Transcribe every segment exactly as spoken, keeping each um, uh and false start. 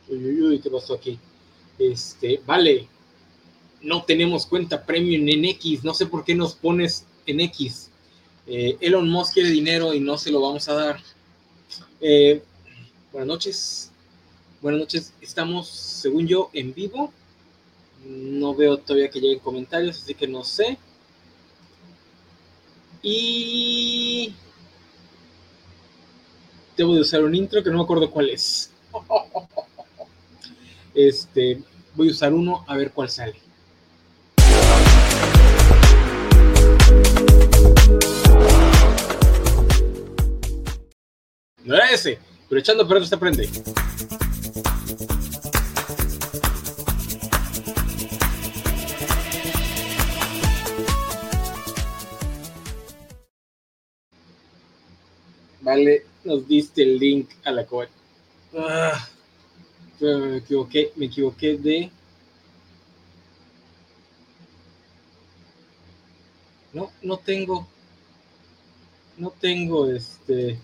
Uy, uy, uy, ¿qué pasó aquí? Este, vale, no tenemos cuenta premium en X, no sé por qué nos pones en X. Eh, Elon Musk quiere dinero y no se lo vamos a dar. Eh, buenas noches, buenas noches, estamos, según yo, en vivo. No veo todavía que lleguen comentarios, así que no sé. Y debo de usar un intro que no me acuerdo cuál es. Este, voy a usar uno a ver cuál sale. No era ese, pero echando a perder se aprende. Vale, nos diste el link a la cual. Ah, me equivoqué, me equivoqué de. No, no tengo. No tengo este.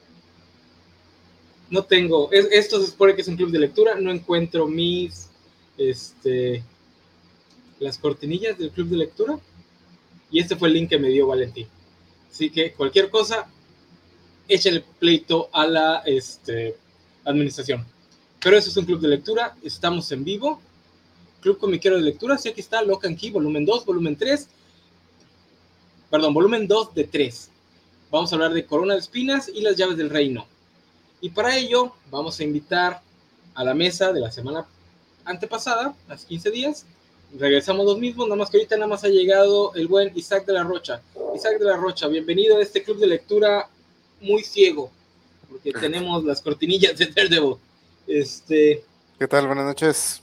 No tengo. Es, esto se supone que es un club de lectura. No encuentro mis. Este. Las cortinillas del club de lectura. Y este fue el link que me dio Valentín. Así que cualquier cosa, échale pleito a la este, administración. Pero eso es un club de lectura. Estamos en vivo. Club Comiquero de Lectura. Sí, aquí está Lock and Key, volumen dos, volumen tres. Perdón, volumen dos de tres. Vamos a hablar de Corona de Espinas y las Llaves del Reino. Y para ello vamos a invitar a la mesa de la semana antepasada, hace quince días. Regresamos los mismos, nada más que ahorita nada más ha llegado el buen Isaac de la Rocha. Isaac de la Rocha, bienvenido a este club de lectura muy ciego, porque tenemos las cortinillas de Daredevil. Este... ¿Qué tal? Buenas noches.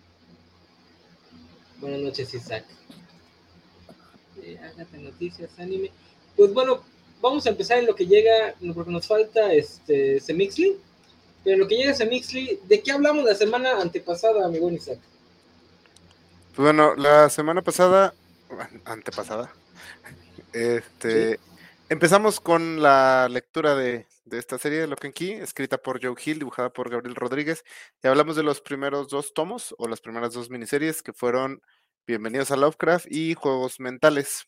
Buenas noches, Isaac. Eh, hágate noticias, anime. Pues bueno, vamos a empezar en lo que llega, porque nos falta este Semixly. Pero en lo que llega Semixly, ¿de qué hablamos la semana antepasada, amigo Isaac? Pues bueno, la semana pasada, antepasada, este, ¿sí? Empezamos con la lectura de, de esta serie de Lock and Key, escrita por Joe Hill, dibujada por Gabriel Rodríguez, y hablamos de los primeros dos tomos, o las primeras dos miniseries, que fueron Bienvenidos a Lovecraft y Juegos Mentales.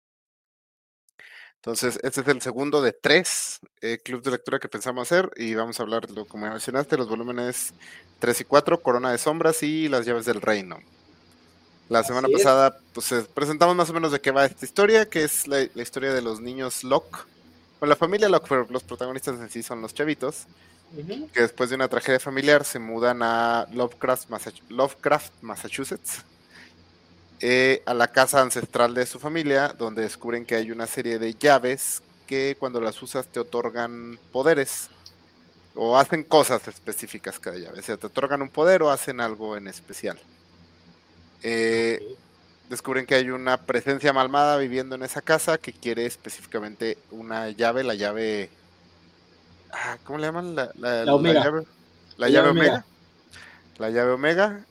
Entonces, este es el segundo de tres eh, clubes de lectura que pensamos hacer, y vamos a hablar, como mencionaste, los volúmenes tres y cuatro, Corona de Sombras y Las Llaves del Reino. La semana Así pasada, pues eh, presentamos más o menos de qué va esta historia, que es la, la historia de los niños Locke. Bueno, la familia Locke, pero los protagonistas en sí son los chavitos, uh-huh. que después de una tragedia familiar se mudan a Lovecraft, Massach- Lovecraft Massachusetts, eh, a la casa ancestral de su familia, donde descubren que hay una serie de llaves que cuando las usas te otorgan poderes, o hacen cosas específicas cada llave. O sea, te otorgan un poder o hacen algo en especial. Eh, okay. Descubren que hay una presencia malvada viviendo en esa casa que quiere específicamente una llave, la llave... Ah, ¿cómo le llaman? La, la, la Omega. La llave, la la llave llave Omega. Omega. La llave Omega.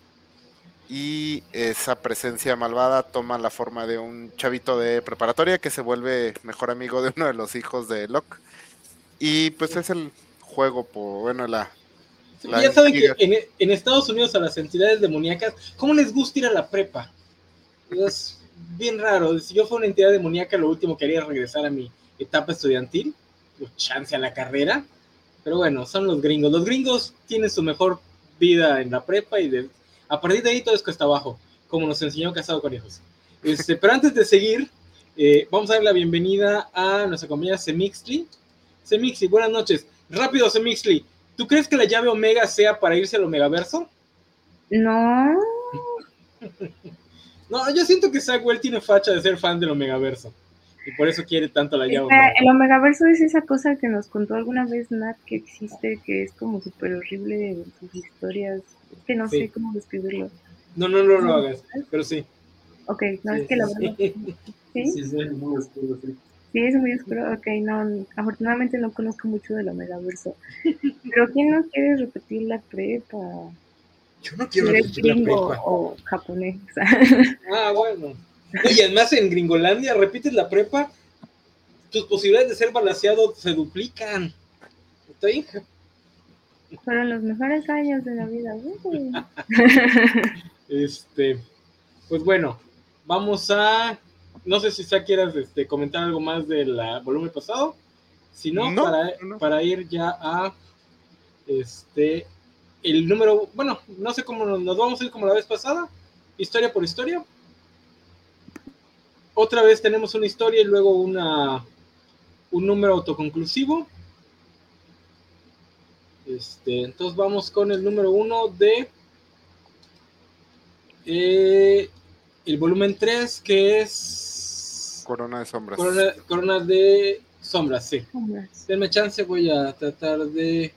Y esa presencia malvada toma la forma de un chavito de preparatoria que se vuelve mejor amigo de uno de los hijos de Locke. Y pues es el juego por, bueno, la... Sí, la ya saben que en, en Estados Unidos a las entidades demoníacas, ¿cómo les gusta ir a la prepa? Es bien raro. Si yo fuera una entidad demoníaca, lo último que haría es regresar a mi etapa estudiantil, chance a la carrera. Pero bueno, son los gringos. Los gringos tienen su mejor vida en la prepa y de, a partir de ahí todo es cuesta abajo, como nos enseñó Casado con Hijos. Este, pero antes de seguir, eh, vamos a dar la bienvenida a nuestra compañera Semixly. Semixly, buenas noches. Rápido, Semixly. ¿Tú crees que la llave Omega sea para irse al Omegaverso? No. No, yo siento que Sackwell tiene facha de ser fan del Omegaverso. Y por eso quiere tanto la llave Omega. Omega. El Omegaverso es esa cosa que nos contó alguna vez Nat que existe, que es como súper horrible en sus historias. Es que no sí. sé cómo describirlo. No, no, no, no lo hagas, pero sí. Ok, no, sí, es que sí, la verdad. Sí, sí, sí, es muy oscuro, sí. Sí, es muy oscuro. Ok, no, afortunadamente no conozco mucho del Omegaverso. Pero ¿quién no quiere repetir la prepa? Yo no quiero repetir la prepa. O japonés. Ah, bueno. No, y además en Gringolandia repites la prepa, tus posibilidades de ser balanceado se duplican. ¿Está ahí? Fueron los mejores años de la vida. Uh. Este, pues bueno, vamos a, no sé si ya quieras este, comentar algo más del volumen pasado, si no, No, para, no. para ir ya a este, el número, bueno, no sé cómo nos, nos vamos a ir como la vez pasada, historia por historia. Otra vez tenemos una historia y luego una un número autoconclusivo. Este, entonces vamos con el número uno de eh, el volumen tres, que es Corona de sombras. Corona, corona de sombras, sí. Sombras. Denme chance, voy a tratar de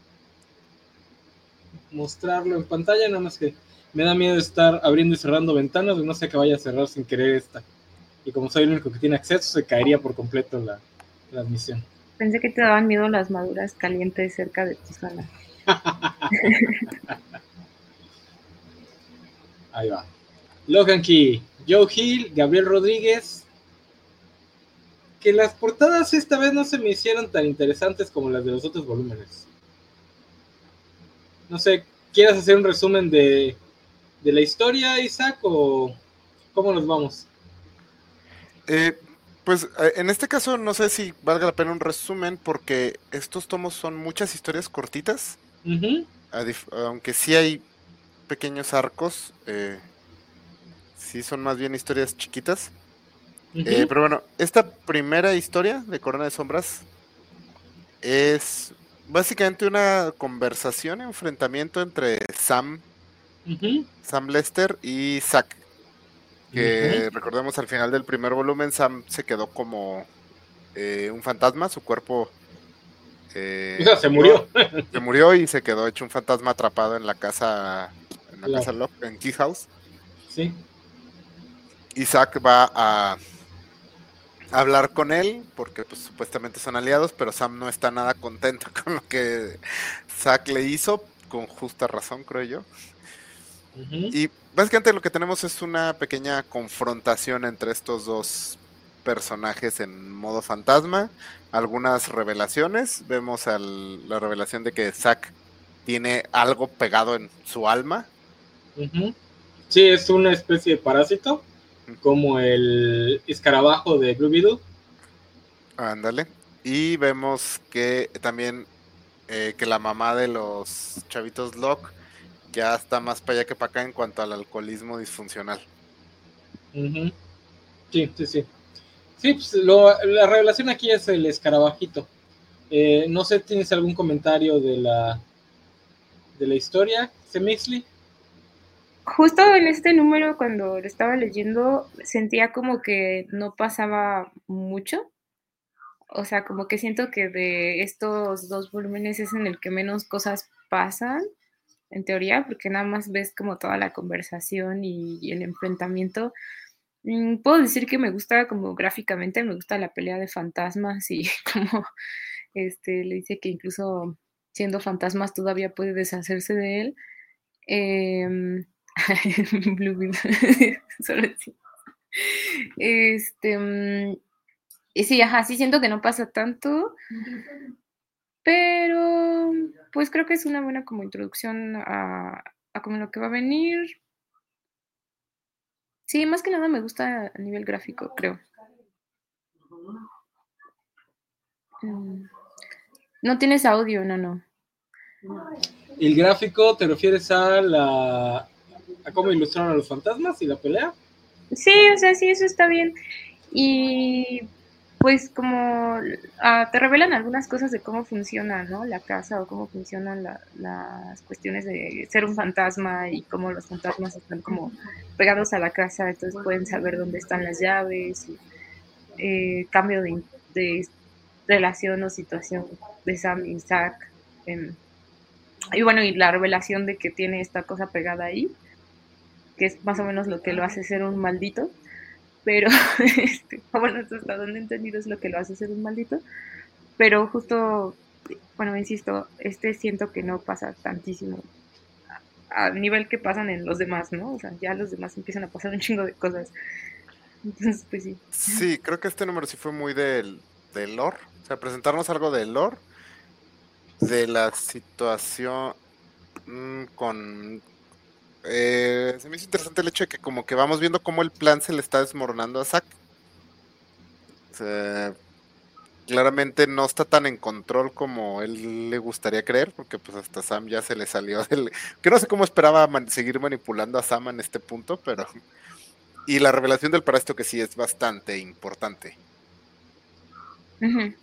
mostrarlo en pantalla, nada más que me da miedo estar abriendo y cerrando ventanas, no sé que vaya a cerrar sin querer esta. Y como soy el único que tiene acceso, se caería por completo la transmisión. Pensé que te daban miedo las maduras calientes cerca de tu sala. Ahí va. Logan Key, Joe Hill, Gabriel Rodríguez. Que las portadas esta vez no se me hicieron tan interesantes como las de los otros volúmenes. No sé, ¿quieres hacer un resumen de, de la historia, Isaac, o cómo nos vamos? Eh, pues en este caso no sé si valga la pena un resumen porque estos tomos son muchas historias cortitas, Uh-huh. aunque sí hay pequeños arcos, eh, sí son más bien historias chiquitas. Uh-huh. Eh, pero bueno, esta primera historia de Corona de Sombras es básicamente una conversación, enfrentamiento entre Sam, Uh-huh. Sam Lester y Zack. Que Uh-huh. recordemos al final del primer volumen, Sam se quedó como eh, un fantasma, su cuerpo eh, o sea, se murió. se murió y se quedó hecho un fantasma atrapado en la casa, en la Claro. casa Locke, en Key House. Sí. Y Zack va a hablar con él, porque pues supuestamente son aliados, pero Sam no está nada contento con lo que Zack le hizo, con justa razón, creo yo. Uh-huh. Y básicamente lo que tenemos es una pequeña confrontación entre estos dos personajes en modo fantasma, algunas revelaciones, vemos al, la revelación de que Zack tiene algo pegado en su alma. Uh-huh. Sí, es una especie de parásito, como el escarabajo de Blue Beetle. Ándale. Y vemos que también eh, que la mamá de los chavitos Locke ya está más para allá que para acá en cuanto al alcoholismo disfuncional. Uh-huh. Sí, sí, sí. Sí, pues lo, la revelación aquí es el escarabajito. Eh, no sé, ¿tienes algún comentario de la de la historia, Semixley? Justo en este número, cuando lo estaba leyendo, sentía como que no pasaba mucho. O sea, como que siento que de estos dos volúmenes es en el que menos cosas pasan, en teoría, porque nada más ves como toda la conversación y, y el enfrentamiento. Mm, puedo decir que me gusta como gráficamente, me gusta la pelea de fantasmas y como este, le dice que incluso siendo fantasmas todavía puede deshacerse de él. Eh, Blue solo sí. Este, um, y sí, ajá, sí siento que no pasa tanto, pero pues creo que es una buena como introducción a, a como lo que va a venir. Sí, más que nada me gusta a nivel gráfico, creo. Mm. No tienes audio, no, no. ¿El gráfico te refieres a la a cómo ilustraron a los fantasmas y la pelea? Sí, o sea, sí, eso está bien. Y pues como uh, te revelan algunas cosas de cómo funciona, ¿no? La casa o cómo funcionan la, las cuestiones de ser un fantasma y cómo los fantasmas están como pegados a la casa, entonces pueden saber dónde están las llaves, y, eh, cambio de, de, relación o situación de Sam y Zack. Eh, y bueno, y la revelación de que tiene esta cosa pegada ahí, que es más o menos lo que lo hace ser un maldito. Pero, este, bueno, hasta donde he entendido es lo que lo hace ser un maldito, pero justo, bueno, insisto, este siento que no pasa tantísimo a, a nivel que pasan en los demás, ¿no? O sea, ya los demás empiezan a pasar un chingo de cosas. Entonces, pues sí. Sí, creo que este número sí fue muy del, del lore, o sea, presentarnos algo del lore. de la situación mmm, con... Eh, se me hizo interesante el hecho de que como que vamos viendo cómo el plan se le está desmoronando a Zack. O sea, claramente no está tan en control como él le gustaría creer, porque pues hasta Sam ya se le salió del... Que no sé cómo esperaba man- seguir manipulando a Sam en este punto, pero... Y la revelación del parásito que sí es bastante importante. Uh-huh.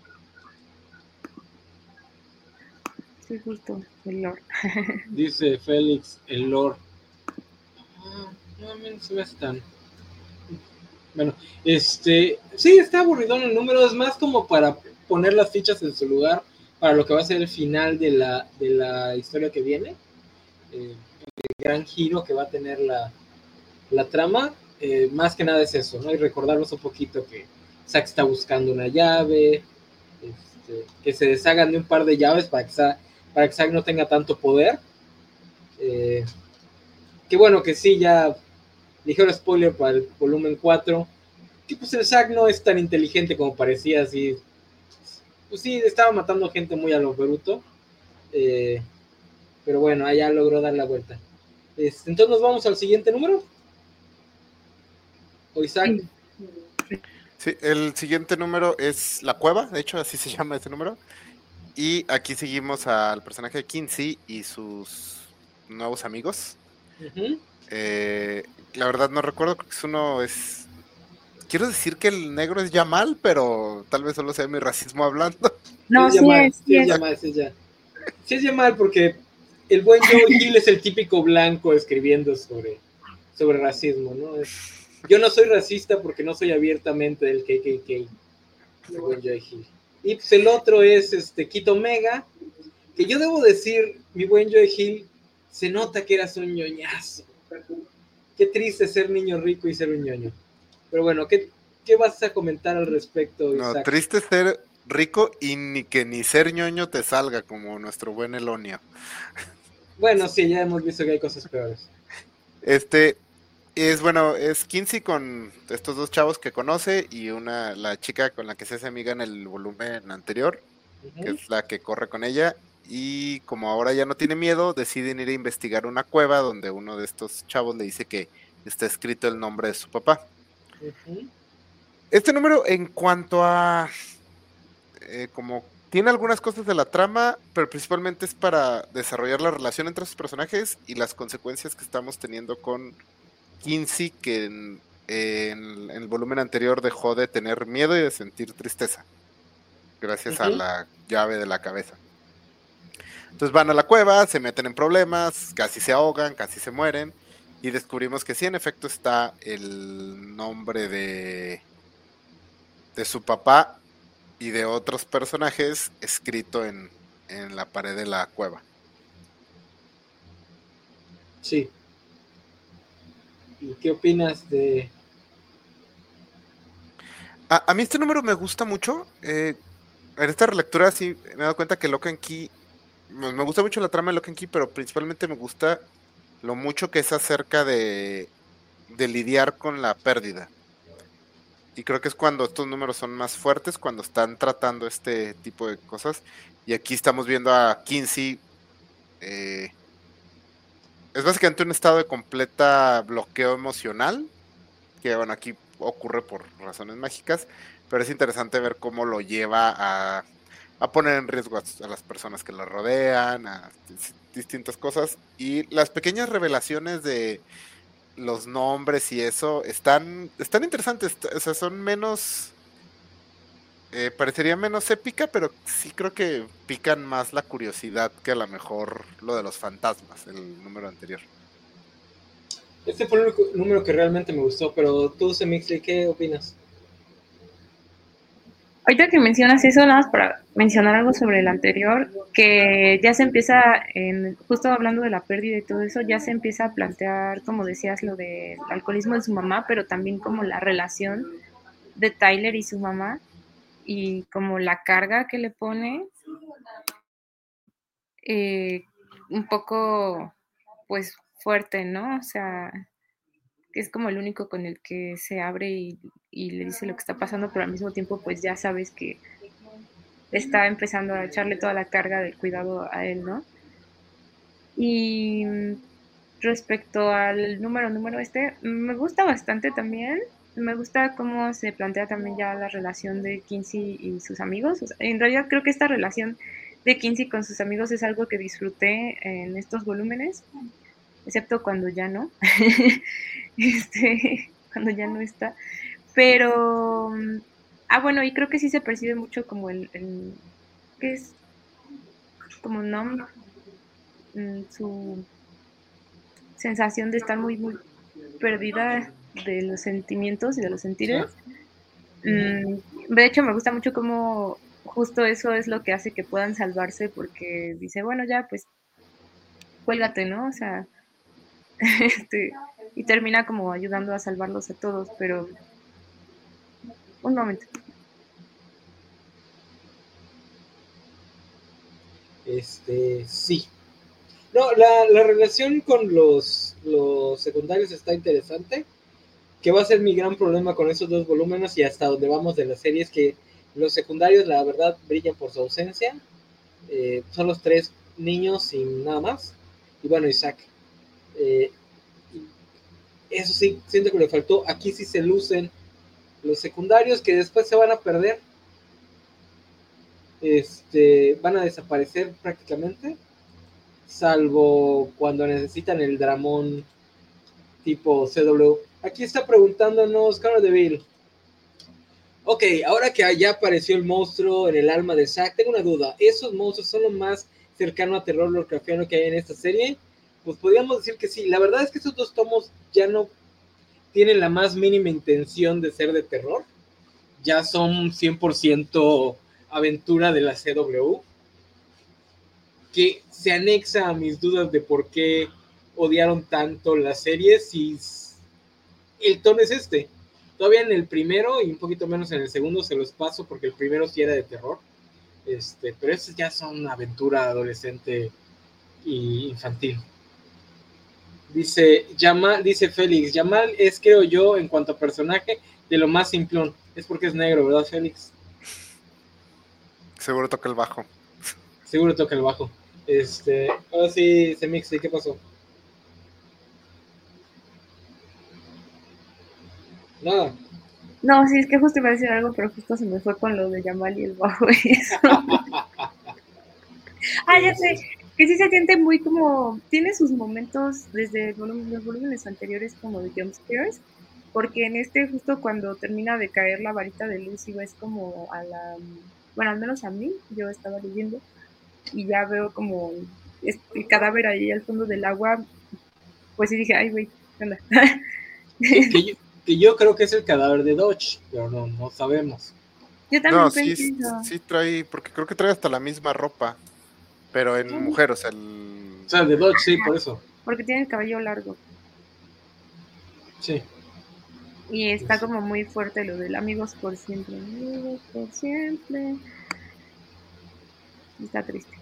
Sí, justo, el lore. Dice Félix, el lore. Ah, no, a mí no se me hace tan... Bueno, este... Sí, está aburrido en el número, es más como para poner las fichas en su lugar para lo que va a ser el final de la, de la historia que viene. Eh, el gran giro que va a tener la, la trama, eh, más que nada es eso, ¿no? Y recordarnos un poquito que Zack está buscando una llave, este, que se deshagan de un par de llaves para que Zack, para que Zack no tenga tanto poder. Eh, que bueno, que sí, ya ligero spoiler para el volumen cuatro, que pues el Zack no es tan inteligente como parecía, así, pues sí, estaba matando gente muy a lo bruto, eh, pero bueno, allá logró dar la vuelta. Este, entonces nos vamos al siguiente número. O Isaac. Sí. Sí, el siguiente número es La Cueva, de hecho así se llama ese número. Y aquí seguimos al personaje de Kinsey y sus nuevos amigos. Uh-huh. Eh, la verdad no recuerdo, creo que es uno es... Quiero decir que el negro es Yamal, pero tal vez solo sea mi racismo hablando. No, es sí Yamal, es, sí sí es es. Yamal, sí es Yamal. Sí es Yamal porque el buen Joe Hill es el típico blanco escribiendo sobre, sobre racismo, ¿no? Es, yo no soy racista porque no soy abiertamente del K K K, el buen Joe Hill. Y pues el otro es este Kito Omega, que yo debo decir, mi buen Joe Hill, se nota que eras un ñoñazo. Qué triste ser niño rico y ser un ñoño. Pero bueno, ¿qué, qué vas a comentar al respecto, No, Isaac? triste ser rico y ni que ni ser ñoño te salga, como nuestro buen Elonio. Bueno, sí, ya hemos visto que hay cosas peores. Este es bueno, es Kinsey con estos dos chavos que conoce y una la chica con la que se hace amiga en el volumen anterior, que Uh-huh. es la que corre con ella. Y como ahora ya no tiene miedo, deciden ir a investigar una cueva donde uno de estos chavos le dice que está escrito el nombre de su papá. Uh-huh. Este número, en cuanto a eh, como tiene algunas cosas de la trama, pero principalmente es para desarrollar la relación entre sus personajes y las consecuencias que estamos teniendo con Kinsey, que en, en, en el volumen anterior dejó de tener miedo y de sentir tristeza, gracias a Uh-huh. la llave de la cabeza. Entonces van a la cueva, se meten en problemas, casi se ahogan, casi se mueren, y descubrimos que sí, en efecto, está el nombre de, de su papá y de otros personajes escrito en, en la pared de la cueva. Sí. ¿Y qué opinas de...? A, a mí este número me gusta mucho. Eh, en esta relectura sí me he dado cuenta que Lock and Key, me, me gusta mucho la trama de Lock and Key, pero principalmente me gusta lo mucho que es acerca de, de lidiar con la pérdida. Y creo que es cuando estos números son más fuertes, cuando están tratando este tipo de cosas. Y aquí estamos viendo a Kinsey. Eh, es básicamente un estado de completa bloqueo emocional, que bueno, aquí ocurre por razones mágicas, pero es interesante ver cómo lo lleva a, a poner en riesgo a, a las personas que lo rodean, a distintas cosas. Y las pequeñas revelaciones de los nombres y eso están, están interesantes, o sea, son menos... Eh, parecería menos épica, pero sí creo que pican más la curiosidad que a lo mejor lo de los fantasmas, el número anterior. Este fue el único número que realmente me gustó, pero tú, Semixley, ¿qué opinas? Ahorita que mencionas eso, nada más para mencionar algo sobre el anterior, que ya se empieza, en, justo hablando de la pérdida y todo eso, ya se empieza a plantear, como decías, lo del alcoholismo de su mamá, pero también como la relación de Tyler y su mamá y como la carga que le pone, eh, un poco, pues, fuerte, ¿no? O sea, es como el único con el que se abre y, y le dice lo que está pasando, pero al mismo tiempo, pues ya sabes que está empezando a echarle toda la carga del cuidado a él, ¿no? Y respecto al número número este, me gusta bastante también. Me gusta cómo se plantea también ya la relación de Kinsey y sus amigos. O sea, en realidad creo que esta relación de Kinsey con sus amigos es algo que disfruté en estos volúmenes, excepto cuando ya no. este, cuando ya no está. Pero, ah, bueno, y creo que sí se percibe mucho como el, el ¿qué es? Como no, mm, su sensación de estar muy, muy perdida de los sentimientos y de los Ah, sentires. ujú. Mm, de hecho, me gusta mucho cómo justo eso es lo que hace que puedan salvarse, porque dice, bueno, ya, pues, cuélgate, ¿no? O sea, este, y termina como ayudando a salvarlos a todos, pero un momento. Este, sí. No, la, la relación con los, los secundarios está interesante, que va a ser mi gran problema con esos dos volúmenes y hasta donde vamos de la serie es que los secundarios, la verdad, brillan por su ausencia. Eh, son los tres niños sin nada más. Y bueno, Isaac. Eh, eso sí, siento que le faltó. Aquí sí se lucen los secundarios que después se van a perder. Este, van a desaparecer prácticamente. Salvo cuando necesitan el dramón tipo C W. Aquí está preguntándonos Carlos Deville. Ok, ahora que ya apareció el monstruo en el alma de Zack, tengo una duda. ¿Esos monstruos son lo más cercano a terror lovecraftiano que hay en esta serie? Pues podríamos decir que sí. La verdad es que estos dos tomos ya no tienen la más mínima intención de ser de terror. Ya son cien por ciento aventura de la C W, que se anexa a mis dudas de por qué odiaron tanto la serie si el tono es este. Todavía en el primero y un poquito menos en el segundo se los paso porque el primero sí era de terror. Este, pero estos ya son aventura adolescente y infantil. Dice, Yamal, dice Félix, Yamal es, creo yo, en cuanto a personaje, de lo más simplón. Es porque es negro, ¿verdad, Félix? Seguro toca el bajo. Seguro toca el bajo. Este, ahora sí, Semix, ¿qué pasó? Nada. No, sí, es que justo iba a decir algo, pero justo se me fue con lo de Yamal y el bajo y eso. Ah, ya sé, Este, que sí se siente muy como, tiene sus momentos desde volum- los volúmenes anteriores como de jump scares, porque en este justo cuando termina de caer la varita de luz y ves como a la, bueno, al menos a mí, yo estaba leyendo y ya veo como es- el cadáver ahí al fondo del agua, pues sí dije, ay, güey, ¿qué onda? que, que, yo, que yo creo que es el cadáver de Dodge, pero no, no sabemos. Yo No, también sí, pensé eso. sí trae, porque creo que trae hasta la misma ropa, pero en Sí, mujer, o sea, O el... sea, de Dodge, sí, por eso. porque tiene el cabello largo Sí. y está Sí. como muy fuerte lo del amigos por siempre, amigos por siempre. Está triste.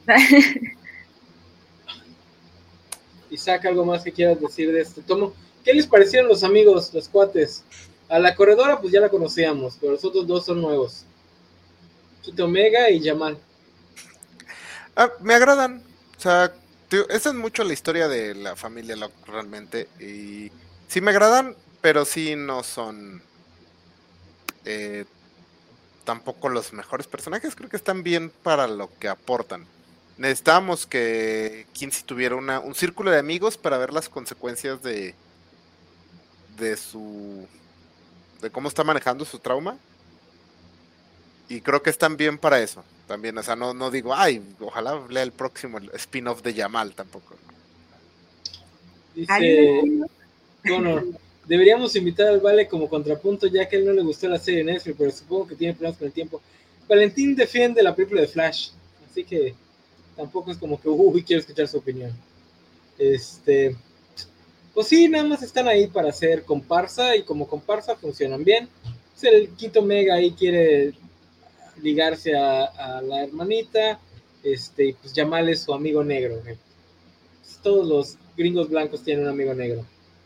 Isaac, ¿algo más que quieras decir de este tomo? ¿Qué les parecieron los amigos, los cuates? A la corredora, pues ya la conocíamos, pero los otros dos son nuevos. Kito Omega y Yamal. Ah, me agradan, o sea, tío, esa es mucho la historia de la familia Locke realmente, y sí me agradan, pero sí no son eh, tampoco los mejores personajes, creo que están bien para lo que aportan. Necesitábamos que Kinsey tuviera una, un círculo de amigos para ver las consecuencias de, de su de cómo está manejando su trauma. Y creo que están bien para eso. También, o sea, no, no digo, ay, ojalá lea el próximo el spin-off de Yamal tampoco. ¿No? Hay un Dice estilo. Connor, deberíamos invitar al Vale como contrapunto ya que a él no le gustó la serie de Netflix, pero supongo que tiene problemas con el tiempo. Valentín defiende la película de Flash, así que tampoco es como que, uy, quiero escuchar su opinión. Este, pues sí, nada más están ahí para hacer comparsa y como comparsa funcionan bien. Pues el Quito Mega ahí quiere ligarse a, a la hermanita, este, pues llamarle su amigo negro. ¿Eh? Todos los gringos blancos tienen un amigo negro.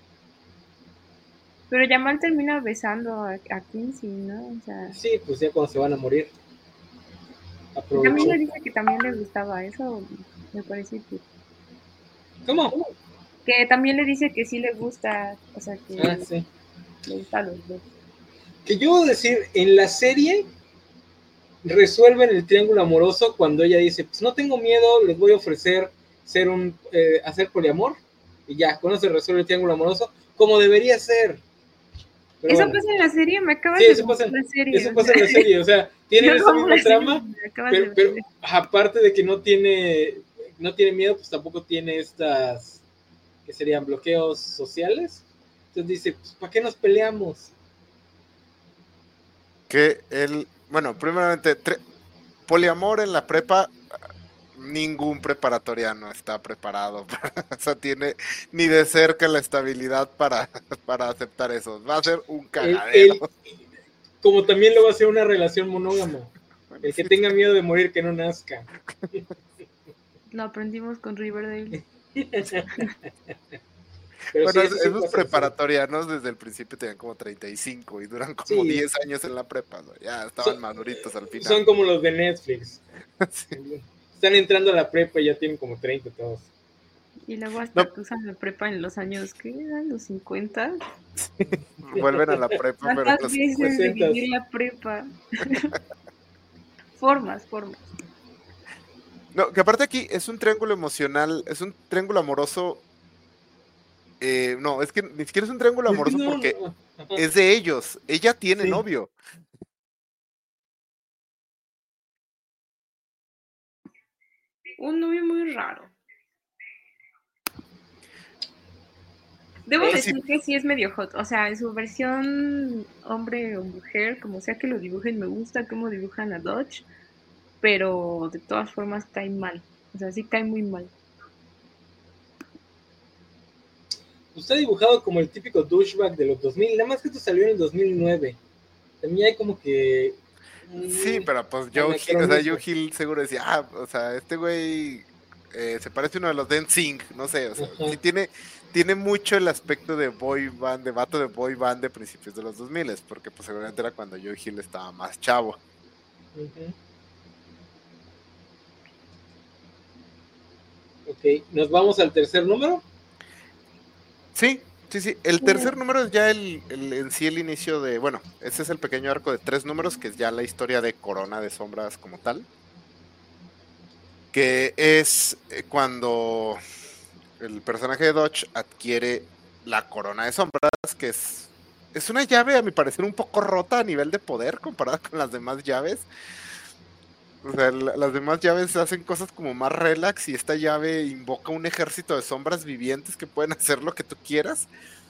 Pero Yamal termina besando a, a Kinsey, ¿no? O sea, Sí, pues ya cuando se van a morir. aprovechó. También le dice que también le gustaba, eso me parece que... ¿Cómo? Que también le dice que sí le gusta, o sea, que Ah, sí. le gusta a los dos. Que yo voy a decir, en la serie resuelven el triángulo amoroso cuando ella dice, pues no tengo miedo, les voy a ofrecer ser un, eh, hacer poliamor, y ya, con eso se resuelve el triángulo amoroso, como debería ser. Pero eso bueno. pasa en la serie, me acabas Sí, de eso pasa, la serie. eso pasa en la serie, o sea, tienen esa misma trama, pero, pero aparte de que no tiene, no tiene miedo, pues tampoco tiene estas, que serían bloqueos sociales. Entonces dice, pues ¿para qué nos peleamos? Que él, bueno, primeramente, tre- poliamor en la prepa, ningún preparatoriano está preparado para, o sea, tiene ni de cerca la estabilidad para, para aceptar eso. Va a ser un cagadero. El, el, como también lo va a ser una relación monógama. Bueno, El que sí, tenga sí. miedo de morir, que no nazca. Lo aprendimos con Riverdale. Pero Bueno, sí, es- eso sí esos pasa en serio. preparatorianos desde el principio tenían como treinta y cinco y duran como Sí. diez años en la prepa, ¿no? Ya estaban Son, maduritos al final. son como los de Netflix. Sí. Están entrando a la prepa y ya tienen como treinta todos. Y luego hasta No, usan la prepa en los años, ¿qué eran? ¿Los cincuenta? vuelven a la prepa, pero en ¿Cuántas los veces cincuenta. sesentas. dividir la prepa? formas, formas. No, que aparte aquí es un triángulo emocional, es un triángulo amoroso. Eh, no, es que ni siquiera es un triángulo Es que amoroso no, porque no. Ajá. es de ellos. Ella tiene Sí. novio. Un novio muy raro. Debo Eh, decir sí. que sí es medio hot. O sea, en su versión hombre o mujer, como sea que lo dibujen, me gusta cómo dibujan a Dodge. Pero de todas formas cae mal. O sea, sí cae muy mal. Está dibujado como el típico douchebag de los dos mil. Nada más que esto salió en el dos mil nueve. También hay como que... Sí, Mm, pero pues Joe Hill, o sea, Joe Hill seguro decía, ah, o sea, este güey eh, se parece a uno de los de N Sync, no sé, o sea, Ajá. sí tiene, tiene mucho el aspecto de boy band, de vato de boy band de principios de los dos mil, porque pues seguramente era cuando Joe Hill estaba más chavo. Uh-huh. Ok, ¿nos vamos al tercer número? Sí, sí, sí. El tercer número es ya el, el, en sí el inicio de, bueno, ese es el pequeño arco de tres números, que es ya la historia de Corona de Sombras como tal. Que es cuando el personaje de Dodge adquiere la Corona de Sombras, que es, es una llave, a mi parecer, un poco rota a nivel de poder comparada con las demás llaves. O sea, la, las demás llaves hacen cosas como más relax y esta llave invoca un ejército de sombras vivientes que pueden hacer lo que tú quieras.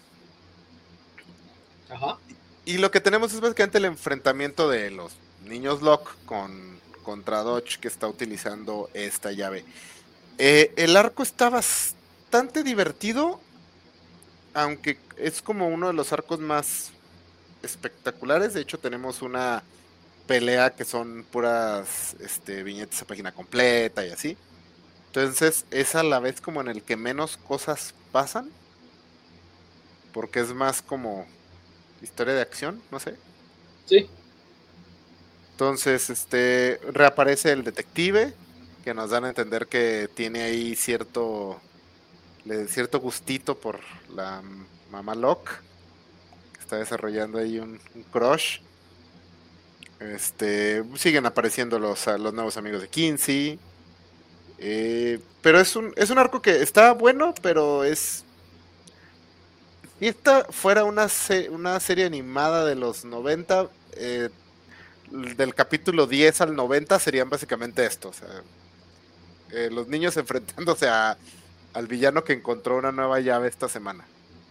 Ajá. Y lo que tenemos es básicamente el enfrentamiento de los niños Locke con, contra Dodge, que está utilizando esta llave. Eh, el arco está bastante divertido, aunque es como uno de los arcos más espectaculares. De hecho, tenemos una pelea que son puras este, viñetas a página completa y así. Entonces, es a la vez como en el que menos cosas pasan, porque es más como historia de acción, no sé. Sí. Entonces, este, reaparece el detective, que nos dan a entender que tiene ahí cierto, le, cierto gustito por la mamá Locke, que está desarrollando ahí un, un crush. Este, siguen apareciendo los, los nuevos amigos de Kinsey. Eh, pero es un, es un arco que está bueno, pero es... Si esta fuera una, se, una serie animada de los noventa, eh, del capítulo diez al noventa serían básicamente esto. O sea, eh, los niños enfrentándose a, al villano que encontró una nueva llave esta semana.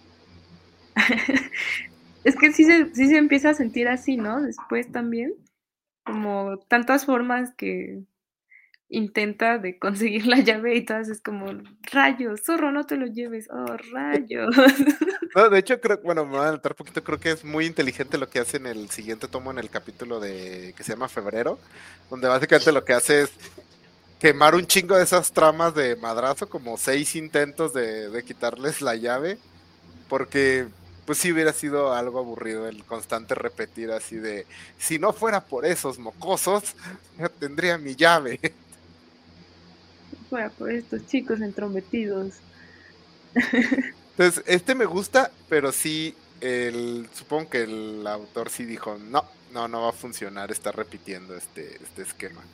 Es que sí se, sí se empieza a sentir así, ¿no? Después también. Como tantas formas que intenta de conseguir la llave y todas es como, rayos, zorro, no te lo lleves, oh, rayos. No, de hecho, creo, bueno, me voy a adelantar un poquito, creo que es muy inteligente lo que hace en el siguiente tomo, en el capítulo de que se llama Febrero, donde básicamente lo que hace es quemar un chingo de esas tramas de madrazo, como seis intentos de, de quitarles la llave, porque pues sí hubiera sido algo aburrido el constante repetir así de, si no fuera por esos mocosos, ya tendría mi llave. Fuera por estos chicos entrometidos. Entonces, este me gusta, pero sí, el, supongo que el autor sí dijo, no, no, no va a funcionar, está repitiendo este, este esquema.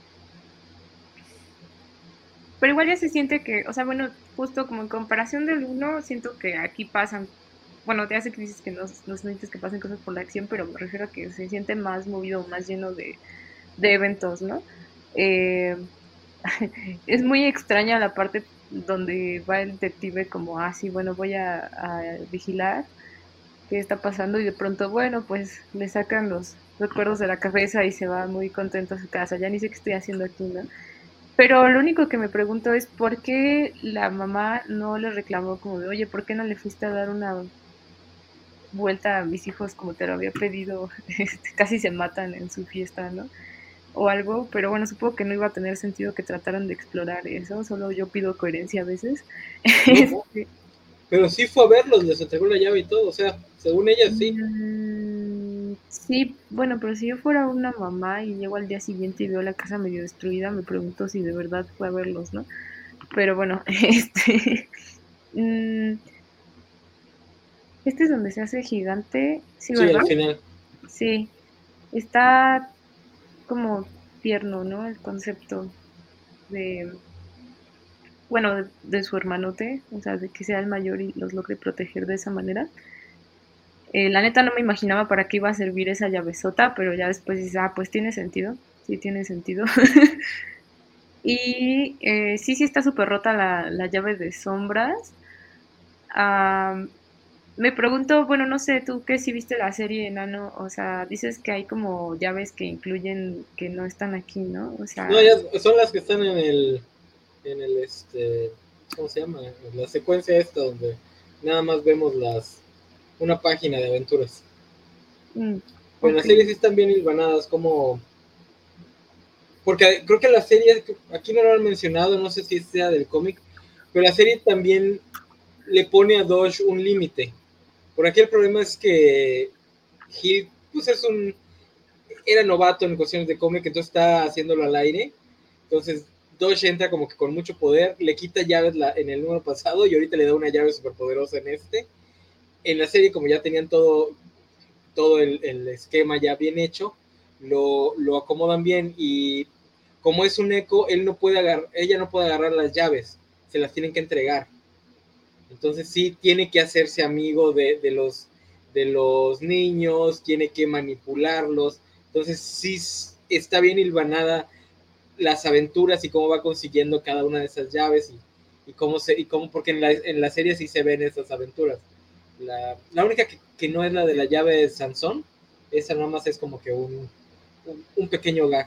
Pero igual ya se siente que, o sea, bueno, justo como en comparación del uno, siento que aquí pasan, bueno, te hace que dices que no, no sientes que pasen cosas por la acción, pero me refiero a que se siente más movido, más lleno de, de eventos, ¿no? Eh, es muy extraña la parte donde va el detective como, ah, sí, bueno, voy a, a vigilar qué está pasando y de pronto, bueno, pues le sacan los recuerdos de la cabeza y se va muy contento a su casa, ya ni sé qué estoy haciendo aquí, ¿no? Pero lo único que me pregunto es por qué la mamá no le reclamó como de, oye, ¿por qué no le fuiste a dar una vuelta a mis hijos como te lo había pedido? Este, casi se matan en su fiesta, ¿no? O algo, pero bueno, supongo que no iba a tener sentido que trataran de explorar eso, solo yo pido coherencia a veces. No, no, Este, pero sí fue a verlos, les entregó la llave y todo, o sea, según ella sí. mm, sí, bueno, pero si yo fuera una mamá y llego al día siguiente y veo la casa medio destruida, me pregunto si de verdad fue a verlos, ¿no? Pero bueno, este... mm, este es donde se hace gigante, sí, Sí, ¿verdad? al final. Sí, está como tierno, ¿no? El concepto de, bueno, de, de su hermanote, o sea, de que sea el mayor y los logre proteger de esa manera. Eh, la neta no me imaginaba para qué iba a servir esa llavesota, pero ya después dices, ah, pues tiene sentido, sí tiene sentido. Y eh, sí, sí está súper rota la, la llave de sombras. Ah, me pregunto, bueno, no sé, tú que si viste la serie Enano, o sea, dices que hay como llaves que incluyen que no están aquí, ¿no? O No, sea, ya son las que están en el, en el, este, ¿cómo se llama? La secuencia esta donde nada más vemos las, una página de aventuras. mm, Pero en ok. la serie sí están bien hilvanadas, como, porque creo que la serie, aquí no lo han mencionado, no sé si sea del cómic, pero la serie también le pone a Dodge un límite. Por aquí el problema es que Hill, pues es un, era novato en cuestiones de cómic, entonces está haciéndolo al aire. Entonces Dodge entra como que con mucho poder, le quita llaves la, en el número pasado y ahorita le da una llave súper poderosa en este. En la serie, como ya tenían todo, todo el, el esquema ya bien hecho, lo, lo, acomodan bien y como es un eco, él no puede agarrar, ella no puede agarrar las llaves, se las tienen que entregar. Entonces sí tiene que hacerse amigo de, de, los, de los niños, tiene que manipularlos. Entonces sí está bien hilvanada las aventuras y cómo va consiguiendo cada una de esas llaves y, y cómo se, y cómo, porque en la, en la serie sí se ven esas aventuras. La, la única que, que, no es la de la llave de Sansón, esa nada más es como que un, un, un pequeño gag.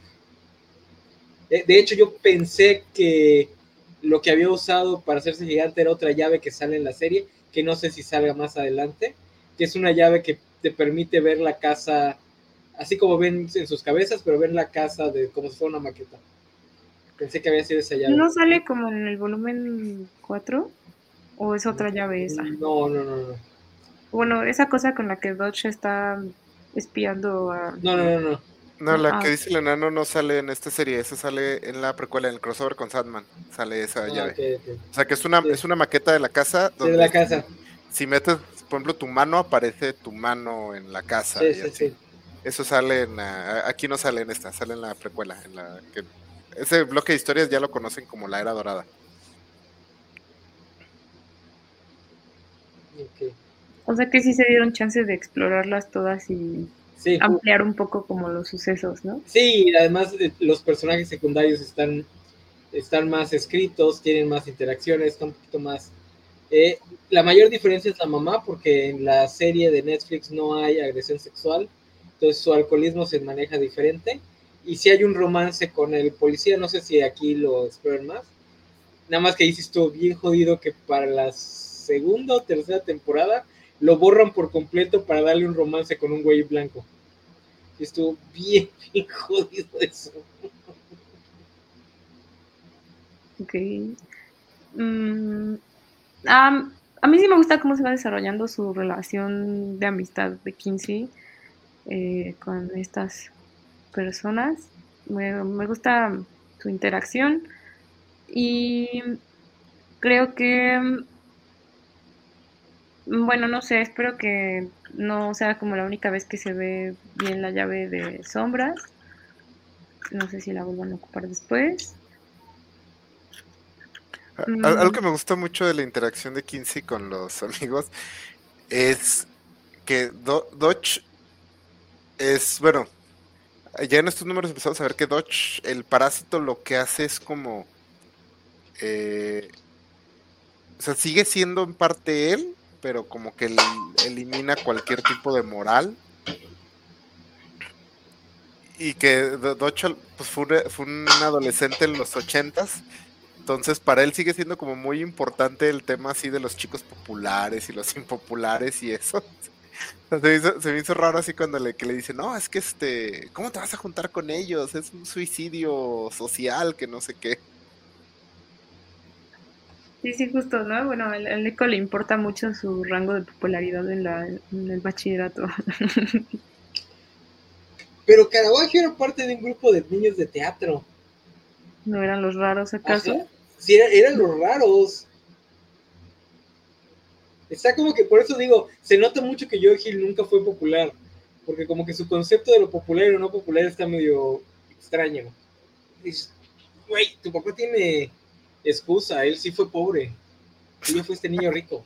De, de hecho, yo pensé que lo que había usado para hacerse gigante era otra llave que sale en la serie, que no sé si salga más adelante, que es una llave que te permite ver la casa, así como ven en sus cabezas, pero ven la casa de como si fuera una maqueta. Pensé que había sido esa llave. ¿No sale como en el volumen cuatro? ¿O es otra llave esa? No, no, no, no. Bueno, esa cosa con la que Dodge está espiando a... No, no, no, no. No, No, la ah, que dice el enano no sale en esta serie, esa sale en la precuela, en el crossover con Sandman, sale esa Ah, llave. ok, ok. O sea que es una, Sí, es una maqueta de la casa sí, de la donde casa. si, si metes, por ejemplo, tu mano, aparece tu mano en la casa Sí, y sí, así. sí. Eso sale en, uh, aquí no sale en esta, sale en la precuela, en la que ese bloque de historias ya lo conocen como la Era Dorada. Okay. o sea que sí se dieron chance de explorarlas todas y Sí, ampliar un poco como los sucesos, ¿no? sí, además eh, los personajes secundarios están, están más escritos, tienen más interacciones, están un poquito más... Eh, la mayor diferencia es la mamá, porque en la serie de Netflix no hay agresión sexual, entonces su alcoholismo se maneja diferente, y si hay un romance con el policía, no sé si aquí lo exploran más, nada más que ahí sí estuvo bien jodido que para la segunda o tercera temporada lo borran por completo para darle un romance con un güey blanco. Y estuvo bien, bien jodido eso. Ok. Mm, ah, a mí sí me gusta cómo se va desarrollando su relación de amistad de Kinsey eh, con estas personas. Me, me gusta su interacción y creo que, mm, bueno, no sé, espero que no sea como la única vez que se ve bien la llave de sombras. No sé si la vuelvan a ocupar después. A- al- Algo Mm, que me gusta mucho de la interacción de Kinsey con los amigos es que Do- Dodge es, bueno, ya en estos números empezamos a ver que Dodge, el parásito, lo que hace es como, eh, o sea, sigue siendo en parte él, pero como que el- elimina cualquier tipo de moral. Y que Do- Dodge pues, fue, un, fue un adolescente en los ochentas. Entonces, para él sigue siendo como muy importante el tema así de los chicos populares y los impopulares y eso. Se me hizo, se me hizo raro así cuando le, que le dice, no, es que este, ¿cómo te vas a juntar con ellos? Es un suicidio social, que no sé qué. sí, sí, justo, ¿no? Bueno, al, al Eco le importa mucho su rango de popularidad en, la, en el bachillerato. Pero Caravaggio era parte de un grupo de niños de teatro. ¿No eran los raros Ajá. acaso? Sí, era- eran los raros. Está como que por eso digo, se nota mucho que Joe Hill nunca fue popular. Porque como que su concepto de lo popular o no popular está medio extraño. Dices, güey, tu papá tiene excusa, él sí fue pobre. Tú ya fuiste niño rico.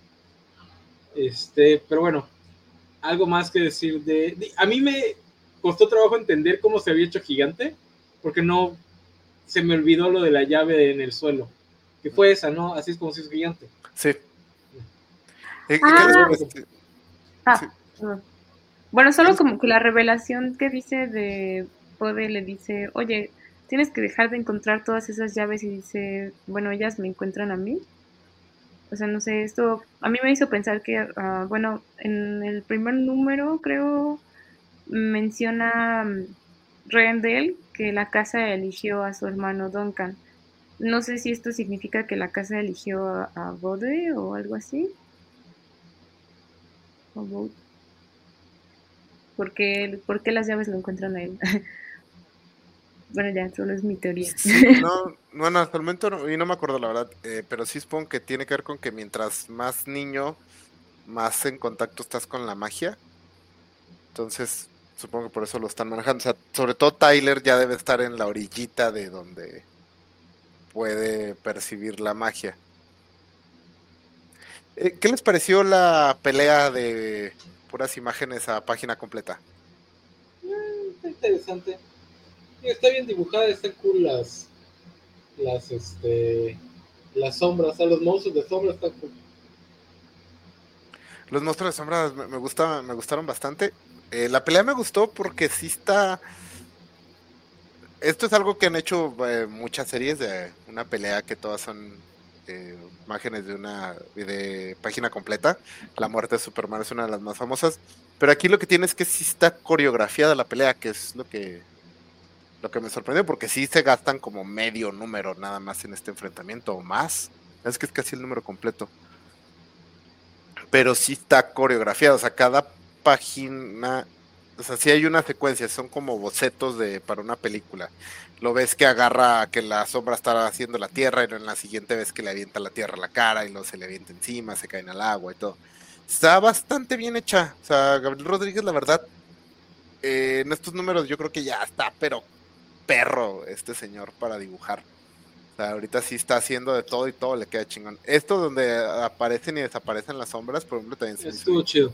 Este, pero bueno, algo más que decir de, de- a mí me costó trabajo entender cómo se había hecho gigante, porque no se me olvidó lo de la llave en el suelo, que fue esa, ¿no? Así es como se hizo gigante. Sí. ¿Y, y qué les Ah, parece? Sí. ah, perdón. Bueno, ¿Qué solo les- como que la revelación que dice de Pode le dice, oye, tienes que dejar de encontrar todas esas llaves y dice, bueno, ellas me encuentran a mí. O sea, no sé, esto a mí me hizo pensar que, ah, bueno, en el primer número creo menciona mm, Rendell que la casa eligió a su hermano Duncan. No sé si esto significa que la casa eligió a, a Bode o algo así. O Bode. ¿Por qué, por qué las llaves lo encuentran a él? Bueno, ya, solo es mi teoría. Sí, no, bueno, hasta el momento no, y no me acuerdo la verdad, eh, pero sí supongo que tiene que ver con que mientras más niño, más en contacto estás con la magia. Entonces, supongo que por eso lo están manejando. O sea, sobre todo Tyler ya debe estar en la orillita de donde puede percibir la magia. Eh, ¿qué les pareció la pelea de puras imágenes a página completa? Mm, está interesante. Está bien dibujada, están cool las, las, este, las sombras, o sea, los monstruos de sombra están cool. Los monstruos de sombras me, me gusta, me gustaron bastante. Eh, la pelea me gustó porque sí está. Esto es algo que han hecho eh, muchas series de una pelea que todas son eh, imágenes de una de página completa. La muerte de Superman es una de las más famosas. Pero aquí lo que tiene es que sí está coreografiada la pelea, que es lo que, lo que me sorprendió, porque sí se gastan como medio número nada más en este enfrentamiento o más. Es que es casi el número completo. Pero sí está coreografiado, o sea, cada página, o sea, sí hay una secuencia, son como bocetos de para una película. Lo ves que agarra que la sombra está haciendo la tierra y luego en la siguiente vez que le avienta la tierra a la cara y luego se le avienta encima, se caen al agua y todo. Está bastante bien hecha, o sea, Gabriel Rodríguez, la verdad, eh, en estos números yo creo que ya está, pero perro este señor para dibujar. O sea, ahorita sí está haciendo de todo y todo le queda chingón. Esto donde aparecen y desaparecen las sombras, por ejemplo, también se me hizo Estuvo bien chido. chido.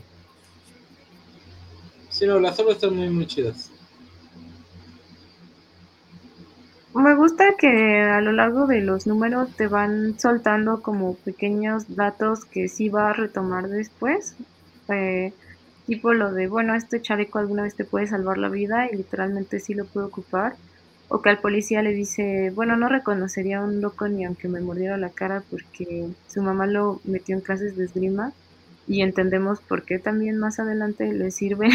Sí, no, las sombras están muy, muy chidas. Me gusta que a lo largo de los números te van soltando como pequeños datos que sí va a retomar después. Eh, tipo lo de, bueno, este chaleco alguna vez te puede salvar la vida y literalmente sí lo puede ocupar. O que al policía le dice, bueno, no reconocería a un loco ni aunque me mordiera la cara porque su mamá lo metió en clases de esgrima y entendemos por qué también más adelante le sirve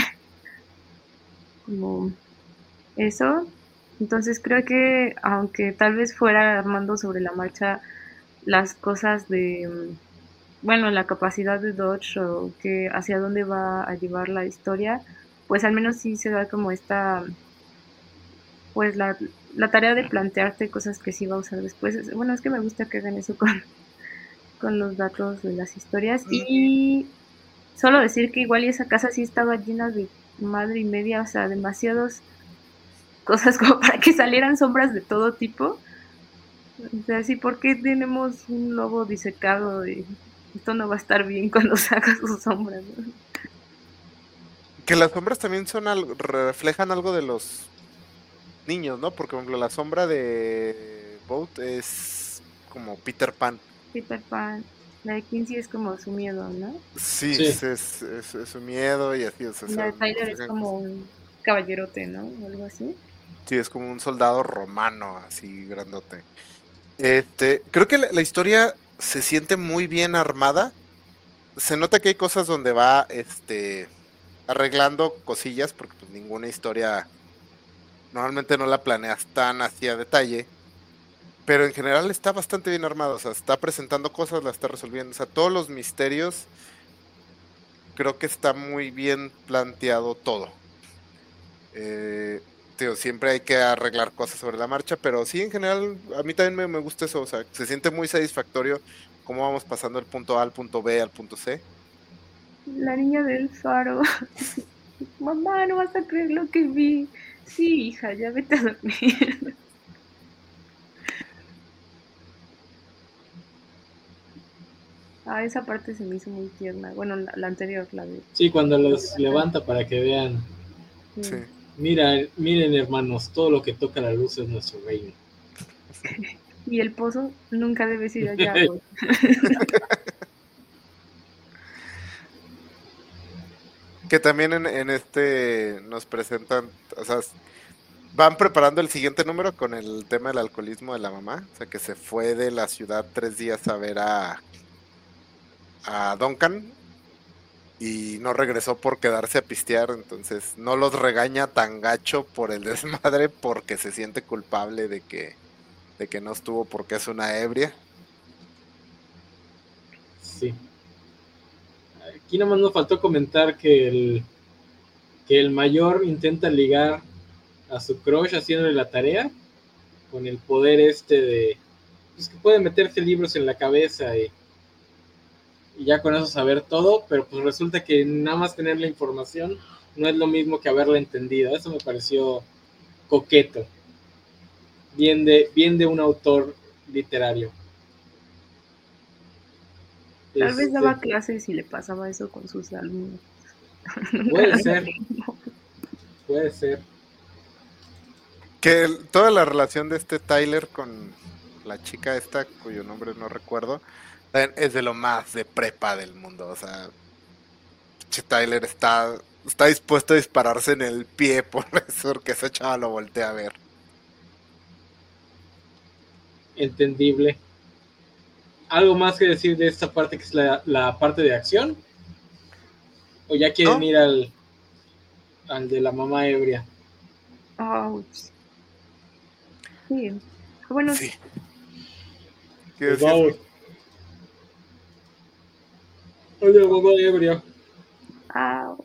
como eso. Entonces creo que aunque tal vez fuera armando sobre la marcha las cosas de, bueno, la capacidad de Dodge o que hacia dónde va a llevar la historia, pues al menos sí se da como esta, pues la, la tarea de plantearte cosas que sí va a usar después. Es- Bueno, es que me gusta que hagan eso con, con los datos de las historias. Mm, Y solo decir que igual y esa casa sí estaba llena de madre y media, o sea, demasiadas cosas como para que salieran sombras de todo tipo. O sea, sí, ¿por qué tenemos un lobo disecado? Y esto no va a estar bien cuando saca sus sombras, ¿no? Que las sombras también son algo, reflejan algo de los niños, ¿no? Porque, por ejemplo, la sombra de Boat es como Peter Pan. Peter Pan. La de Quincy es como su miedo, ¿no? Sí, Sí, es, es, es- es su miedo y así, o sea, Y la de son- Tyler es reflejan como cosas. un caballerote, ¿no? O algo así. Sí, es como un soldado romano, así grandote. Este, creo que la, la historia se siente muy bien armada. Se nota que hay cosas donde va, este, arreglando cosillas, porque pues ninguna historia normalmente no la planeas tan hacia detalle, pero en general está bastante bien armado, o sea, está presentando cosas, la está resolviendo, o sea, todos los misterios, creo que está muy bien planteado todo. Eh, Tío, siempre hay que arreglar cosas sobre la marcha, pero sí, en general, a mí también me, me gusta eso, o sea, se siente muy satisfactorio cómo vamos pasando del punto A al punto B al punto C. La niña del faro. Mamá, no vas a creer lo que vi. Sí, hija, ya vete a dormir. Ah, esa parte se me hizo muy tierna. Bueno, la, la anterior, la de... sí, cuando los levanta para que vean. Sí. Sí. Mira, miren hermanos, todo lo que toca la luz es nuestro reino. Y el pozo nunca debes ir allá, güey. Que también en, en este nos presentan, o sea, van preparando el siguiente número con el tema del alcoholismo de la mamá, o sea, que se fue de la ciudad tres días a ver a, a Duncan y no regresó por quedarse a pistear, entonces no los regaña tan gacho por el desmadre porque se siente culpable de que, de que no estuvo porque es una ebria. Sí. Aquí nomás nos faltó comentar que el, que el mayor intenta ligar a su crush haciéndole la tarea con el poder este de pues que puede meterse libros en la cabeza y, y ya con eso saber todo, pero pues resulta que nada más tener la información no es lo mismo que haberla entendido. Eso me pareció coqueto, bien de, bien de un autor literario. Tal vez Este, daba clases y le pasaba eso con sus alumnos. puede ser, puede ser. Que el- toda la relación de este Tyler con la chica esta, cuyo nombre no recuerdo, también es de lo más de prepa del mundo, o sea, che, Tyler está, está dispuesto a dispararse en el pie por eso, porque esa chava lo voltea a ver. Entendible. ¿Algo más que decir de esta parte que es la, la parte de acción? ¿O ya quieren ¿No? ir al, al de la mamá ebria? Ouch. Sí. Bueno, Sí. ¿Qué Pues decías? vamos, al de la mamá ebria. ah,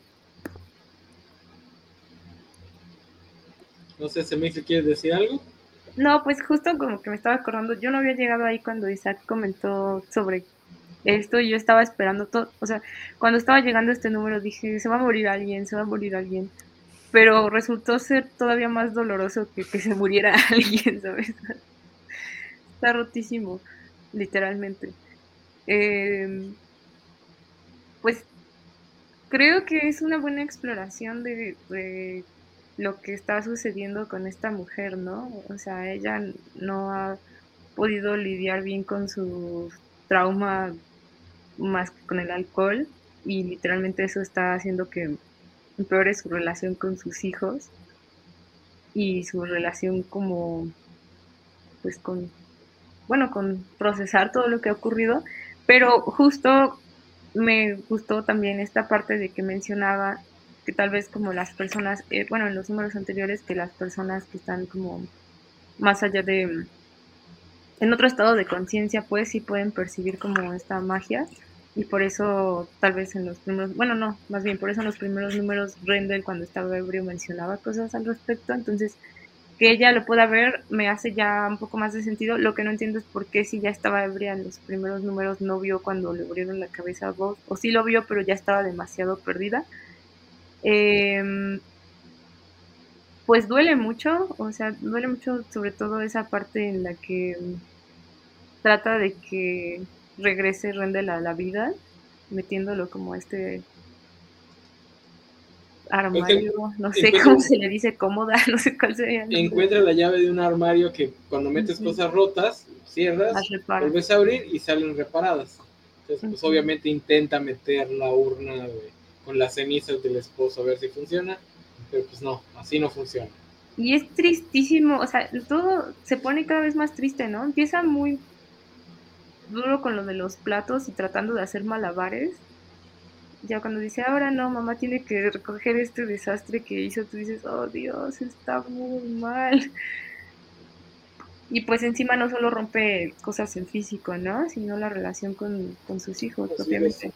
No sé, Semix, ¿quieres decir algo? no, pues justo como que me estaba acordando, yo no había llegado ahí cuando Isaac comentó sobre esto y yo estaba esperando todo, o sea, cuando estaba llegando este número dije, se va a morir alguien, se va a morir alguien, pero resultó ser todavía más doloroso que que se muriera alguien, ¿sabes? Está rotísimo, literalmente. Eh, pues creo que es una buena exploración de, de lo que está sucediendo con esta mujer, ¿no? O sea, ella no ha podido lidiar bien con su trauma más que con el alcohol y literalmente eso está haciendo que empeore su relación con sus hijos y su relación como, pues con, bueno, con procesar todo lo que ha ocurrido, pero justo me gustó también esta parte de que mencionaba que tal vez como las personas, eh, bueno, en los números anteriores, que las personas que están como más allá de, en otro estado de conciencia, pues sí pueden percibir como esta magia. y por eso tal vez en los primeros, bueno, no, más bien por eso en los primeros números Rendell cuando estaba ebrio mencionaba cosas al respecto, entonces que ella lo pueda ver me hace ya un poco más de sentido. Lo que no entiendo es por qué si ya estaba ebria en los primeros números no vio cuando le abrieron la cabeza a Ghost, o sí lo vio pero ya estaba demasiado perdida. Eh, pues duele mucho, o sea, duele mucho sobre todo esa parte en la que trata de que regrese Rendell a la vida, metiéndolo como este Es que armario, no sé encuentra, cómo se le dice, cómoda, no sé cuál sería el nombre. encuentra la llave de un armario que cuando metes Uh-huh. cosas rotas, cierras, Las repara. vuelves a abrir y salen reparadas. Entonces, pues Uh-huh. obviamente intenta meter la urna de, con las cenizas del esposo a ver si funciona, pero pues no, así no funciona. Y es tristísimo, o sea, todo se pone cada vez más triste, ¿no? Empieza muy duro con lo de los platos y tratando de hacer malabares. Ya cuando dice, ahora no, mamá tiene que recoger este desastre que hizo, tú dices, oh Dios, está muy mal. Y pues encima no solo rompe cosas en físico, ¿no? Sino la relación con, con sus hijos Los hijos, propiamente.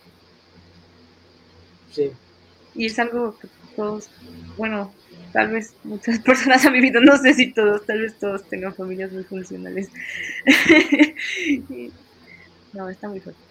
sí. Y es algo que todos, bueno, tal vez muchas personas han vivido, no sé si todos, tal vez todos tengan familias muy funcionales. No, está muy fuerte.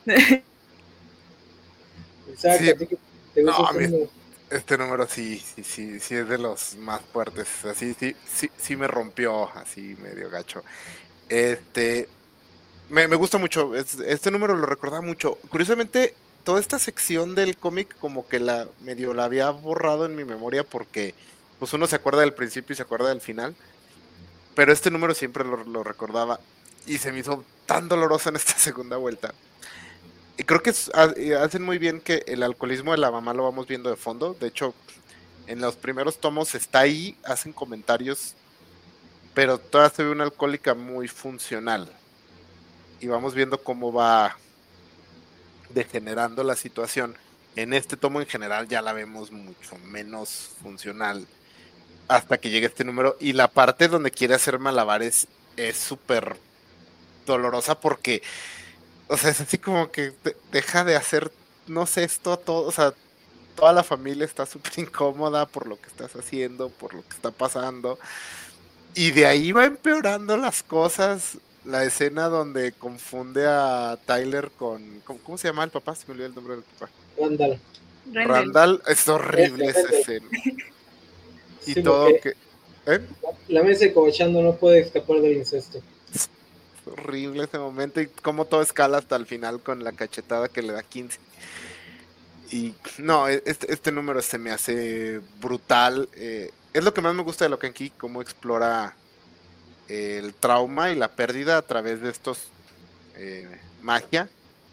Exacto, Sí, a ti que te no, gusta a este mí número. este número sí, sí, sí, sí es de los más fuertes. Así, sí, sí, sí me rompió así medio gacho. Este, me, me gusta mucho. es- Este número lo recordaba mucho. Curiosamente, toda esta sección del cómic como que la medio la había borrado en mi memoria porque pues uno se acuerda del principio y se acuerda del final. Pero este número siempre lo, lo recordaba y se me hizo tan doloroso en esta segunda vuelta. Y creo que es- ha- y hacen muy bien que el alcoholismo de la mamá lo vamos viendo de fondo. De hecho, en los primeros tomos está ahí, hacen comentarios, pero todavía se ve una alcohólica muy funcional. Y vamos viendo cómo va degenerando la situación. En este tomo en general ya la vemos mucho menos funcional hasta que llegue este número. Y la parte donde quiere hacer malabares es súper dolorosa porque, o sea, es así como que de- deja de hacer, no sé, esto todo, o sea, toda la familia está súper incómoda por lo que estás haciendo, por lo que está pasando. Y de ahí va empeorando las cosas. La escena donde confunde a Tyler con, ¿cómo, cómo se llama el papá? Se me olvidó el nombre del papá. Randall. Rendell. Randall, es Ese, horrible esa Randall. escena. Y Sí, todo porque que... ¿eh? la mesa de cobachando no puede escapar del incesto. Es horrible ese momento y cómo todo escala hasta el final con la cachetada que le da quince. Y no, e- este, este número se me hace brutal. eh, es lo que más me gusta de Lock and Key, cómo explora el trauma y la pérdida a través de estos eh, magia.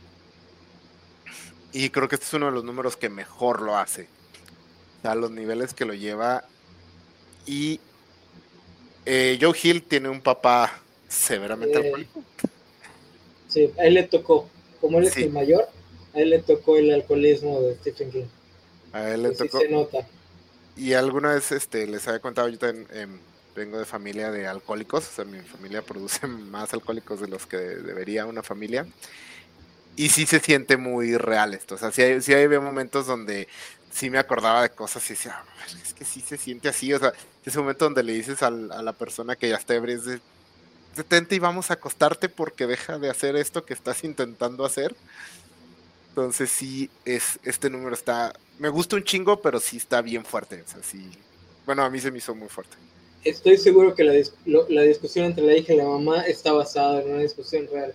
Y creo que este es uno de los números que mejor lo hace. O sea, los niveles que lo lleva. Y eh, Joe Hill tiene un papá severamente Eh, alcohólico. sí, a él le tocó, como él es el Sí, mayor, a él le tocó el alcoholismo de Stephen King. a él le Pues sí se tocó. nota. Y alguna vez este, les había contado, yo también em, vengo de familia de alcohólicos. O sea, mi familia produce más alcohólicos de los que debería una familia. Y sí se siente muy real esto. O sea, sí hay, sí hay momentos donde sí me acordaba de cosas y decía, "Ah, es que sí se siente así". O sea, ese momento donde le dices al, a la persona que ya está ebria, es de, detente y vamos a acostarte porque deja de hacer esto que estás intentando hacer. Entonces sí, es, este número está, me gusta un chingo, pero sí está bien fuerte. O sea, sí, bueno, a mí se me hizo muy fuerte. Estoy seguro que la, dis- lo- la discusión entre la hija y la mamá está basada en una discusión real.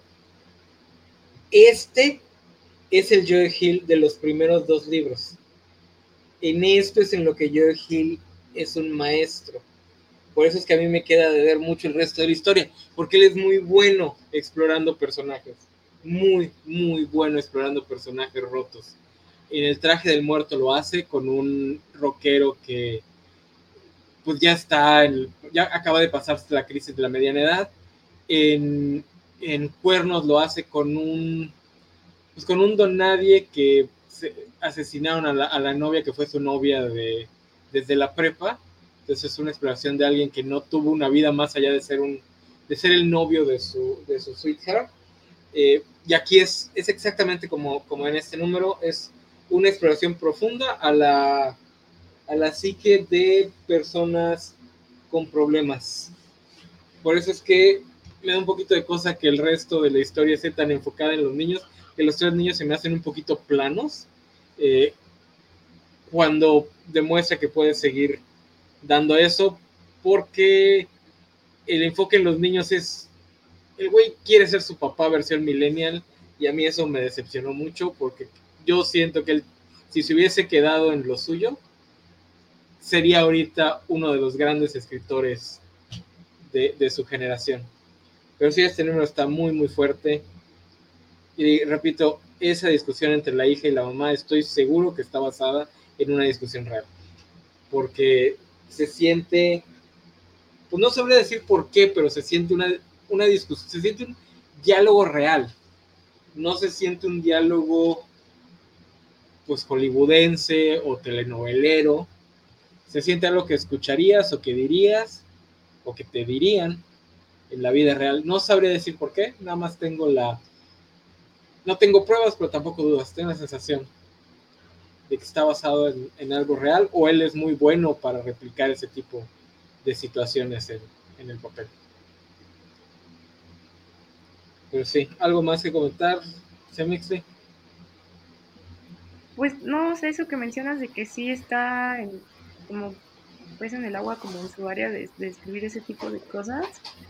Este es el Joe Hill de los primeros dos libros. En esto es en lo que Joe Hill es un maestro. Por eso es que a mí me queda de ver mucho el resto de la historia, porque él es muy bueno explorando personajes. Muy, muy bueno explorando personajes rotos. En el traje del muerto lo hace con un rockero que pues ya está, en, ya acaba de pasarse la crisis de la mediana edad. En, en Cuernos lo hace con un, pues con un don nadie que se, asesinaron a la, a la novia que fue su novia de, desde la prepa. Entonces es una exploración de alguien que no tuvo una vida más allá de ser un, de ser el novio de su, de su sweetheart. Eh, y aquí es, es exactamente como, como en este número, es una exploración profunda a la, a la psique de personas con problemas. Por eso es que me da un poquito de cosa que el resto de la historia esté tan enfocada en los niños, que los tres niños se me hacen un poquito planos, eh, cuando demuestra que puede seguir dando eso, porque el enfoque en los niños es, el güey quiere ser su papá versión millennial, y a mí eso me decepcionó mucho, porque yo siento que él, si se hubiese quedado en lo suyo, sería ahorita uno de los grandes escritores de, de su generación. Pero sí, este número está muy, muy fuerte. Y repito, esa discusión entre la hija y la mamá, estoy seguro que está basada en una discusión real. Porque se siente, pues no sabría decir por qué, pero se siente una, una discusión, se siente un diálogo real. No se siente un diálogo, pues, hollywoodense o telenovelero. Se siente algo que escucharías o que dirías o que te dirían en la vida real. No sabría decir por qué, nada más tengo la... No tengo pruebas, pero tampoco dudas. Tengo la sensación de que está basado en, en algo real, o él es muy bueno para replicar ese tipo de situaciones en, en el papel. Pero sí, ¿algo más que comentar, Semixley? Pues no sé, eso que mencionas de que sí está en, como pues en el agua, como en su área de, de escribir ese tipo de cosas.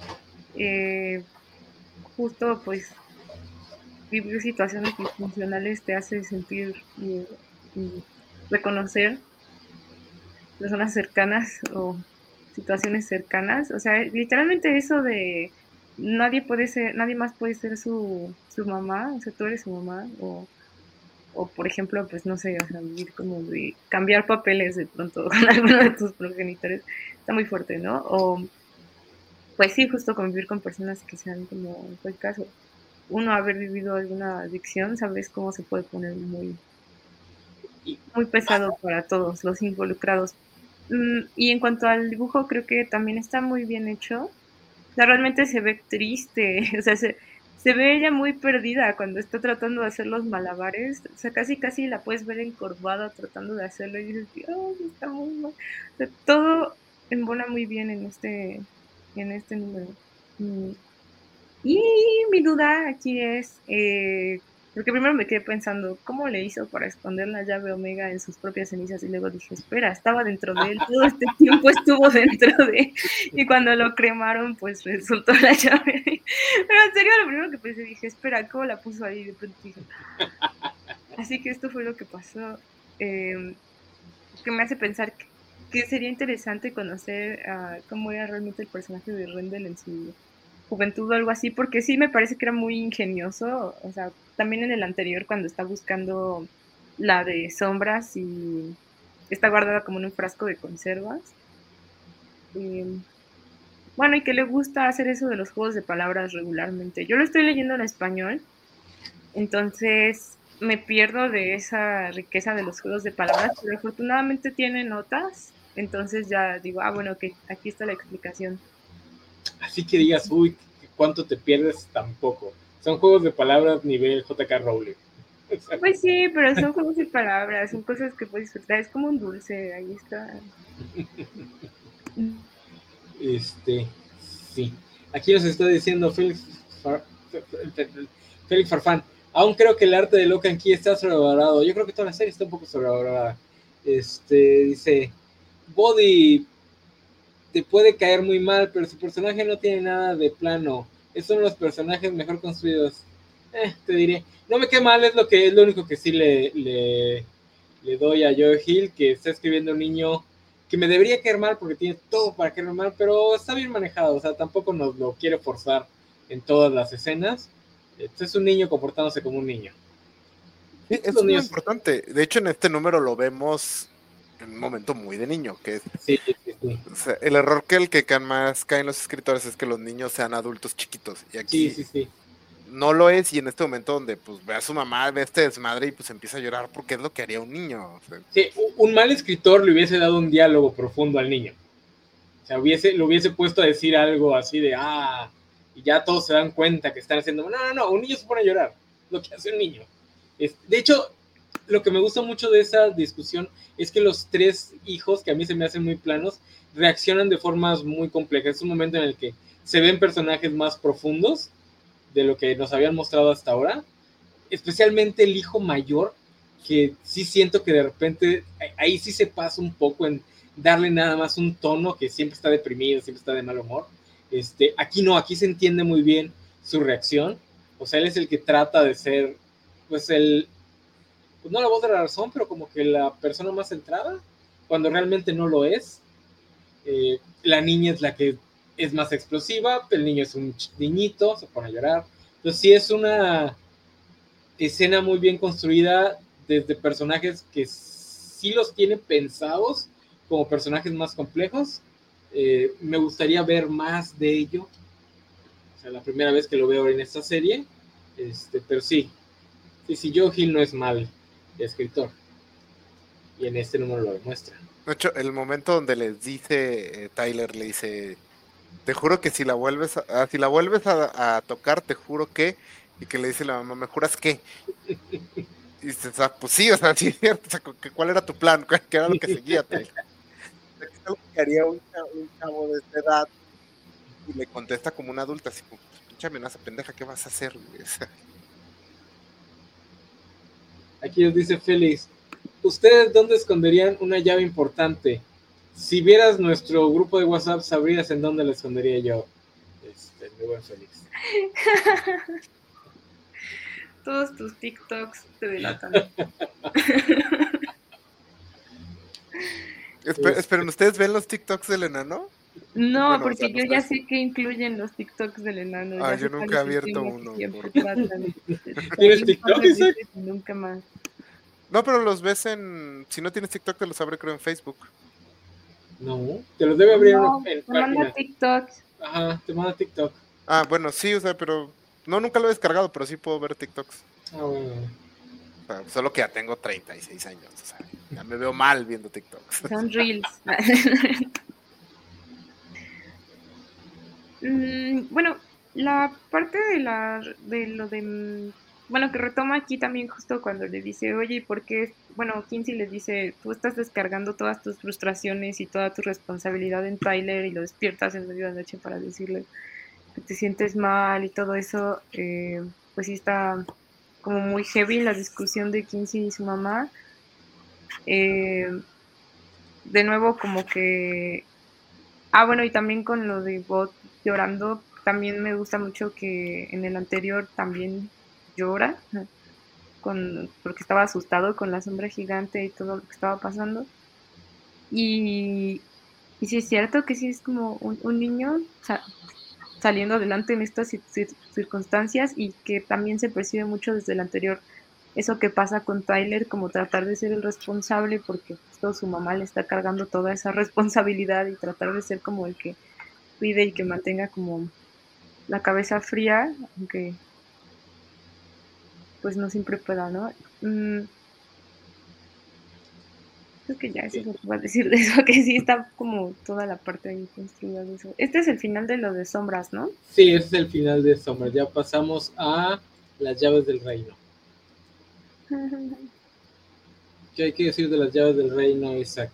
Eh, justo pues vivir situaciones disfuncionales te hace sentir y, y reconocer personas cercanas o situaciones cercanas. O sea, literalmente eso de nadie puede ser, nadie más puede ser su, su mamá, o sea, tú eres su mamá, o, o por ejemplo, pues no sé, o sea, vivir como de cambiar papeles de pronto con alguno de tus progenitores, está muy fuerte, ¿no? O pues sí, justo convivir con personas que sean como fue el caso. Uno haber vivido alguna adicción, sabes cómo se puede poner muy, muy pesado para todos los involucrados. Mm, y en cuanto al dibujo, creo que también está muy bien hecho. O sea, realmente se ve triste, o sea, se, se ve ella muy perdida cuando está tratando de hacer los malabares. O sea, casi casi la puedes ver encorvada tratando de hacerlo y dices, Dios, está muy mal. O sea, todo embona muy bien en este, en este número. Mm, Y mi duda aquí es, eh, porque primero me quedé pensando, ¿cómo le hizo para esconder la llave Omega en sus propias cenizas? Y luego dije, espera, estaba dentro de él, todo este tiempo estuvo dentro de él. Y cuando lo cremaron, pues resultó la llave. Pero en serio, lo primero que pensé, dije, espera, ¿cómo la puso ahí? Y de pronto dije, así que esto fue lo que pasó. Eh, que me hace pensar que, que sería interesante conocer uh, cómo era realmente el personaje de Rendell en su juventud o algo así, porque sí me parece que era muy ingenioso, o sea, también en el anterior cuando está buscando la de sombras y está guardada como en un frasco de conservas. Eh, bueno, y que le gusta hacer eso de los juegos de palabras regularmente. Yo lo estoy leyendo en español, entonces me pierdo de esa riqueza de los juegos de palabras, pero afortunadamente tiene notas, entonces ya digo, ah, bueno, ok, aquí está la explicación. Así que digas, uy, ¿cuánto te pierdes? Tampoco. Son juegos de palabras nivel J K Rowling. Pues sí, pero son juegos de palabras, son cosas que puedes disfrutar, es como un dulce, ahí está. Este, sí. Aquí nos está diciendo Félix, Far, Félix Farfán. Aún creo que el arte de Locan Key está sobrevalorado. Yo creo que toda la serie está un poco sobrevalorada. Este, dice, Body te puede caer muy mal, pero su personaje no tiene nada de plano. Es uno de los personajes mejor construidos. Eh, te diré. No me cae mal, es lo que es lo único que sí le, le, le doy a Joe Hill, que está escribiendo un niño que me debería caer mal porque tiene todo para caer mal, pero está bien manejado, o sea, tampoco nos lo quiere forzar en todas las escenas. Este es un niño comportándose como un niño. Sí, eso es muy niños... importante. De hecho, en este número lo vemos en un momento muy de niño, que es, sí, sí, sí. O sea, el error que el que más caen los escritores es que los niños sean adultos chiquitos, y aquí sí, sí, sí. no lo es, y en este momento donde pues ve a su mamá, ve este desmadre y pues empieza a llorar porque es lo que haría un niño. O sea, sí, un mal escritor le hubiese dado un diálogo profundo al niño. O sea, hubiese, lo hubiese puesto a decir algo así de, ah, y ya todos se dan cuenta que están haciendo, no, no, no, un niño se pone a llorar, lo que hace un niño. Es, de hecho, lo que me gusta mucho de esa discusión es que los tres hijos, que a mí se me hacen muy planos, reaccionan de formas muy complejas. Es un momento en el que se ven personajes más profundos de lo que nos habían mostrado hasta ahora, especialmente el hijo mayor, que sí siento que de repente ahí sí se pasa un poco en darle nada más un tono, que siempre está deprimido, siempre está de mal humor. Este, aquí no, aquí se entiende muy bien su reacción. O sea, él es el que trata de ser, pues el, pues no la voz de la razón, pero como que la persona más centrada, cuando realmente no lo es. Eh, la niña es la que es más explosiva, el niño es un niñito, se pone a llorar. Entonces sí es una escena muy bien construida desde personajes que sí los tienen pensados como personajes más complejos. Eh, me gustaría ver más de ello. O sea, la primera vez que lo veo en esta serie. Este, pero sí, sí, sí, Joe Hill no es mal escritor. Y en este número lo demuestra. De hecho, el momento donde les dice, eh, Tyler le dice, te juro que si la vuelves a, a- si la vuelves a, a tocar, te juro que, y que le dice la mamá, ¿me juras qué? Y dice, o sea, pues sí, o sea, sí es cierto, o sea, ¿qué- ¿cuál era tu plan? ¿Cuál- ¿Qué era lo que seguía, Tyler? O sea, ¿qué es algo que haría un, cha- un chavo de esta edad? Y le contesta como una adulta, así como, pues, pinche amenaza pendeja, ¿qué vas a hacer, güey? O sea, Aquí nos dice Félix, ¿ustedes dónde esconderían una llave importante? Si vieras nuestro grupo de WhatsApp, sabrías en dónde la escondería yo. Este, mi buen Félix. Todos tus TikToks te delatan. espe- Este, esperen, ¿ustedes ven los TikToks del enano? No, Bueno, o sea, porque no yo ya ustedes. sé que incluyen los TikToks del enano, Ah, ya yo sé cuál nunca he es el abierto tema que uno. siempre Por... tratan. Lo vi ¿Tienes un par TikTok, de Isaac? veces y nunca más. No, pero los ves en... Si no tienes TikTok, te los abre, creo, en Facebook, No, te los debe abrir en, No, en te manda página. TikToks. Ajá, te manda TikTok. Ah, bueno, sí, o sea, pero... No, nunca lo he descargado, pero sí puedo ver TikToks. Ah, bueno. O sea, solo que ya tengo treinta y seis años, o sea, ya me veo mal viendo TikToks. Son reels. Mm, bueno, la parte de la de lo de mm, bueno, que retoma aquí también justo cuando le dice, oye, ¿y por qué? Bueno, Kinsey les dice, tú estás descargando todas tus frustraciones y toda tu responsabilidad en Tyler y lo despiertas en medio de la noche para decirle que te sientes mal y todo eso, eh, pues sí está como muy heavy la discusión de Kinsey y su mamá. Eh, de nuevo como que ah, bueno, y también con lo de Bot llorando, también me gusta mucho que en el anterior también llora, ¿no? Con, porque estaba asustado con la sombra gigante y todo lo que estaba pasando. Y, y sí es cierto que sí es como un, un niño sa- saliendo adelante en estas cir- cir- circunstancias y que también se percibe mucho desde el anterior. Eso que pasa con Tyler, como tratar de ser el responsable porque justo su mamá le está cargando toda esa responsabilidad y tratar de ser como el que cuide y que mantenga como la cabeza fría, aunque pues no siempre pueda, ¿no? Mm, creo que ya eso es lo que voy a decir de eso, que sí está como toda la parte ahí construida de eso. Este es el final de lo de sombras, ¿no? Sí, ese es el final de Summer. Ya pasamos a las llaves del reino. ¿Qué hay que decir de las llaves del reino, Isaac?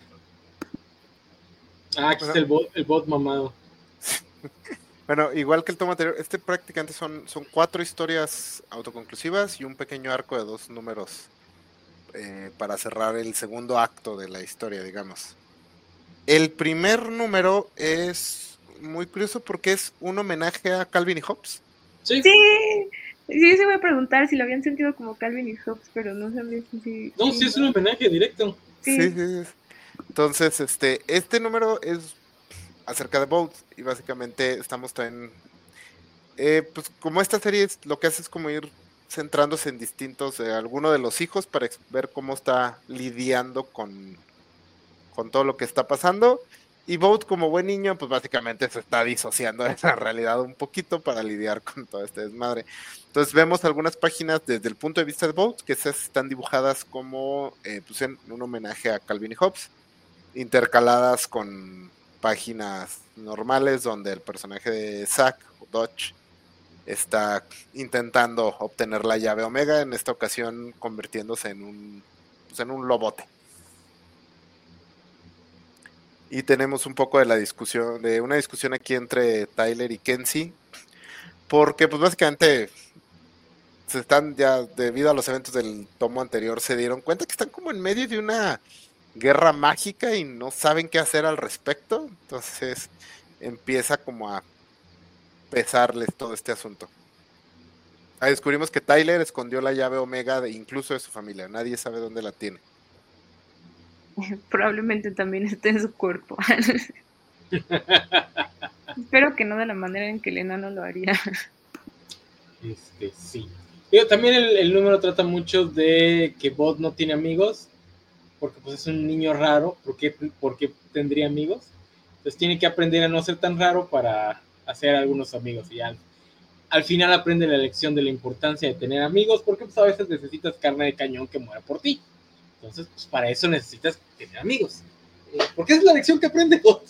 Ah, aquí está Bueno, el bot, el bot mamado. bueno, igual que el tomo anterior, este prácticamente son, son cuatro historias autoconclusivas y un pequeño arco de dos números eh, para cerrar el segundo acto de la historia, digamos. El primer número es muy curioso porque es un homenaje a Calvin y Hobbes. Sí, Sí, sí, se voy a preguntar si lo habían sentido como Calvin y Hobbes, pero no sabía si sí, no, sí, sí es un homenaje directo. Sí, sí. sí, sí. Entonces, este, este número es acerca de Bolt y básicamente estamos también, eh, pues como esta serie es, lo que hace es como ir centrándose en distintos, eh, alguno de los hijos para ex- ver cómo está lidiando con, con todo lo que está pasando. Y Bolt como buen niño, pues básicamente se está disociando de la realidad un poquito para lidiar con todo este desmadre. Entonces vemos algunas páginas desde el punto de vista de Bolt, que esas están dibujadas como eh, pues en un homenaje a Calvin y Hobbes, intercaladas con páginas normales donde el personaje de Zack o Dodge está intentando obtener la llave Omega, en esta ocasión convirtiéndose en un, pues en un lobote. Y tenemos un poco de la discusión, de una discusión aquí entre Tyler y Kenzie, porque pues básicamente se están ya, debido a los eventos del tomo anterior, se dieron cuenta que están como en medio de una guerra mágica y no saben qué hacer al respecto. Entonces empieza como a pesarles todo este asunto. Ahí descubrimos que Tyler escondió la llave Omega de, incluso de su familia. Nadie sabe dónde la tiene. Probablemente también esté en su cuerpo. Espero que no de la manera en que el enano lo haría. Este, sí. Digo, también el, el número trata mucho de que Bot no tiene amigos, porque pues es un niño raro. ¿Por qué, por qué tendría amigos? Entonces tiene que aprender a no ser tan raro para hacer algunos amigos. Y al, al final aprende la lección de la importancia de tener amigos, porque pues a veces necesitas carne de cañón que muera por ti. Entonces, pues para eso necesitas tener amigos. Eh, porque es la lección que aprende Bot.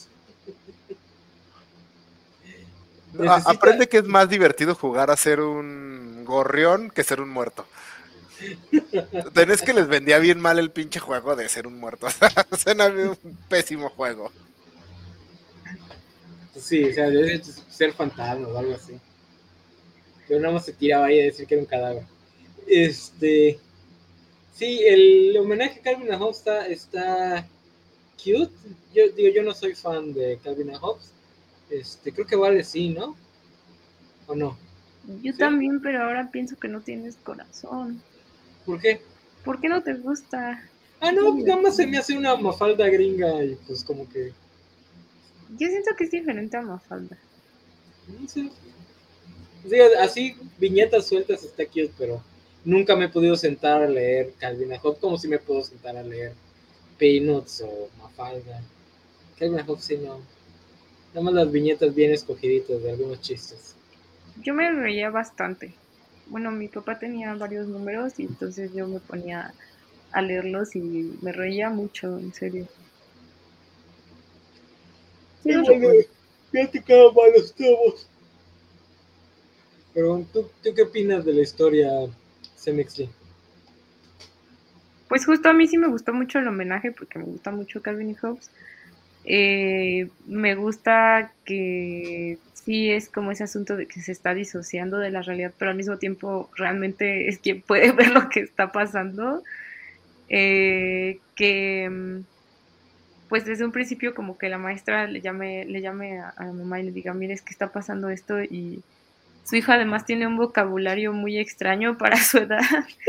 Necesita... Aprende que es más divertido jugar a ser un gorrión que ser un muerto. Tenés que les vendía bien mal el pinche juego de ser un muerto. Suena un pésimo juego. Sí, o sea, debe ser fantasma o algo así. Pero nada más se tiraba ahí a decir que era un cadáver. Este. Sí, el homenaje a Calvin and Hobbes está, está cute. Yo digo, yo no soy fan de Calvin and Hobbes. Este, creo que vale sí, ¿no? ¿O no? Yo ¿sí? También, pero ahora pienso que no tienes corazón. ¿Por qué? ¿Por qué no te gusta? Ah, no, nada más se me hace una Mafalda gringa y pues como que... Yo siento que es diferente a Mafalda. No sé. Sí, así, viñetas sueltas está cute, pero nunca me he podido sentar a leer Calvin and Hobbes como si me puedo sentar a leer Peanuts o Mafalda. Calvin and Hobbes sí no. Nada más las viñetas bien escogiditas de algunos chistes. Yo me reía bastante. Bueno, mi papá tenía varios números y entonces yo me ponía a leerlos y me reía mucho, en serio. Sí, bueno, ya te quedan malos tomos. Pero ¿tú, ¿tú qué opinas de la historia, Semexley? Pues justo a mí sí me gustó mucho el homenaje porque me gusta mucho Calvin y Hobbes. Eh, me gusta que sí es como ese asunto de que se está disociando de la realidad, pero al mismo tiempo realmente es quien puede ver lo que está pasando. Eh, que pues desde un principio como que la maestra le llame, le llame a, a la mamá y le diga, mire, es que está pasando esto, y su hija además tiene un vocabulario muy extraño para su edad.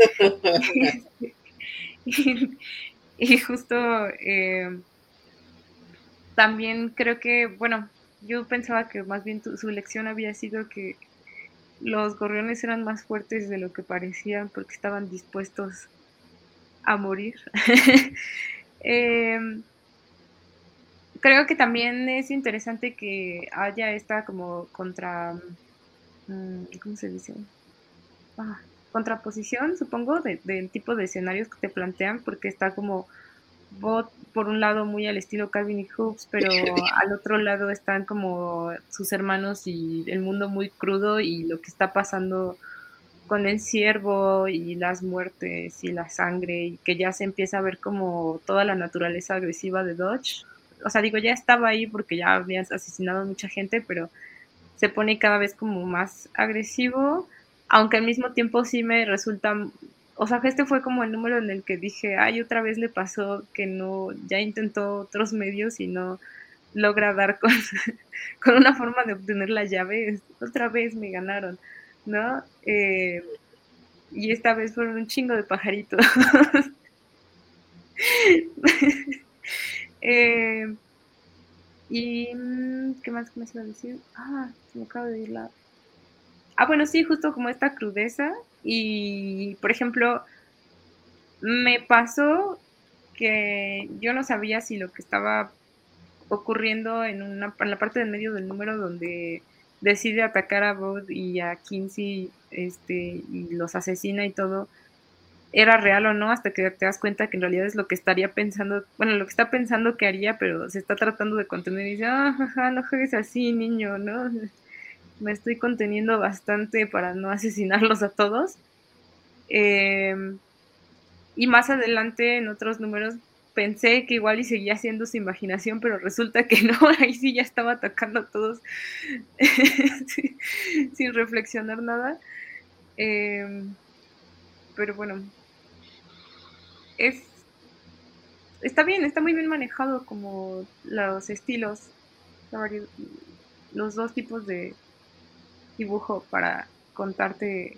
y, y justo eh, también creo que, bueno, yo pensaba que más bien tu, su lección había sido que los gorriones eran más fuertes de lo que parecían porque estaban dispuestos a morir. eh, creo que también es interesante que haya esta como contra, ¿cómo se dice? Ah, contraposición, supongo, de, del tipo de escenarios que te plantean, porque está como Bot por un lado muy al estilo Calvin y Hobbes, pero al otro lado están como sus hermanos y el mundo muy crudo y lo que está pasando con el ciervo y las muertes y la sangre, y que ya se empieza a ver como toda la naturaleza agresiva de Dodge. O sea, digo, ya estaba ahí porque ya habías asesinado a mucha gente, pero se pone cada vez como más agresivo, aunque al mismo tiempo sí me resulta, o sea, este fue como el número en el que dije, ay, otra vez le pasó que no, ya intentó otros medios y no logra dar con, con una forma de obtener la llave, otra vez me ganaron, ¿no? Eh, y esta vez fueron un chingo de pajaritos. eh, y ¿qué más, qué más iba a decir? Ah, se me acaba de ir la... Ah, bueno, sí, justo como esta crudeza. Y, por ejemplo, me pasó que yo no sabía si lo que estaba ocurriendo en, una, en la parte del medio del número donde decide atacar a Bud y a Kinsey, este, y los asesina y todo, era real o no, hasta que te das cuenta que en realidad es lo que estaría pensando, bueno, lo que está pensando que haría, pero se está tratando de contener y dice, ah, jaja, no juegues así, niño, ¿no? me estoy conteniendo bastante para no asesinarlos a todos. Eh, y más adelante en otros números pensé que igual y seguía siendo su imaginación, pero resulta que no, ahí sí ya estaba atacando a todos sin, sin reflexionar nada. Eh, pero bueno, es está bien, está muy bien manejado como los estilos, los dos tipos de dibujo para contarte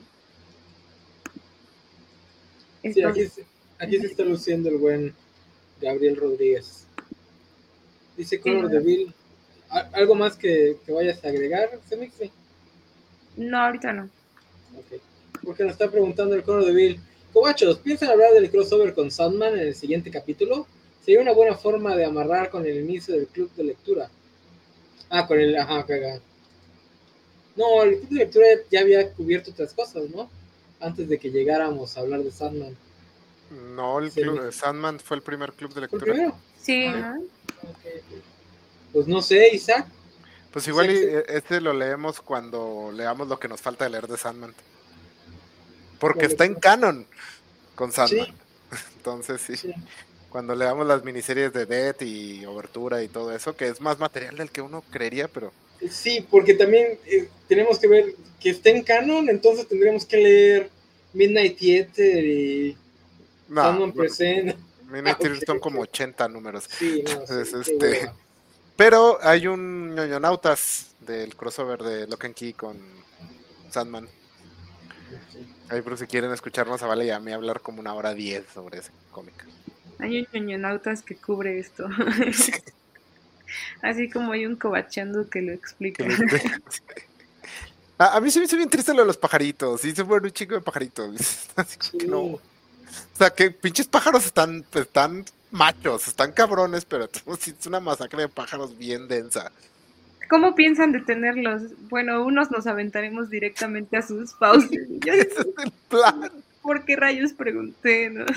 Sí, estos. aquí, se- aquí se está luciendo el buen Gabriel Rodríguez. Dice Sí, Color de Bill. ¿Algo más que, que vayas a agregar, Semixi? no, ahorita no. Ok. Porque nos está preguntando el Color de Bill. Cobachos, ¿piensan hablar del crossover con Sandman en el siguiente capítulo? Sería una buena forma de amarrar con el inicio del club de lectura. Ah, con el... Ajá, caga. No, el club de lectura ya había cubierto otras cosas, ¿no? Antes de que llegáramos a hablar de Sandman. No, el club de Sandman fue el primer club de ¿Fue el lectura. primero? Sí, Ah, ¿no? okay. Pues no sé, Isaac. Pues igual y Sí, este lo leemos cuando leamos lo que nos falta de leer de Sandman. Porque sí. está en canon con Sí, Sandman. Entonces sí, sí. cuando leamos las miniseries de Death y Obertura y todo eso, que es más material del que uno creería, pero... Sí, porque también eh, tenemos que ver que está en canon, entonces tendríamos que leer Midnight Theater y No, Sandman Present. Ah, Midnight Theater okay, son como okay. ochenta números. Sí, no, Entonces, sí, qué este... hueva. Pero hay un ñoñonautas del crossover de Lock and Key con Sandman. Sí. Ahí por si quieren escucharnos a Vale y a mí hablar como una hora diez sobre ese cómic. Hay un ñoñonautas que cubre esto. Así como hay un cobacheando que lo Que explica. lo explica. A, a mí se me hizo bien triste lo de los pajaritos. Sí, se fueron un chico de pajaritos. Así como que no. Sí. O sea, que pinches pájaros están, están machos, están cabrones, pero sí es una masacre de pájaros bien densa. ¿Cómo piensan detenerlos? Bueno, unos nos aventaremos directamente a sus fauces. Yo, Ese es el plan. ¿por qué rayos pregunté? ¿No?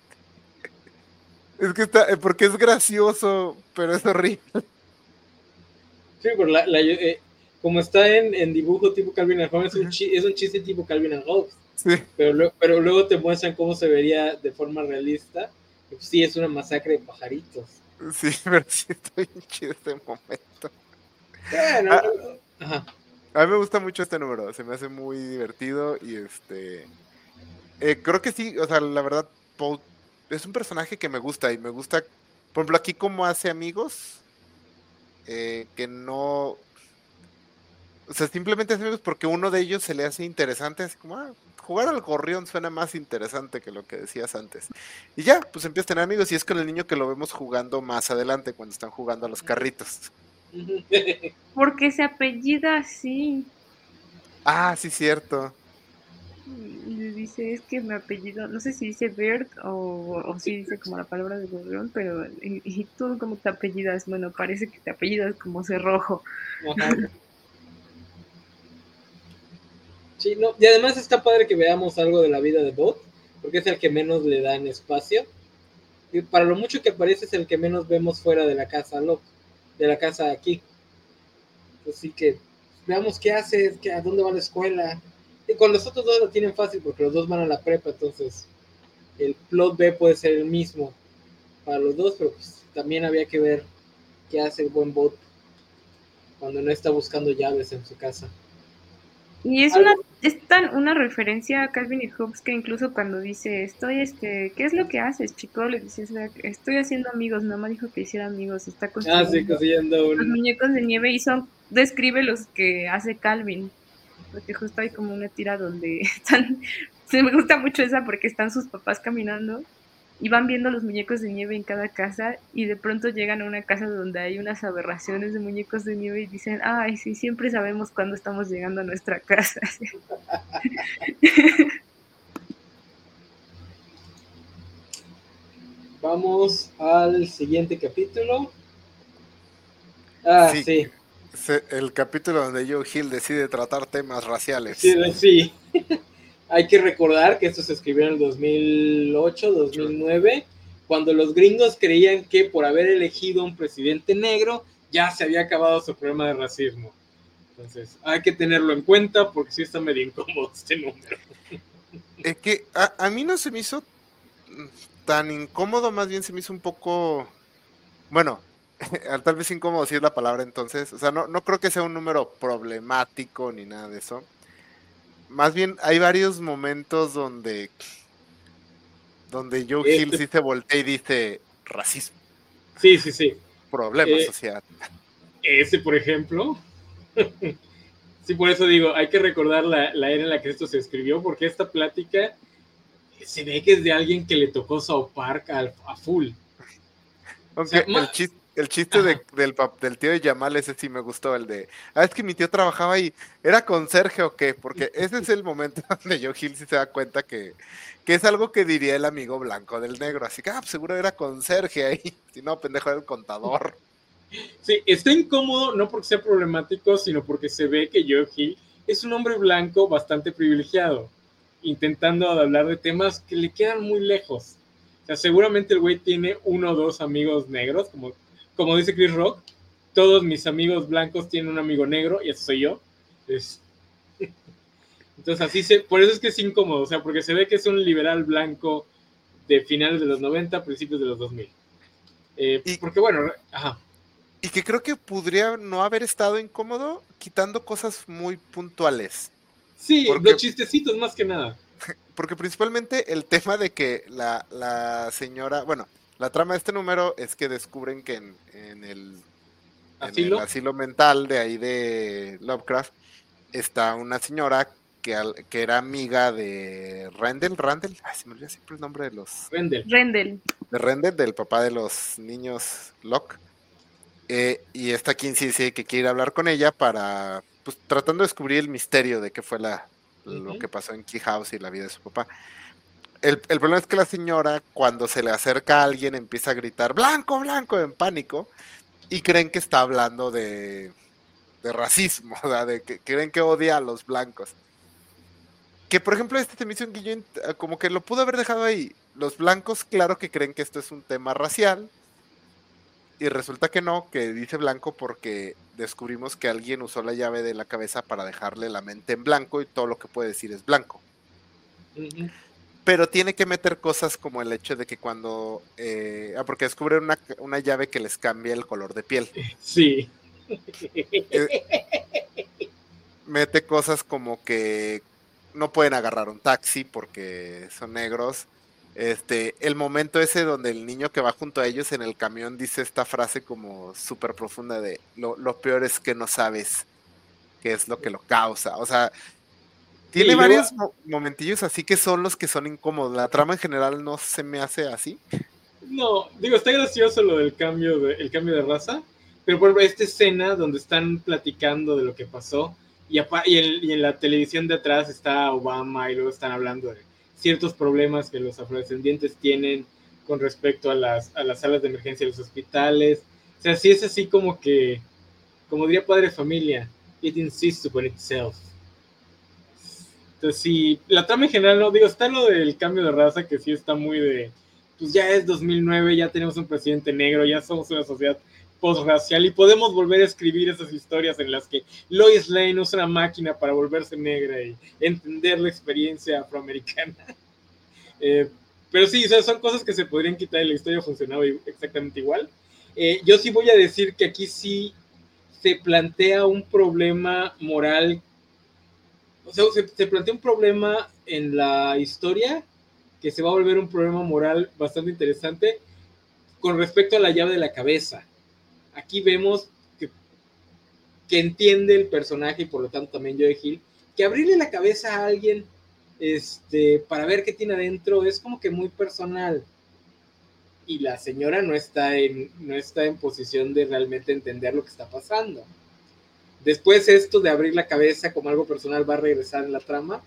Es que está, eh, porque es gracioso, pero es horrible. Sí, por la, la, eh, como está en, en dibujo tipo Calvin and Hobbes, es un, chi, es un chiste tipo Calvin and Hobbes. Sí. Pero, lo, pero luego te muestran cómo se vería de forma realista. Pues sí, es una masacre de pajaritos. Sí, pero sí está bien chido este momento. Bueno, A, ajá. a mí me gusta mucho este número, se me hace muy divertido y este... Eh, creo que sí, o sea, la verdad, Paul es un personaje que me gusta y me gusta, por ejemplo, aquí como hace amigos, eh, que no... O sea, simplemente hace amigos porque uno de ellos se le hace interesante, así como, ah, jugar al gorrión suena más interesante que lo que decías antes. Y ya, pues empieza a tener amigos y es con el niño que lo vemos jugando más adelante, cuando están jugando a los carritos. Porque se apellida así. Ah, sí, cierto. Y le dice, es que mi apellido, no sé si dice Bird o, o si dice como la palabra de gorrión, pero y, y tú como te apellidas, bueno, parece que te apellidas como Cerrojo. Ajá. Sí, no, y además está padre que veamos algo de la vida de Bot, porque es el que menos le dan espacio. Y para lo mucho que aparece es el que menos vemos fuera de la casa loco, de la casa aquí. Así que veamos qué hace, qué, a dónde va a la escuela. Y con los otros dos lo tienen fácil porque los dos van a la prepa, entonces el plot B puede ser el mismo para los dos, pero pues también había que ver qué hace el buen Bot cuando no está buscando llaves en su casa. Y es una Algo, es tan una referencia a Calvin y Hobbes que incluso cuando dice, estoy, este, ¿qué es lo que haces, chico? Le dices, estoy haciendo amigos, mamá dijo que hiciera amigos, está ah, sí, construyendo consiguiendo los un... muñecos de nieve y son, describe los que hace Calvin, porque justo hay como una tira donde están, se me gusta mucho esa porque están sus papás caminando y van viendo los muñecos de nieve en cada casa y de pronto llegan a una casa donde hay unas aberraciones de muñecos de nieve y dicen, ay, sí, siempre sabemos cuándo estamos llegando a nuestra casa. Vamos al siguiente capítulo. Ah, Sí, sí. se- el capítulo donde Joe Hill decide tratar temas raciales. Sí, sí. Hay que recordar que esto se escribió en el dos mil ocho, dos mil nueve, cuando los gringos creían que por haber elegido un presidente negro ya se había acabado su problema de racismo. Entonces, hay que tenerlo en cuenta porque sí está medio incómodo este número. Es que a, a mí no se me hizo tan incómodo, más bien se me hizo un poco, bueno, tal vez incómodo sí es la palabra entonces, o sea, no, no creo que sea un número problemático ni nada de eso. Más bien hay varios momentos donde, donde Joe Hill Este, sí se voltea y dice racismo, sí, sí, sí. problema Eh, social. ese, por ejemplo, sí, por eso digo, hay que recordar la, la era en la que esto se escribió, porque esta plática se ve que es de alguien que le tocó South Park a, a full. O sea, Aunque ma, el chiste, el chiste de, del, del tío de Yamal, ese sí me gustó, el de, ah, es que mi tío trabajaba ahí, ¿era conserje o qué? Porque ese es el momento donde Joe Hill sí se da cuenta que, que es algo que diría el amigo blanco del negro, así que, ah, pues seguro era conserje ahí, si no, pendejo, era el contador. Sí, está incómodo no porque sea problemático, sino porque se ve que Joe Hill es un hombre blanco bastante privilegiado, intentando hablar de temas que le quedan muy lejos. O sea, seguramente el güey tiene uno o dos amigos negros, como, como dice Chris Rock, todos mis amigos blancos tienen un amigo negro, y eso soy yo. Es, entonces así se, por eso es que es incómodo, o sea, porque se ve que es un liberal blanco de finales de los noventa, principios de los dos mil. Eh, Y, porque bueno, ajá. y que creo que podría no haber estado incómodo quitando cosas muy puntuales, Sí, los porque, chistecitos más que nada. porque principalmente el tema de que la, la señora, bueno, la trama de este número es que descubren que en, en el en el Asilo. asilo mental de ahí de Lovecraft, está una señora que, al, que era amiga de Randall, Randall, ay, se me olvida siempre el nombre de los... Rendell. Rendell. De Randall, del papá de los niños Locke. Eh, y esta Kinsey dice que quiere hablar con ella para, pues, tratando de descubrir el misterio de qué fue la, lo Uh-huh. que pasó en Key House y la vida de su papá. El, el problema es que la señora, cuando se le acerca a alguien, empieza a gritar, blanco, blanco, en pánico, y creen que está hablando de, de racismo, o sea, de que creen que odia a los blancos. Que por ejemplo este te me hizo un guiño, como que lo pudo haber dejado ahí. Los blancos, claro que creen que esto es un tema racial, y resulta que no, que dice blanco porque descubrimos que alguien usó la llave de la cabeza para dejarle la mente en blanco y todo lo que puede decir es blanco. Uh-huh. Pero tiene que meter cosas como el hecho de que cuando, eh, ah, porque descubren una, una llave que les cambia el color de piel. Sí. Eh, mete cosas como que no pueden agarrar un taxi porque son negros. Este, el momento ese donde el niño que va junto a ellos en el camión dice esta frase como súper profunda de lo, lo peor es que no sabes qué es lo que lo causa. O sea, tiene Sí, luego, varios mo momentillos así que son los que son incómodos. La trama en general no se me hace así. no, digo, está gracioso lo del cambio de, el cambio de raza, pero por ejemplo, esta escena donde están platicando de lo que pasó y, y, el, y en la televisión de atrás está Obama y luego están hablando de ciertos problemas que los afrodescendientes tienen con respecto a las, a las salas de emergencia de los hospitales. O sea, sí es así como que, como diría Padre Familia, it insists upon itself. Entonces, sí, la trama en general, no, digo, está lo del cambio de raza, que sí está muy de, pues ya es dos mil nueve, ya tenemos un presidente negro, ya somos una sociedad postracial y podemos volver a escribir esas historias en las que Lois Lane usa una máquina para volverse negra y entender la experiencia afroamericana. Eh, pero sí, o sea, son cosas que se podrían quitar y la historia funcionaba exactamente igual. Eh, yo sí voy a decir que aquí sí se plantea un problema moral. O sea, se, se plantea un problema en la historia que se va a volver un problema moral bastante interesante con respecto a la llave de la cabeza. Aquí vemos que, que entiende el personaje y por lo tanto también Joe Hill que abrirle la cabeza a alguien este, para ver qué tiene adentro es como que muy personal y la señora no está en, no está en posición de realmente entender lo que está pasando. Después esto de abrir la cabeza como algo personal va a regresar en la trama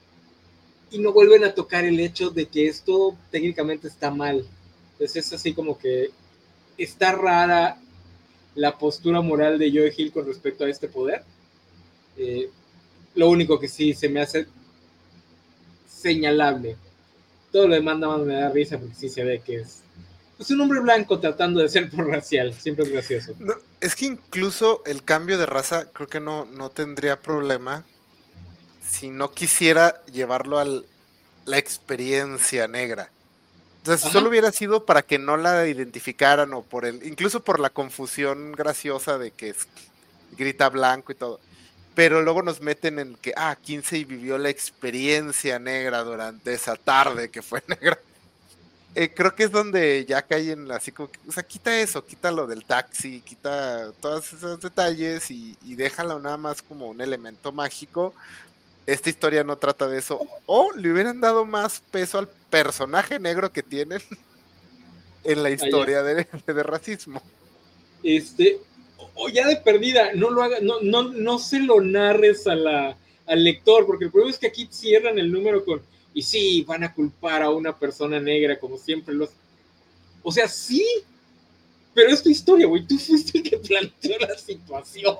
y no vuelven a tocar el hecho de que esto técnicamente está mal. Entonces es así como que está rara la postura moral de Joe Hill con respecto a este poder. Eh, lo único que sí se me hace señalable. Todo lo demás nada más me da risa porque sí se ve que es pues un hombre blanco tratando de ser por racial, siempre es gracioso. No, es que incluso el cambio de raza creo que no, no tendría problema si no quisiera llevarlo a la experiencia negra. Entonces, si solo hubiera sido para que no la identificaran o por el, incluso por la confusión graciosa de que es, grita blanco y todo. Pero luego nos meten en que, ah, Kinsey vivió la experiencia negra durante esa tarde que fue negra. Eh, creo que es donde ya caen así como que, o sea, quita eso, quita lo del taxi, quita todos esos detalles y, y déjalo nada más como un elemento mágico. Esta historia no trata de eso. O le hubieran dado más peso al personaje negro que tienen en la historia de, de racismo. Este, o ya de perdida, no lo haga, no, no, no se lo narres a la, al lector, porque el problema es que aquí cierran el número con, y sí, van a culpar a una persona negra, como siempre los. O sea, sí, pero es tu historia, güey. Tú fuiste el que planteó la situación.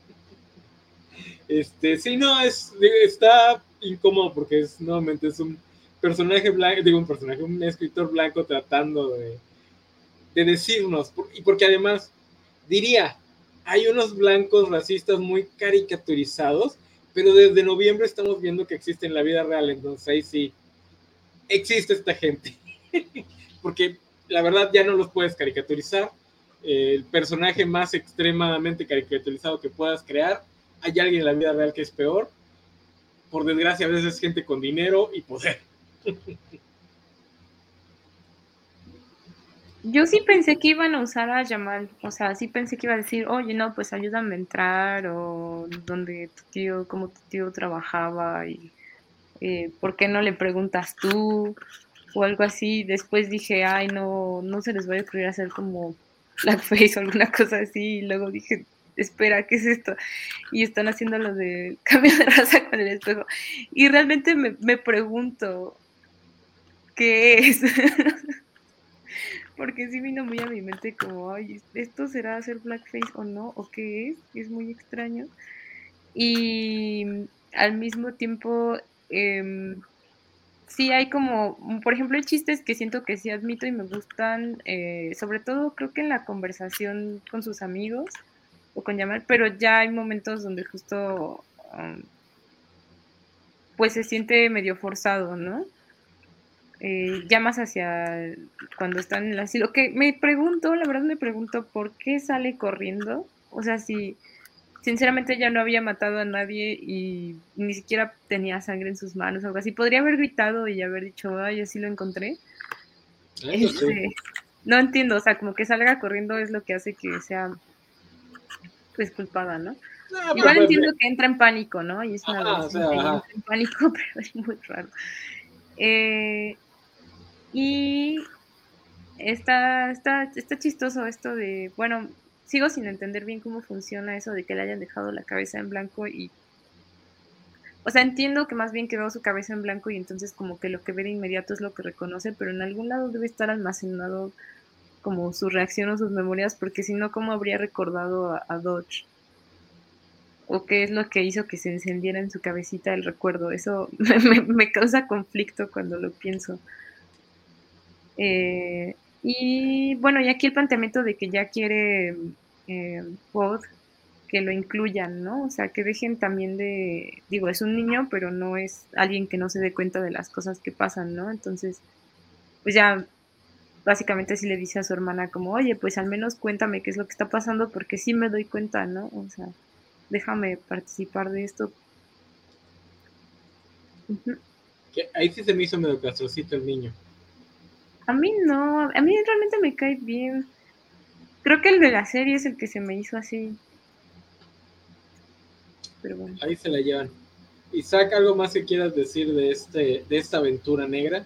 Este, sí, no, es, está incómodo porque es, nuevamente, es un personaje blanco, digo, un personaje, un escritor blanco tratando de, de decirnos, y porque además, diría, hay unos blancos racistas muy caricaturizados, pero desde noviembre estamos viendo que existe en la vida real, entonces ahí sí, existe esta gente. Porque la verdad ya no los puedes caricaturizar. Eh, el personaje más extremadamente caricaturizado que puedas crear, hay alguien en la vida real que es peor. Por desgracia, a veces es gente con dinero y poder. Yo sí pensé que iban a usar a Jamal, o sea, sí pensé que iba a decir, oye, no, pues ayúdame a entrar, o donde tu tío, como tu tío trabajaba, y eh, ¿por qué no le preguntas tú? O algo así. Después dije, ay, no, no se les vaya a ocurrir hacer como blackface o alguna cosa así, y luego dije, espera, ¿qué es esto? Y están haciendo lo de cambio de raza con el espejo. Y realmente me, me pregunto, ¿qué es? Porque sí vino muy a mi mente como, ay, ¿esto será hacer blackface o no? ¿O qué es? Es muy extraño. Y al mismo tiempo, eh, sí hay como, por ejemplo, hay chistes que siento que sí admito y me gustan, eh, sobre todo creo que en la conversación con sus amigos o con llamar, pero ya hay momentos donde justo, um, pues se siente medio forzado, ¿no? Eh, ya más hacia cuando están en el asilo, que me pregunto, la verdad me pregunto por qué sale corriendo, o sea, si sinceramente ya no había matado a nadie y ni siquiera tenía sangre en sus manos o algo así, podría haber gritado y haber dicho, ay, así lo encontré. Este, sí. No entiendo, o sea, como que salga corriendo es lo que hace que sea pues culpada, ¿no? No, igual pero, entiendo pero, que entra en pánico, ¿no? Y es una ajá, adolescente o sea, y entra en pánico, pero es muy raro. Eh, y está, está, está chistoso esto de, bueno, sigo sin entender bien cómo funciona eso de que le hayan dejado la cabeza en blanco y, o sea, entiendo que más bien quedó su cabeza en blanco y entonces como que lo que ve de inmediato es lo que reconoce, pero en algún lado debe estar almacenado como su reacción o sus memorias, porque si no, ¿cómo habría recordado a, a Dodge? ¿O qué es lo que hizo que se encendiera en su cabecita el recuerdo? Eso me, me causa conflicto cuando lo pienso. Eh, y bueno, y aquí el planteamiento de que ya quiere eh, Pod que lo incluyan, ¿no? O sea, que dejen también de, digo, es un niño, pero no es alguien que no se dé cuenta de las cosas que pasan, ¿no? Entonces, pues ya básicamente sí le dice a su hermana como, oye, pues al menos cuéntame qué es lo que está pasando, porque sí me doy cuenta, ¿no? O sea, déjame participar de esto. Uh-huh. Que ahí sí se me hizo medio castrocito el niño. A mí no, a mí realmente me cae bien. Creo que el de la serie es el que se me hizo así. Pero bueno. Ahí se la llevan. Isaac, ¿algo más que quieras decir de este, de esta aventura negra?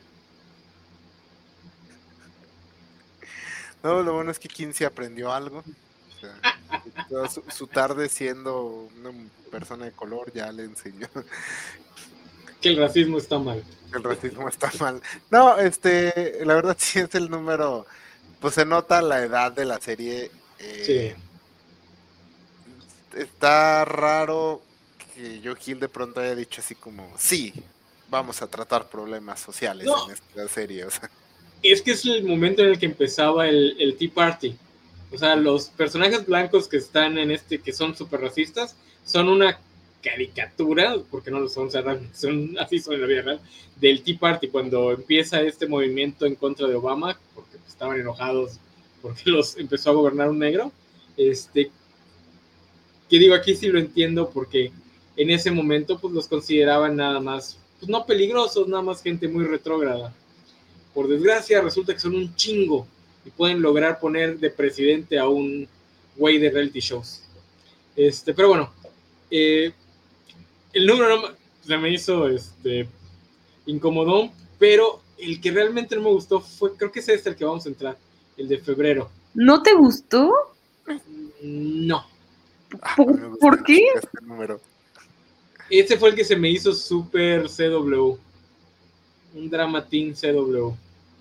No, lo bueno es que Kinsey aprendió algo. O sea, toda su, su tarde siendo una persona de color ya le enseñó que el racismo está mal. El racismo está mal. No, este, la verdad sí es el número, pues se nota la edad de la serie. Eh, sí. Está raro que Joe Hill de pronto haya dicho así como, sí, vamos a tratar problemas sociales no. en esta serie. O sea. es que es el momento en el que empezaba el, el Tea Party. O sea, los personajes blancos que están en este, que son súper racistas, son una caricatura, porque no lo son, o sea, son así son en la vida real, del Tea Party, cuando empieza este movimiento en contra de Obama, porque estaban enojados porque los empezó a gobernar un negro. Este, que digo, aquí sí lo entiendo, porque en ese momento pues los consideraban nada más, pues no peligrosos, nada más gente muy retrógrada. Por desgracia resulta que son un chingo y pueden lograr poner de presidente a un güey de reality shows. Este, pero bueno, eh, el número no, se me hizo este, incomodón, pero el que realmente no me gustó fue, creo que es este el que vamos a entrar, el de febrero. ¿No te gustó? No. Ah, ¿Por, ¿por qué? Este número. Ese fue el que se me hizo súper C W. Un dramatín C W.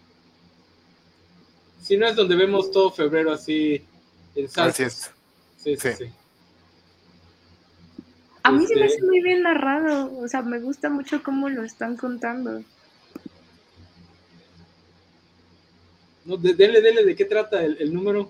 Si no es donde vemos todo febrero así en saltos. Así es. Sí, sí, Sí. sí. A mí Este- se me hace muy bien narrado, o sea, me gusta mucho cómo lo están contando. No, de- dele, dele, ¿de qué trata el, el número?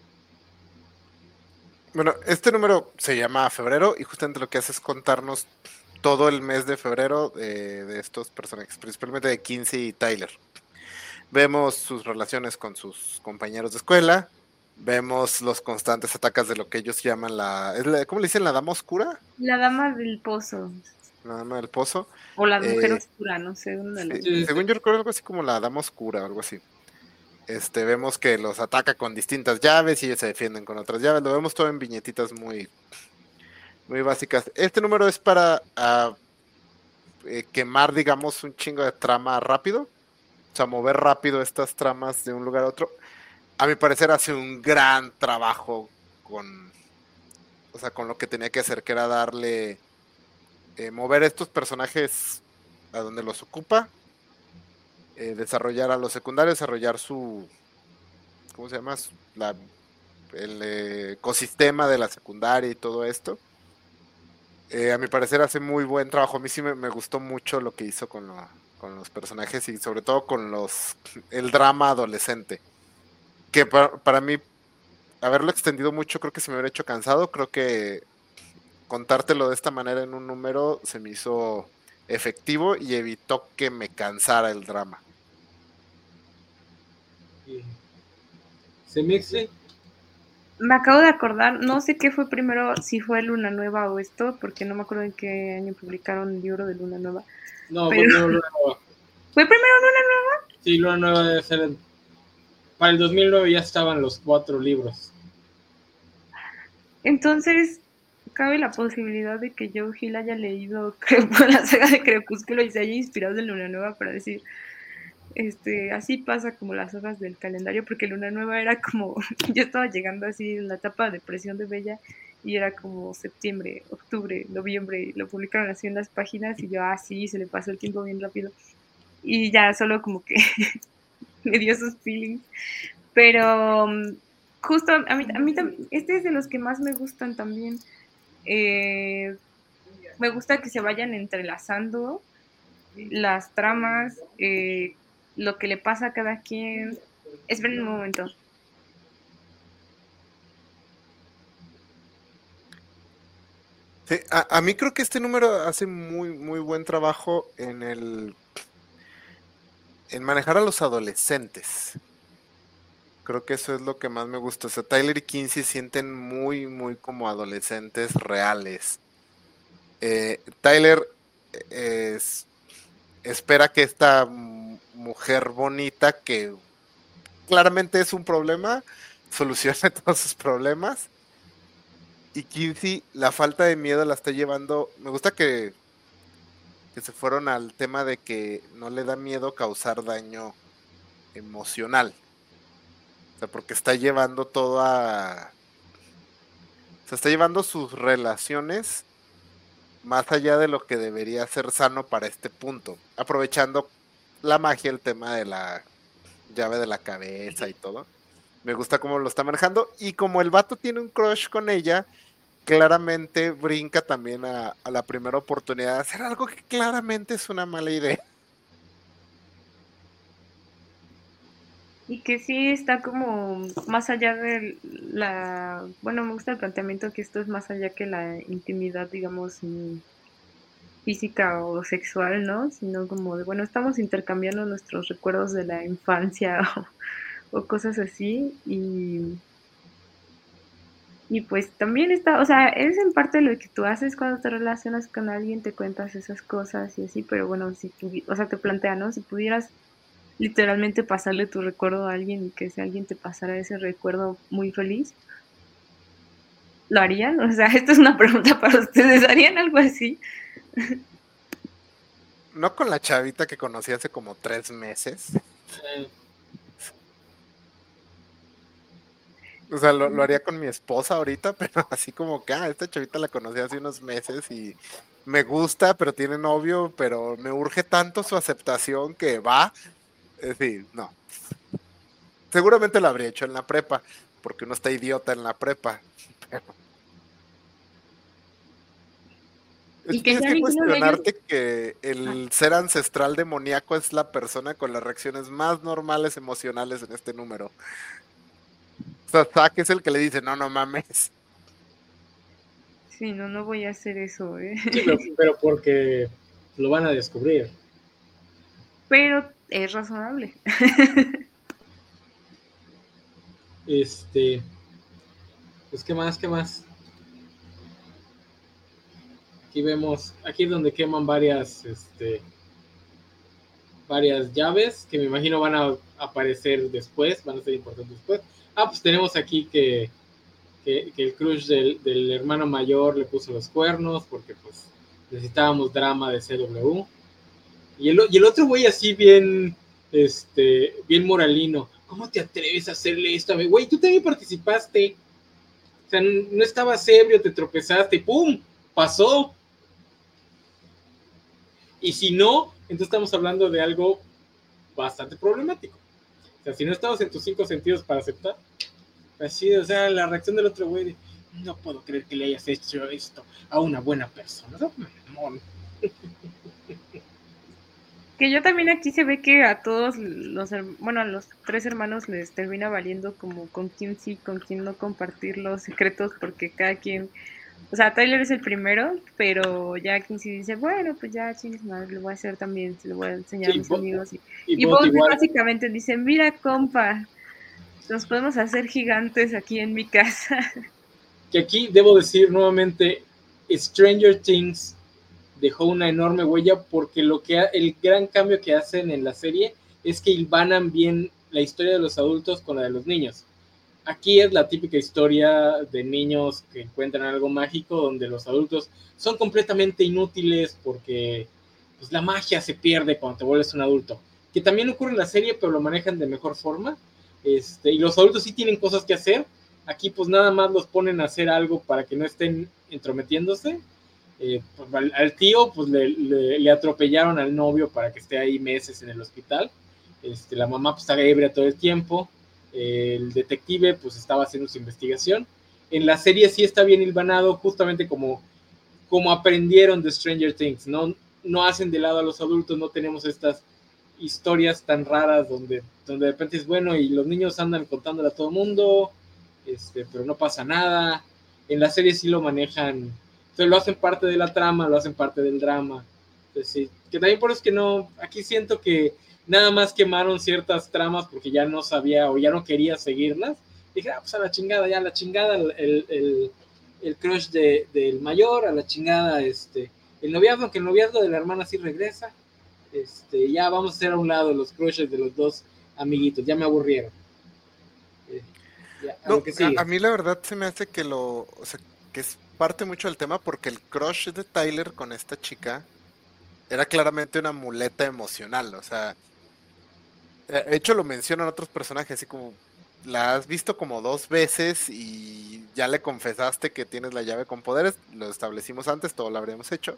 Bueno, este número se llama Febrero y justamente lo que hace es contarnos todo el mes de febrero de, de estos personajes, principalmente de Kinsey y Tyler. Vemos sus relaciones con sus compañeros de escuela, vemos los constantes ataques de lo que ellos llaman la, ¿es la- ¿cómo le dicen? ¿La dama oscura? La dama del pozo, La dama del pozo. o la mujer Eh, oscura, no sé, uno de Sí, los Sí, sí. según yo recuerdo algo así como la dama oscura, algo así. Este, vemos que los ataca con distintas llaves y ellos se defienden con otras llaves. Lo vemos todo en viñetitas muy, muy básicas. Este número es para uh, eh, quemar, digamos, un chingo de trama rápido. O sea, mover rápido estas tramas de un lugar a otro. A mi parecer hace un gran trabajo con, o sea, con lo que tenía que hacer, que era darle, eh, mover estos personajes a donde los ocupa. Eh, desarrollar a los secundarios, desarrollar su, ¿cómo se llama? La, el eh, ecosistema de la secundaria y todo esto. Eh, a mi parecer hace muy buen trabajo. A mí sí me, me gustó mucho lo que hizo con, lo, con los personajes y sobre todo con los el drama adolescente. Que para, para mí, haberlo extendido mucho, creo que se me hubiera hecho cansado. Creo que contártelo de esta manera en un número se me hizo efectivo y evitó que me cansara el drama. ¿Se mixe? Me acabo de acordar, no sé qué fue primero, si fue Luna Nueva o esto, porque no me acuerdo en qué año publicaron el libro de Luna Nueva. No, Pero- fue primero Luna Nueva. ¿Fue primero Luna Nueva? Sí, Luna Nueva debe ser. en- Para el dos mil nueve ya estaban los cuatro libros. Entonces, cabe la posibilidad de que Joe Hill haya leído Cre- la saga de Crepúsculo y se haya inspirado en Luna Nueva para decir, este, así pasa como las hojas del calendario, porque Luna Nueva era como, yo estaba llegando así en la etapa de depresión de Bella y era como septiembre, octubre, noviembre, y lo publicaron así en las páginas y yo, ah, sí, se le pasó el tiempo bien rápido. Y ya solo como que me dio sus feelings. Pero um, justo a mí, a mí tam- este es de los que más me gustan también. Eh, me gusta que se vayan entrelazando las tramas, eh, lo que le pasa a cada quien. Esperen un momento. Sí, a, a mí creo que este número hace muy, muy buen trabajo en el en manejar a los adolescentes. Creo que eso es lo que más me gusta. O sea, Tyler y Kinsey se sienten muy, muy como adolescentes reales. Eh, Tyler es, espera que esta mujer bonita, que claramente es un problema, solucione todos sus problemas. Y Kinsey, la falta de miedo la está llevando. Me gusta que, que se fueron al tema de que no le da miedo causar daño emocional. O sea, porque está llevando todo a... Se está llevando sus relaciones más allá de lo que debería ser sano para este punto. Aprovechando la magia, el tema de la llave de la cabeza y todo. Me gusta cómo lo está manejando. Y como el vato tiene un crush con ella, claramente brinca también a, a la primera oportunidad de hacer algo que claramente es una mala idea. Y que sí está como más allá de la, bueno, me gusta el planteamiento que esto es más allá que la intimidad, digamos, mm, física o sexual, ¿no? Sino como de, bueno, estamos intercambiando nuestros recuerdos de la infancia o, o cosas así. Y, y pues también está, o sea, es en parte lo que tú haces cuando te relacionas con alguien, te cuentas esas cosas y así, pero bueno, si tú, o sea, te plantea, ¿no? Si pudieras literalmente pasarle tu recuerdo a alguien y que ese alguien te pasara ese recuerdo muy feliz, ¿lo harían? O sea, esto es una pregunta para ustedes, ¿harían algo así? No con la chavita que conocí hace como tres meses. Eh, O sea, lo, lo haría con mi esposa ahorita, pero así como que, ah, esta chavita la conocí hace unos meses y me gusta, pero tiene novio, pero me urge tanto su aceptación que va. Es decir, no. Seguramente lo habría hecho en la prepa, porque uno está idiota en la prepa. Es Y que que tienes sea que ninguno de ellos. cuestionarte que Ah, el ser ancestral demoníaco es la persona con las reacciones más normales emocionales en este número. O sea, Zack es el que le dice, no, no mames. sí, no, no voy a hacer eso, ¿eh? sí, pero, pero porque lo van a descubrir. Pero es razonable. Este, pues, ¿qué más? ¿Qué más? Aquí vemos, aquí es donde queman varias, este, varias llaves que me imagino van a aparecer después, van a ser importantes después. Ah, pues tenemos aquí que, que, que el crush del, del, hermano mayor le puso los cuernos porque pues necesitábamos drama de C W. Y el, y el otro güey así bien, este, bien moralino. ¿Cómo te atreves a hacerle esto a mí? Güey, tú también participaste. O sea, no estabas ebrio, te tropezaste y ¡pum! Pasó. Y si no, entonces estamos hablando de algo bastante problemático. O sea, si no estabas en tus cinco sentidos para aceptar, así, o sea, la reacción del otro güey de, no puedo creer que le hayas hecho esto a una buena persona. No, mamón. Que yo también aquí se ve que a todos los, her- bueno, a los tres hermanos les termina valiendo como con quién sí, con quién no compartir los secretos, porque cada quien, o sea, Tyler es el primero, pero ya Kinsey dice, bueno, pues ya chingues madre, lo voy a hacer también, se lo voy a enseñar a Sí, mis amigos. Y, y y Bot Bones igual. básicamente dice, mira, compa, nos podemos hacer gigantes aquí en mi casa. Que aquí debo decir nuevamente, Stranger Things dejó una enorme huella porque lo que ha, el gran cambio que hacen en la serie es que hilvanan bien la historia de los adultos con la de los niños. Aquí es la típica historia de niños que encuentran algo mágico donde los adultos son completamente inútiles porque pues, la magia se pierde cuando te vuelves un adulto. Que también ocurre en la serie, pero lo manejan de mejor forma. Este, y los adultos sí tienen cosas que hacer. Aquí pues nada más los ponen a hacer algo para que no estén entrometiéndose. Eh, pues, al, al, tío pues le, le, le, atropellaron al novio para que esté ahí meses en el hospital. Este, la mamá pues está ebria todo el tiempo. Eh, el detective pues estaba haciendo su investigación. En la serie sí está bien hilvanado, justamente como, como aprendieron de Stranger Things. No, no hacen de lado a los adultos, no tenemos estas historias tan raras donde, donde de repente es bueno y los niños andan contándole a todo el mundo, este, pero no pasa nada. En la serie sí lo manejan, o sea, lo hacen parte de la trama, lo hacen parte del drama. Entonces, sí, que también por eso es que no, aquí siento que nada más quemaron ciertas tramas porque ya no sabía o ya no quería seguirlas. Dije, ah, pues a la chingada, ya a la chingada el, el, el, el crush de, del mayor, a la chingada este, el noviazgo, que el noviazgo de la hermana sí regresa. Este, ya vamos a hacer a un lado los crushes de los dos amiguitos, ya me aburrieron. Eh, ya, a No, lo que a, sigue. a mí la verdad se me hace que lo, o sea, que es parte mucho del tema porque el crush de Tyler con esta chica era claramente una muleta emocional, o sea, de hecho lo mencionan otros personajes, así como la has visto como dos veces y ya le confesaste que tienes la llave con poderes, lo establecimos antes, todo lo habríamos hecho,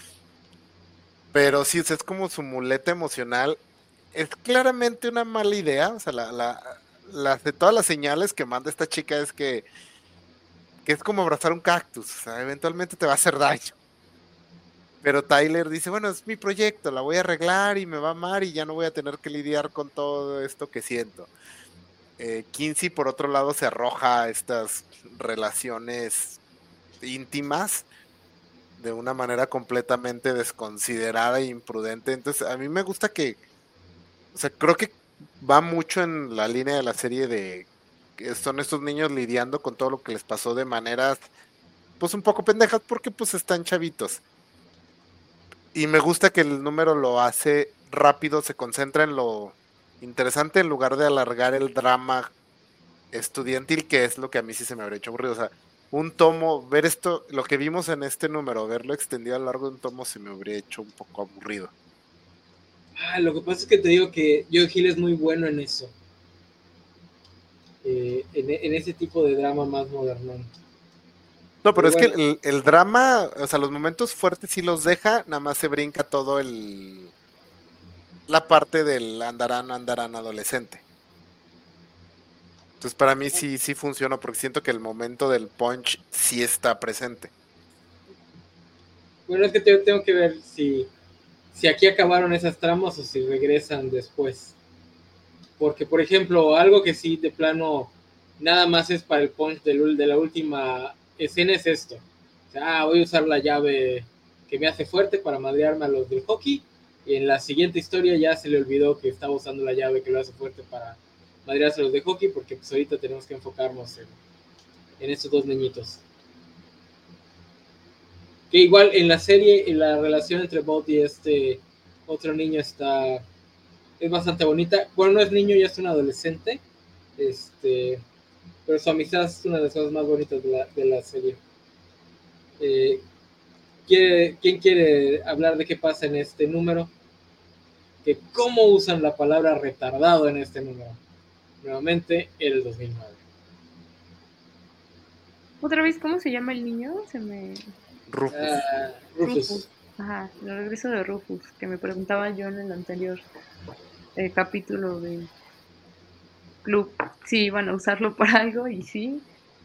pero sí, o sea, es como su muleta emocional, es claramente una mala idea, o sea, la, la, la, de todas las señales que manda esta chica es que que es como abrazar un cactus, o sea, eventualmente te va a hacer daño. pero Tyler dice, bueno, es mi proyecto, la voy a arreglar y me va a amar y ya no voy a tener que lidiar con todo esto que siento. Eh, Kinsey, por otro lado, se arroja a estas relaciones íntimas de una manera completamente desconsiderada e imprudente. Entonces, a mí me gusta que, o sea, creo que va mucho en la línea de la serie de que son estos niños lidiando con todo lo que les pasó de maneras, pues un poco pendejas porque pues están chavitos. Y me gusta que el número lo hace rápido, se concentra en lo interesante en lugar de alargar el drama estudiantil, que es lo que a mí sí se me habría hecho aburrido. O sea, un tomo, ver esto, lo que vimos en este número, verlo extendido a lo largo de un tomo se me habría hecho un poco aburrido. Ah, lo que pasa es que te digo que Joe Hill es muy bueno en eso. Eh, en, en ese tipo de drama más moderno. No, pero, pero es bueno. que el, el drama, o sea, los momentos fuertes sí los deja, nada más se brinca todo el la parte del andarán, andarán adolescente. Entonces para mí sí, sí funciona porque siento que el momento del punch sí está presente. Bueno, es que te, tengo que ver si, si aquí acabaron esas tramas o si regresan después. Porque, por ejemplo, algo que sí de plano nada más es para el punch del, de la última escena es esto. O sea, ah, voy a usar la llave que me hace fuerte para madrearme a los del hockey. Y en la siguiente historia ya se le olvidó que estaba usando la llave que lo hace fuerte para madrearse a los de hockey, porque pues ahorita tenemos que enfocarnos en, en estos dos niñitos. Que igual en la serie, en la relación entre Bob y este otro niño está, es bastante bonita. Bueno, no es niño, ya es un adolescente, este, pero su amistad es una de las cosas más bonitas de la, de la serie. Eh, ¿quiere, ¿Quién quiere hablar de qué pasa en este número? Que cómo usan la palabra retardado en este número. Nuevamente, el dos mil nueve. Otra vez, ¿cómo se llama el niño? Se me... Rufus. Uh, Rufus. Rufus. Ajá, el regreso de Rufus, que me preguntaba yo en el anterior eh, capítulo de Club. Sí, iban a usarlo para algo y sí.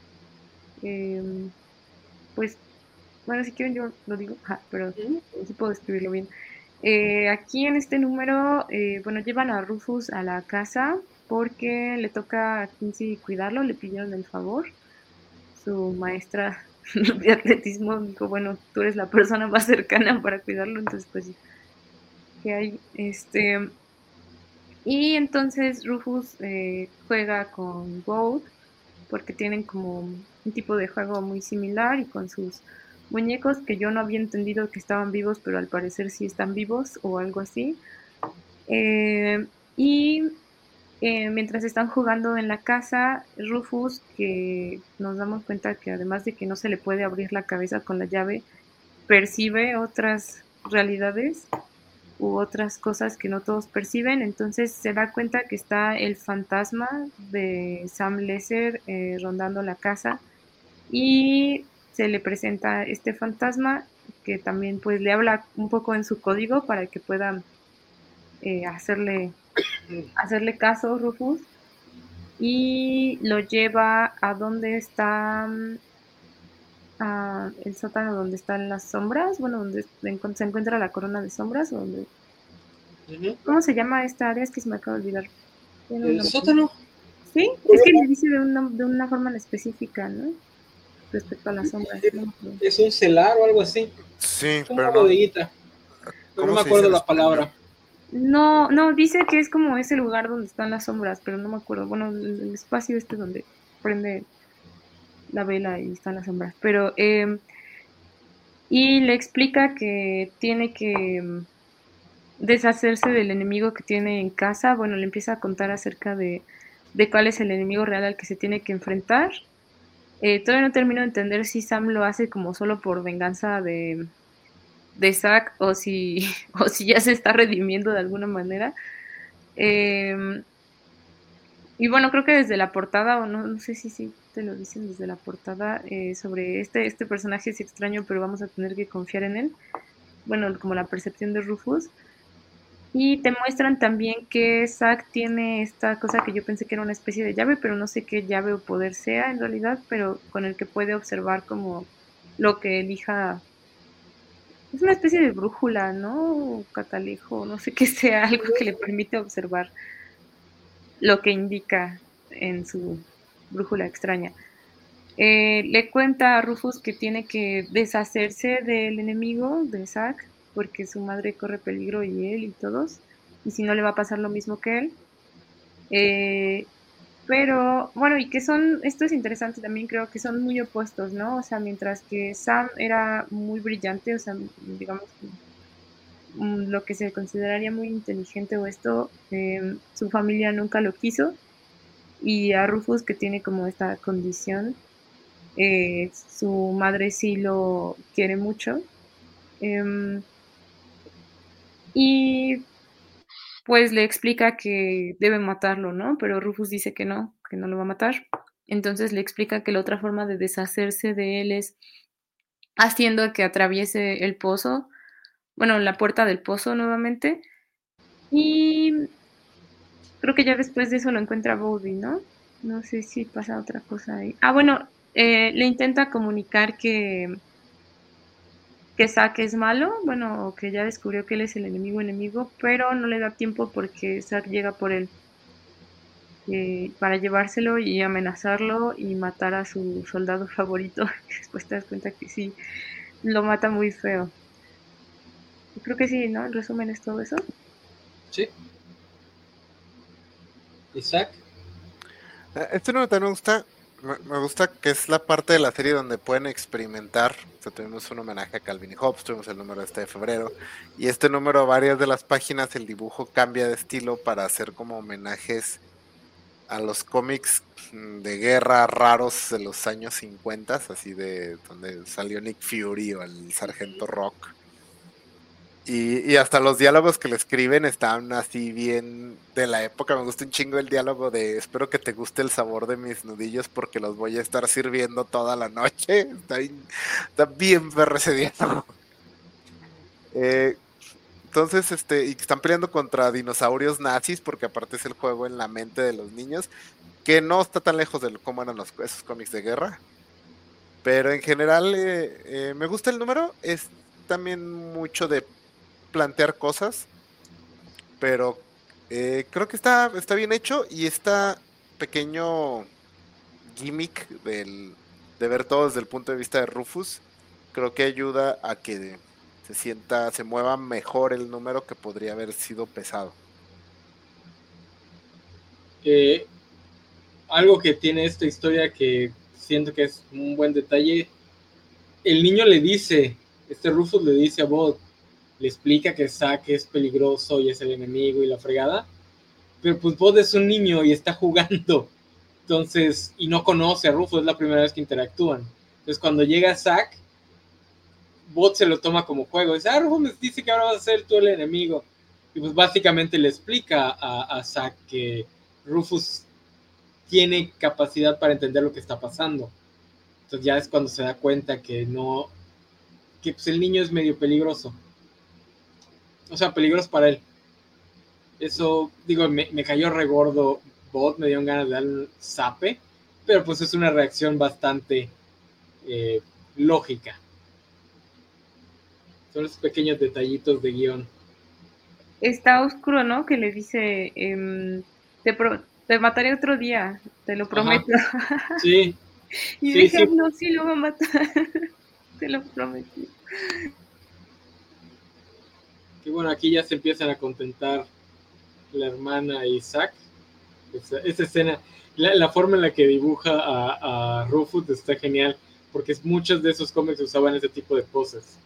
Eh, pues, bueno, si quieren yo lo digo, ajá, pero sí puedo escribirlo bien. Eh, aquí en este número, eh, bueno, llevan a Rufus a la casa porque le toca a Kinsey cuidarlo, le pidieron el favor. Su maestra de atletismo dijo, bueno, tú eres la persona más cercana para cuidarlo, entonces pues sí, que hay, este, y entonces Rufus eh, juega con Gold porque tienen como un tipo de juego muy similar y con sus muñecos que yo no había entendido que estaban vivos, pero al parecer sí están vivos o algo así. Eh, y eh, mientras están jugando en la casa, Rufus, que nos damos cuenta que además de que no se le puede abrir la cabeza con la llave, percibe otras realidades u otras cosas que no todos perciben, entonces se da cuenta que está el fantasma de Sam Lesser eh, rondando la casa y se le presenta este fantasma que también pues le habla un poco en su código para que pueda eh, hacerle hacerle caso Rufus y lo lleva a donde está uh, el sótano donde están las sombras, bueno, donde se encuentra la corona de sombras, donde uh-huh. ¿Cómo se llama esta área? Es que se me acaba de olvidar. ¿El sótano? Sí, es que le dice de una, de una forma en específica, ¿no? Respecto a las sombras. ¿No? Es un celar o algo así. Sí, es pero una no. bodeguita. Pero no me acuerdo la palabra. No, no, dice que es como ese lugar donde están las sombras, pero no me acuerdo. Bueno, el, el espacio este donde prende la vela y están las sombras. Pero, eh, y le explica que tiene que deshacerse del enemigo que tiene en casa. Bueno, le empieza a contar acerca de, de cuál es el enemigo real al que se tiene que enfrentar. Eh, todavía no termino de entender si Sam lo hace como solo por venganza de, de Zack o si, o si ya se está redimiendo de alguna manera. Eh, y bueno, creo que desde la portada, o no, no sé si sí te lo dicen desde la portada, eh, sobre este, este personaje es extraño, pero vamos a tener que confiar en él. Bueno, como la percepción de Rufus. Y te muestran también que Zack tiene esta cosa que yo pensé que era una especie de llave, pero no sé qué llave o poder sea en realidad, pero con el que puede observar como lo que elija, es una especie de brújula, ¿no? Catalejo, no sé qué sea, algo que le permite observar lo que indica en su brújula extraña. Eh, le cuenta a Rufus que tiene que deshacerse del enemigo, de Zack, porque su madre corre peligro y él y todos, y si no le va a pasar lo mismo que él. Eh, pero, bueno, y que son, esto es interesante también, creo que son muy opuestos, ¿no? O sea, mientras que Sam era muy brillante, o sea, digamos, mm, lo que se consideraría muy inteligente o esto, eh, su familia nunca lo quiso, y a Rufus, que tiene como esta condición, eh, su madre sí lo quiere mucho. em, y pues le explica que debe matarlo, ¿no? Pero Rufus dice que no, que no lo va a matar. Entonces le explica que la otra forma de deshacerse de él es haciendo que atraviese el pozo, bueno, la puerta del pozo nuevamente. Y creo que ya después de eso lo encuentra Bobby, ¿no? No sé si pasa otra cosa ahí. Ah, bueno, eh, le intenta comunicar que, que Zack es malo, bueno, que ya descubrió que él es el enemigo enemigo, pero no le da tiempo porque Zack llega por él. Eh, para llevárselo y amenazarlo y matar a su soldado favorito. Después te das cuenta que sí, lo mata muy feo. Yo creo que sí, ¿no? El resumen es todo eso. Sí. Isaac. Este número también me gusta, me, me gusta que es la parte de la serie donde pueden experimentar. O sea, tuvimos un homenaje a Calvin y Hobbes, tuvimos el número este de febrero, y este número, varias de las páginas, el dibujo cambia de estilo para hacer como homenajes a los cómics de guerra raros de los años cincuenta, así de donde salió Nick Fury o el Sargento Rock. Y, y hasta los diálogos que le escriben están así bien de la época. Me gusta un chingo el diálogo de espero que te guste el sabor de mis nudillos porque los voy a estar sirviendo toda la noche. Está bien, está bien perro ese diálogo. Eh, entonces, este, y están peleando contra dinosaurios nazis porque aparte es el juego en la mente de los niños, que no está tan lejos de cómo eran los, esos cómics de guerra. Pero en general eh, eh, me gusta el número. Es también mucho de plantear cosas, pero eh, creo que está, está bien hecho y está pequeño gimmick del, de ver todo desde el punto de vista de Rufus, creo que ayuda a que se sienta, se mueva mejor el número que podría haber sido pesado. Eh, algo que tiene esta historia que siento que es un buen detalle, el niño le dice, este Rufus le dice a Bud, le explica que Zack es peligroso y es el enemigo y la fregada, pero pues Bud es un niño y está jugando, entonces, y no conoce a Rufus, es la primera vez que interactúan. Entonces cuando llega Zack, Bud se lo toma como juego, dice, ah, Rufus me dice que ahora vas a ser tú el enemigo, y pues básicamente le explica a, a Zack que Rufus tiene capacidad para entender lo que está pasando. Entonces ya es cuando se da cuenta que no, que pues el niño es medio peligroso. O sea, peligroso para él. Eso, digo, me, me cayó regordo Bot, me dio ganas de dar un zape, pero pues es una reacción bastante eh, lógica. Son los pequeños detallitos de guión. Está oscuro, ¿no? Que le dice, em, te, pro- te mataré otro día, te lo prometo. Sí. Y sí, deja, sí. no, sí lo va a matar. Te lo prometo. Y bueno, aquí ya se empiezan a contentar la hermana y Zack. Esa, esa escena, la, la, forma en la que dibuja a, a Rufus está genial, porque muchos de esos cómics usaban ese tipo de poses.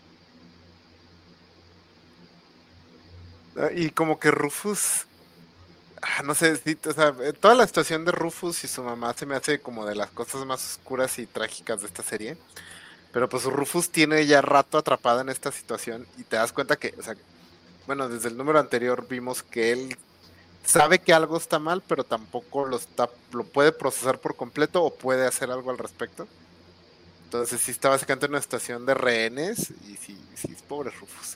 Y como que Rufus, no sé, sí, o sea, toda la situación de Rufus y su mamá se me hace como de las cosas más oscuras y trágicas de esta serie. Pero pues Rufus tiene ya rato atrapada en esta situación y te das cuenta que, o sea, bueno, desde el número anterior vimos que él sabe que algo está mal, pero tampoco lo está, lo puede procesar por completo o puede hacer algo al respecto. Entonces sí está básicamente en una situación de rehenes y sí, sí, pobre Rufus.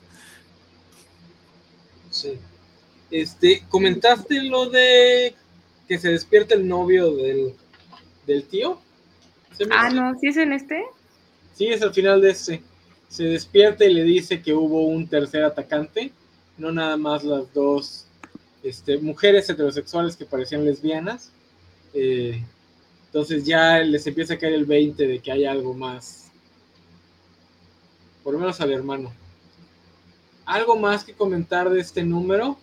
Sí. Este, comentaste lo de que se despierta el novio del, del tío. Ah, no, ¿sí es en este? Sí, es al final de este. se despierta y le dice que hubo un tercer atacante, no nada más las dos este, mujeres heterosexuales que parecían lesbianas. Eh, entonces ya les empieza a caer el veinte de que hay algo más, por lo menos al hermano. ¿Algo más que comentar de este número?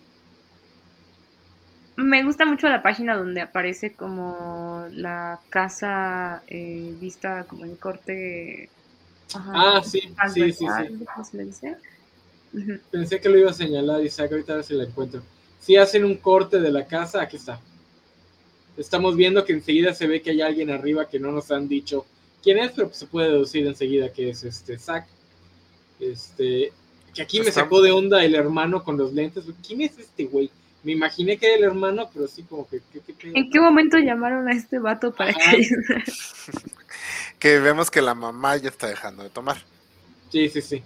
Me gusta mucho la página donde aparece como la casa eh, vista como en corte. Ajá, Ah, sí, sí, sí, sí. ¿cómo se le dice? Uh-huh. Pensé que lo iba a señalar, Isaac, ahorita a ver si la encuentro. Si hacen un corte de la casa, aquí está. Estamos viendo que enseguida se ve que hay alguien arriba que no nos han dicho quién es, pero pues se puede deducir enseguida que es este Zack. Este, que aquí me sacó de onda el hermano con los lentes. ¿Quién es este güey? Me imaginé que era el hermano, pero sí como que... ¿qué, qué, qué, ¿En qué momento llamaron a este vato para Ajá. que ayudara? Que vemos que la mamá ya está dejando de tomar. Sí, sí, sí.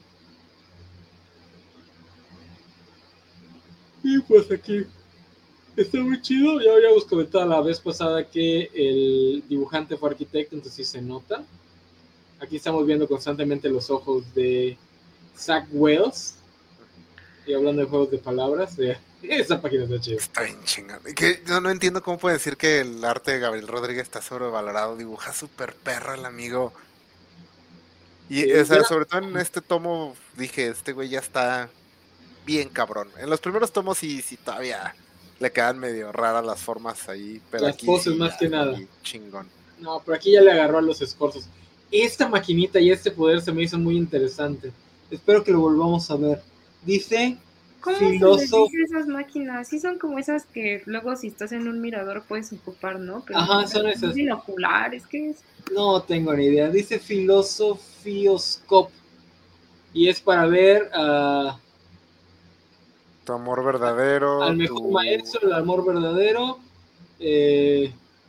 Y pues aquí está muy chido. Ya habíamos comentado la vez pasada que el dibujante fue arquitecto, entonces sí se nota. Aquí estamos viendo constantemente los ojos de Zack Wells. Y hablando de juegos de palabras, de... esa página está chida. Está bien chingada. Que yo no entiendo cómo puede decir que el arte de Gabriel Rodríguez está sobrevalorado. Dibuja súper perro el amigo. Y sí, o sea, ya... sobre todo en este tomo dije, este güey ya está bien cabrón. En los primeros tomos sí, sí todavía le quedan medio raras las formas ahí. Pero las aquí poses sí, más que nada. Chingón. No, pero aquí ya le agarró a los escorzos. Esta maquinita y este poder se me hizo muy interesante. Espero que lo volvamos a ver. Dice... ¿Cómo filósofo... se les dice esas máquinas? Sí son como esas que luego si estás en un mirador puedes ocupar, ¿no? Pero ajá, son esas. Binoculares, ¿qué es? No tengo ni idea. Dice Filosofioscope. Y es para ver a... Uh, tu amor verdadero. Al mejor tu... maestro, el amor verdadero. Eh,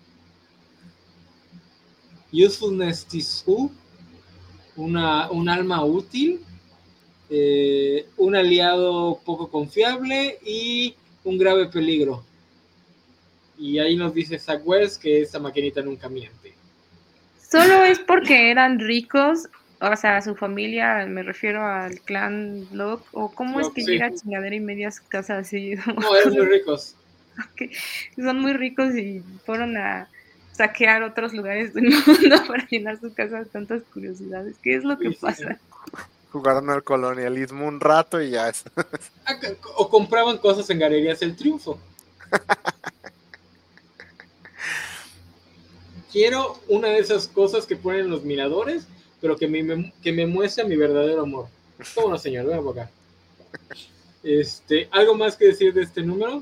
usefulness tissue. Una, un alma útil. Eh, un aliado poco confiable y un grave peligro. Y ahí nos dice Zack Wells que esta maquinita nunca miente. Solo es porque eran ricos, o sea, su familia, me refiero al clan Locke, o cómo Locke, es que sí. llega chingadera y media a su casa así. No, eran muy ricos. Okay. Son muy ricos y fueron a saquear otros lugares del mundo para llenar su casa de tantas curiosidades. ¿Qué es lo que sí, pasa? Sí. Jugaron al colonialismo un rato y ya es. O compraban cosas en Galerías El Triunfo. Quiero una de esas cosas que ponen los miradores, pero que me, que me muestre mi verdadero amor. ¿Cómo no, señor? Ven por acá. Este, ¿algo más que decir de este número?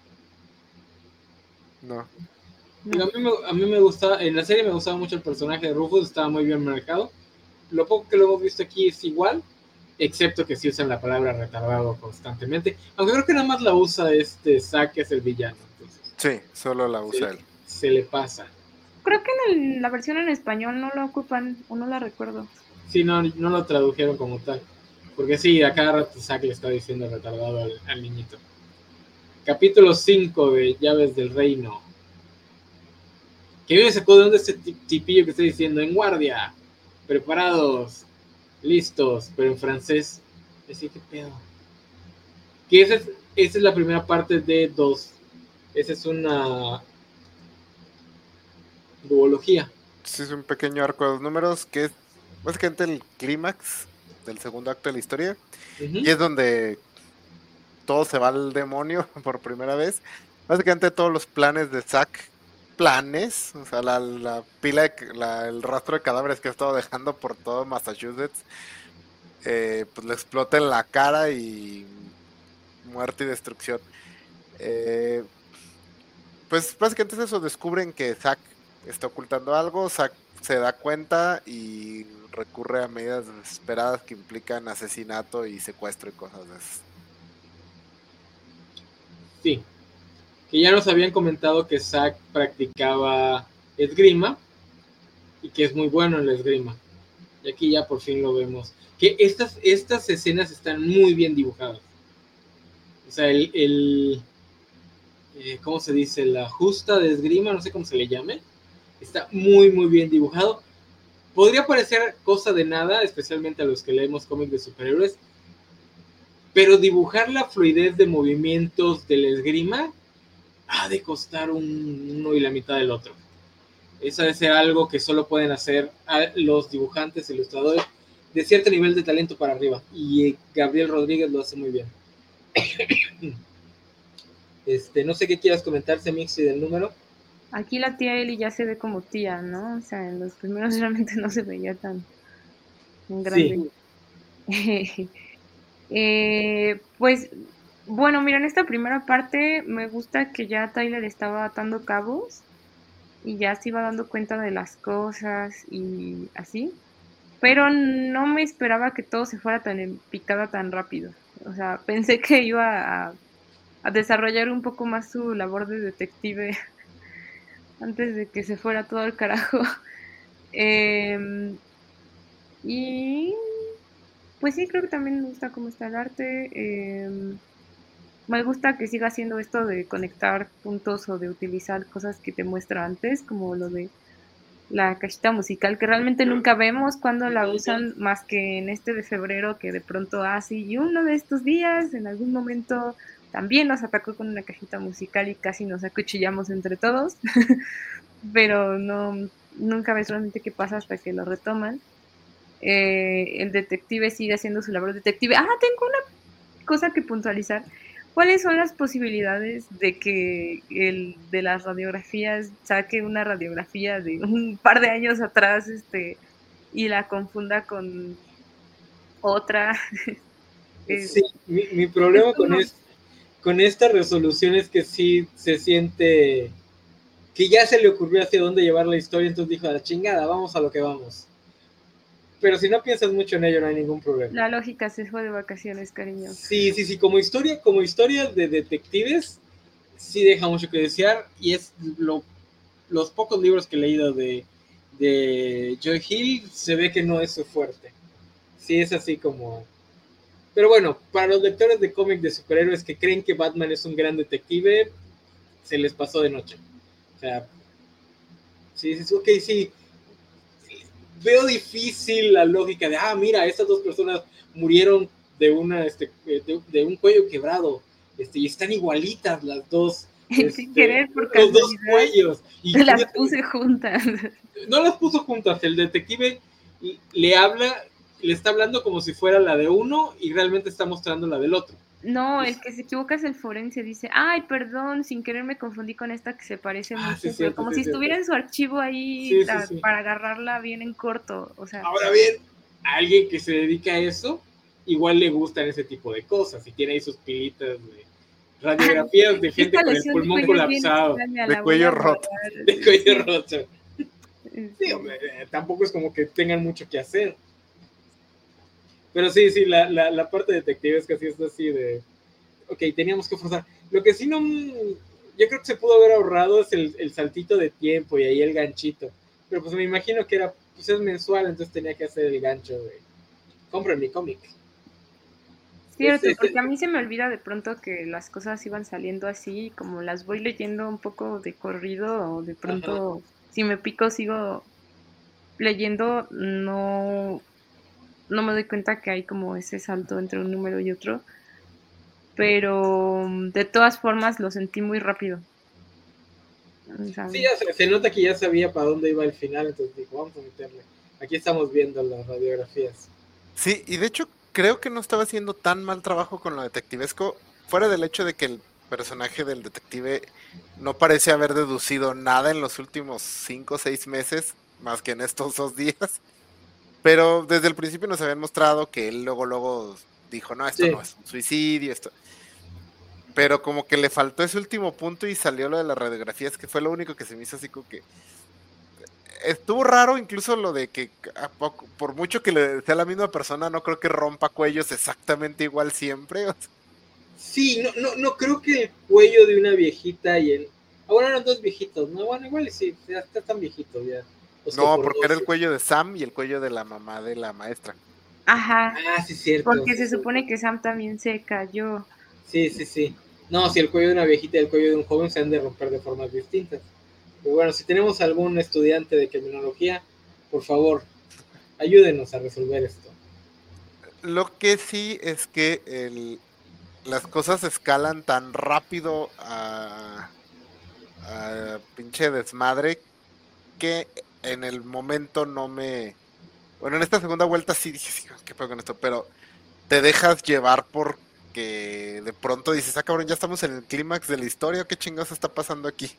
No. A mí, me, a mí me gustaba, en la serie me gustaba mucho el personaje de Rufus, estaba muy bien manejado. Lo poco que lo hemos visto aquí es igual, excepto que sí usan la palabra retardado constantemente. Aunque creo que nada más la usa este Zack, que es el villano. Entonces, sí, solo la usa se, él. Se le pasa. Creo que en el, la versión en español no lo ocupan, o no la recuerdo. Sí, no, no lo tradujeron como tal. Porque sí, a cada rato Zack le está diciendo retardado al, al niñito. Capítulo cinco de Llaves del Reino. Que me sacó de donde este tipillo que está diciendo en guardia, preparados, listos, pero en francés. Así que pedo. Que esa es, esa es la primera parte de dos. Esa es una duología. Sí, es un pequeño arco de dos números que es básicamente el clímax del segundo acto de la historia. Uh-huh. Y es donde todo se va al demonio por primera vez. Básicamente todos los planes de Zack, planes, o sea, la, la pila, de, la, el rastro de cadáveres que ha estado dejando por todo Massachusetts, eh, pues le explota en la cara y muerte y destrucción. Eh, pues básicamente es eso, descubren que Zack está ocultando algo, Zack se da cuenta y recurre a medidas desesperadas que implican asesinato y secuestro y cosas de esas. Sí, que ya nos habían comentado que Zack practicaba esgrima y que es muy bueno en la esgrima. Y aquí ya por fin lo vemos. Que estas, estas escenas están muy bien dibujadas. O sea, el, el eh, ¿cómo se dice? La justa de esgrima, no sé cómo se le llame. Está muy, muy bien dibujado. podría parecer cosa de nada, especialmente a los que leemos cómics de superhéroes, pero dibujar la fluidez de movimientos del esgrima ha de costar un, uno y la mitad del otro. Eso debe ser algo que solo pueden hacer los dibujantes, ilustradores de cierto nivel de talento para arriba. Y Gabriel Rodríguez lo hace muy bien. Este, no sé qué quieras comentar, Semixi, del número. Aquí la tía Eli ya se ve como tía, ¿no? O sea, en los primeros realmente no se veía tan, tan grande. Sí. eh, pues, bueno, mira, en esta primera parte me gusta que ya Tyler estaba atando cabos y ya se iba dando cuenta de las cosas y así. Pero no me esperaba que todo se fuera tan en picada tan rápido. O sea, pensé que iba a, a desarrollar un poco más su labor de detective antes de que se fuera todo al carajo. Eh, y pues sí, creo que también me gusta cómo está el arte. Eh, me gusta que siga haciendo esto de conectar puntos o de utilizar cosas que te muestra antes, como lo de la cajita musical, que realmente nunca vemos cuando la usan más que en este de febrero, que de pronto así, ah, y uno de estos días, en algún momento, también nos atacó con una cajita musical y casi nos acuchillamos entre todos, pero no, nunca ves realmente qué pasa hasta que lo retoman. Eh, el detective sigue haciendo su labor detective. Ah, tengo una cosa que puntualizar. ¿Cuáles son las posibilidades de que el de las radiografías saque una radiografía de un par de años atrás este y la confunda con otra? Sí, mi, mi problema con, es, con esta resolución es que sí se siente que ya se le ocurrió hacia dónde llevar la historia, entonces dijo, a la chingada, vamos a lo que vamos. Pero si no piensas mucho en ello, no hay ningún problema. La lógica se fue de vacaciones, cariño. Sí, sí, sí, como historia, como historia de detectives, sí deja mucho que desear, y es lo, los pocos libros que he leído de, de Joy Hill, se ve que no es su fuerte. Sí, es así como... Pero bueno, para los lectores de cómics de superhéroes que creen que Batman es un gran detective, se les pasó de noche. O sea, sí, sí, ok, sí. Veo difícil la lógica de, ah, mira, estas dos personas murieron de, una, este, de, de un cuello quebrado, este, y están igualitas las dos. Este, sin querer, por los dos cuellos. Y las puse juntas. No las puso juntas, el detective le habla, le está hablando como si fuera la de uno y realmente está mostrando la del otro. No, el que se equivoca es el forense, dice, ay, perdón, sin querer me confundí con esta que se parece ah, mucho, sí, cierto, pero como sí, si estuviera cierto. En su archivo ahí sí, la, sí, sí. Para agarrarla bien en corto, o sea. Ahora bien, a alguien que se dedica a eso, igual le gustan ese tipo de cosas, y tiene ahí sus pilitas de radiografías de gente con el pulmón colapsado, de cuello roto. De cuello roto. Sí, hombre, tampoco es como que tengan mucho que hacer. Pero sí, sí, la, la, la parte detective es casi es así de... Ok, teníamos que forzar. Lo que sí no... Yo creo que se pudo haber ahorrado es el, el saltito de tiempo y ahí el ganchito. Pero pues me imagino que era... Pues es mensual, entonces tenía que hacer el gancho de... Compren mi cómic. Cierto, es, es, porque a mí se me olvida de pronto que las cosas iban saliendo así, como las voy leyendo un poco de corrido, o de pronto, ajá. Si me pico sigo leyendo, no... no me doy cuenta que hay como ese salto entre un número y otro, pero de todas formas lo sentí muy rápido. ¿Sabes? Sí, ya se, se nota que ya sabía para dónde iba el final, entonces dijo, vamos a meterle. Aquí estamos viendo las radiografías. Sí, y de hecho creo que no estaba haciendo tan mal trabajo con lo detectivesco, fuera del hecho de que el personaje del detective no parece haber deducido nada en los últimos cinco o seis meses, más que en estos dos días. Pero desde el principio nos habían mostrado que él luego, luego dijo, no, esto sí. No es un suicidio, esto... Pero como que le faltó ese último punto y salió lo de las radiografías, que fue lo único que se me hizo así como que... Estuvo raro incluso lo de que a poco, por mucho que le sea la misma persona, no creo que rompa cuellos exactamente igual siempre. O sea. Sí, no, no, no creo que el cuello de una viejita y el... Ah, bueno, eran dos viejitos, ¿no? Bueno, igual sí, ya está tan viejito ya. No, por porque dos, era el cuello de Sam y el cuello de la mamá de la maestra. Ajá. Ah, sí, cierto. Porque sí, se cierto. supone que Sam también se cayó. Sí, sí, sí. No, si el cuello de una viejita y el cuello de un joven se han de romper de formas distintas. Pero bueno, si tenemos algún estudiante de criminología, por favor, Ayúdenos a resolver esto. Lo que sí es que el, las cosas escalan tan rápido a, a pinche desmadre que en el momento no me... Bueno, en esta segunda vuelta sí dije, sí, ¿qué pedo con esto? Pero te dejas llevar porque de pronto dices, ah, cabrón, ya estamos en el clímax de la historia, ¿qué chingados está pasando aquí?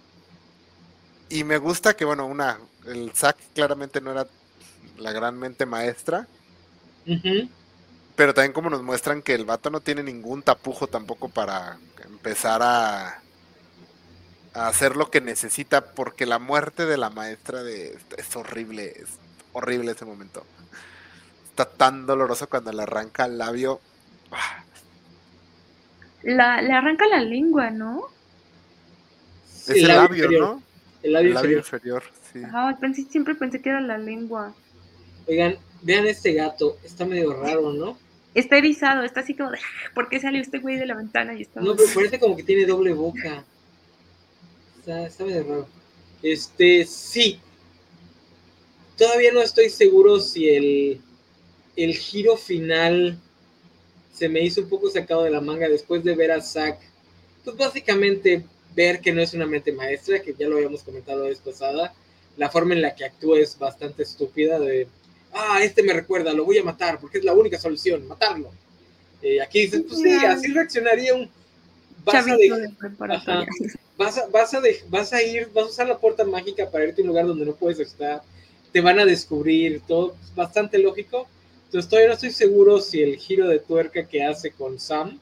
Y me gusta que, bueno, una, el Zack claramente no era la gran mente maestra, Uh-huh. pero también como nos muestran que el vato no tiene ningún tapujo tampoco para empezar a, a hacer lo que necesita, porque la muerte de la maestra de, es horrible, es horrible ese momento. Está tan doloroso cuando le arranca el labio. Ah, La, le arranca la lengua, ¿no? es El el labio labio, inferior. ¿no? El labio El labio inferior. inferior, sí. Ajá, pensé, siempre pensé que era la lengua. Oigan, vean este gato, está medio raro, ¿no? Está erizado, está así como de, ¿por qué salió este güey de la ventana? Y está No, pero parece como que tiene doble boca. Está, está medio raro. Este, sí. Todavía no estoy seguro si el, el giro final se me hizo un poco sacado de la manga después de ver a Zack. Pues básicamente ver que no es una mente maestra, que ya lo habíamos comentado la vez pasada. La forma en la que actúa es bastante estúpida de, ah, este me recuerda, lo voy a matar, porque es la única solución, matarlo. Eh, aquí dices, pues sí, así reaccionaría un... Vas a, de, de preparatoria. Ajá, vas, a, vas, a de, vas a ir, vas a usar la puerta mágica para irte a un lugar donde no puedes estar, te van a descubrir, todo es bastante lógico. Entonces todavía no estoy seguro si el giro de tuerca que hace con Sam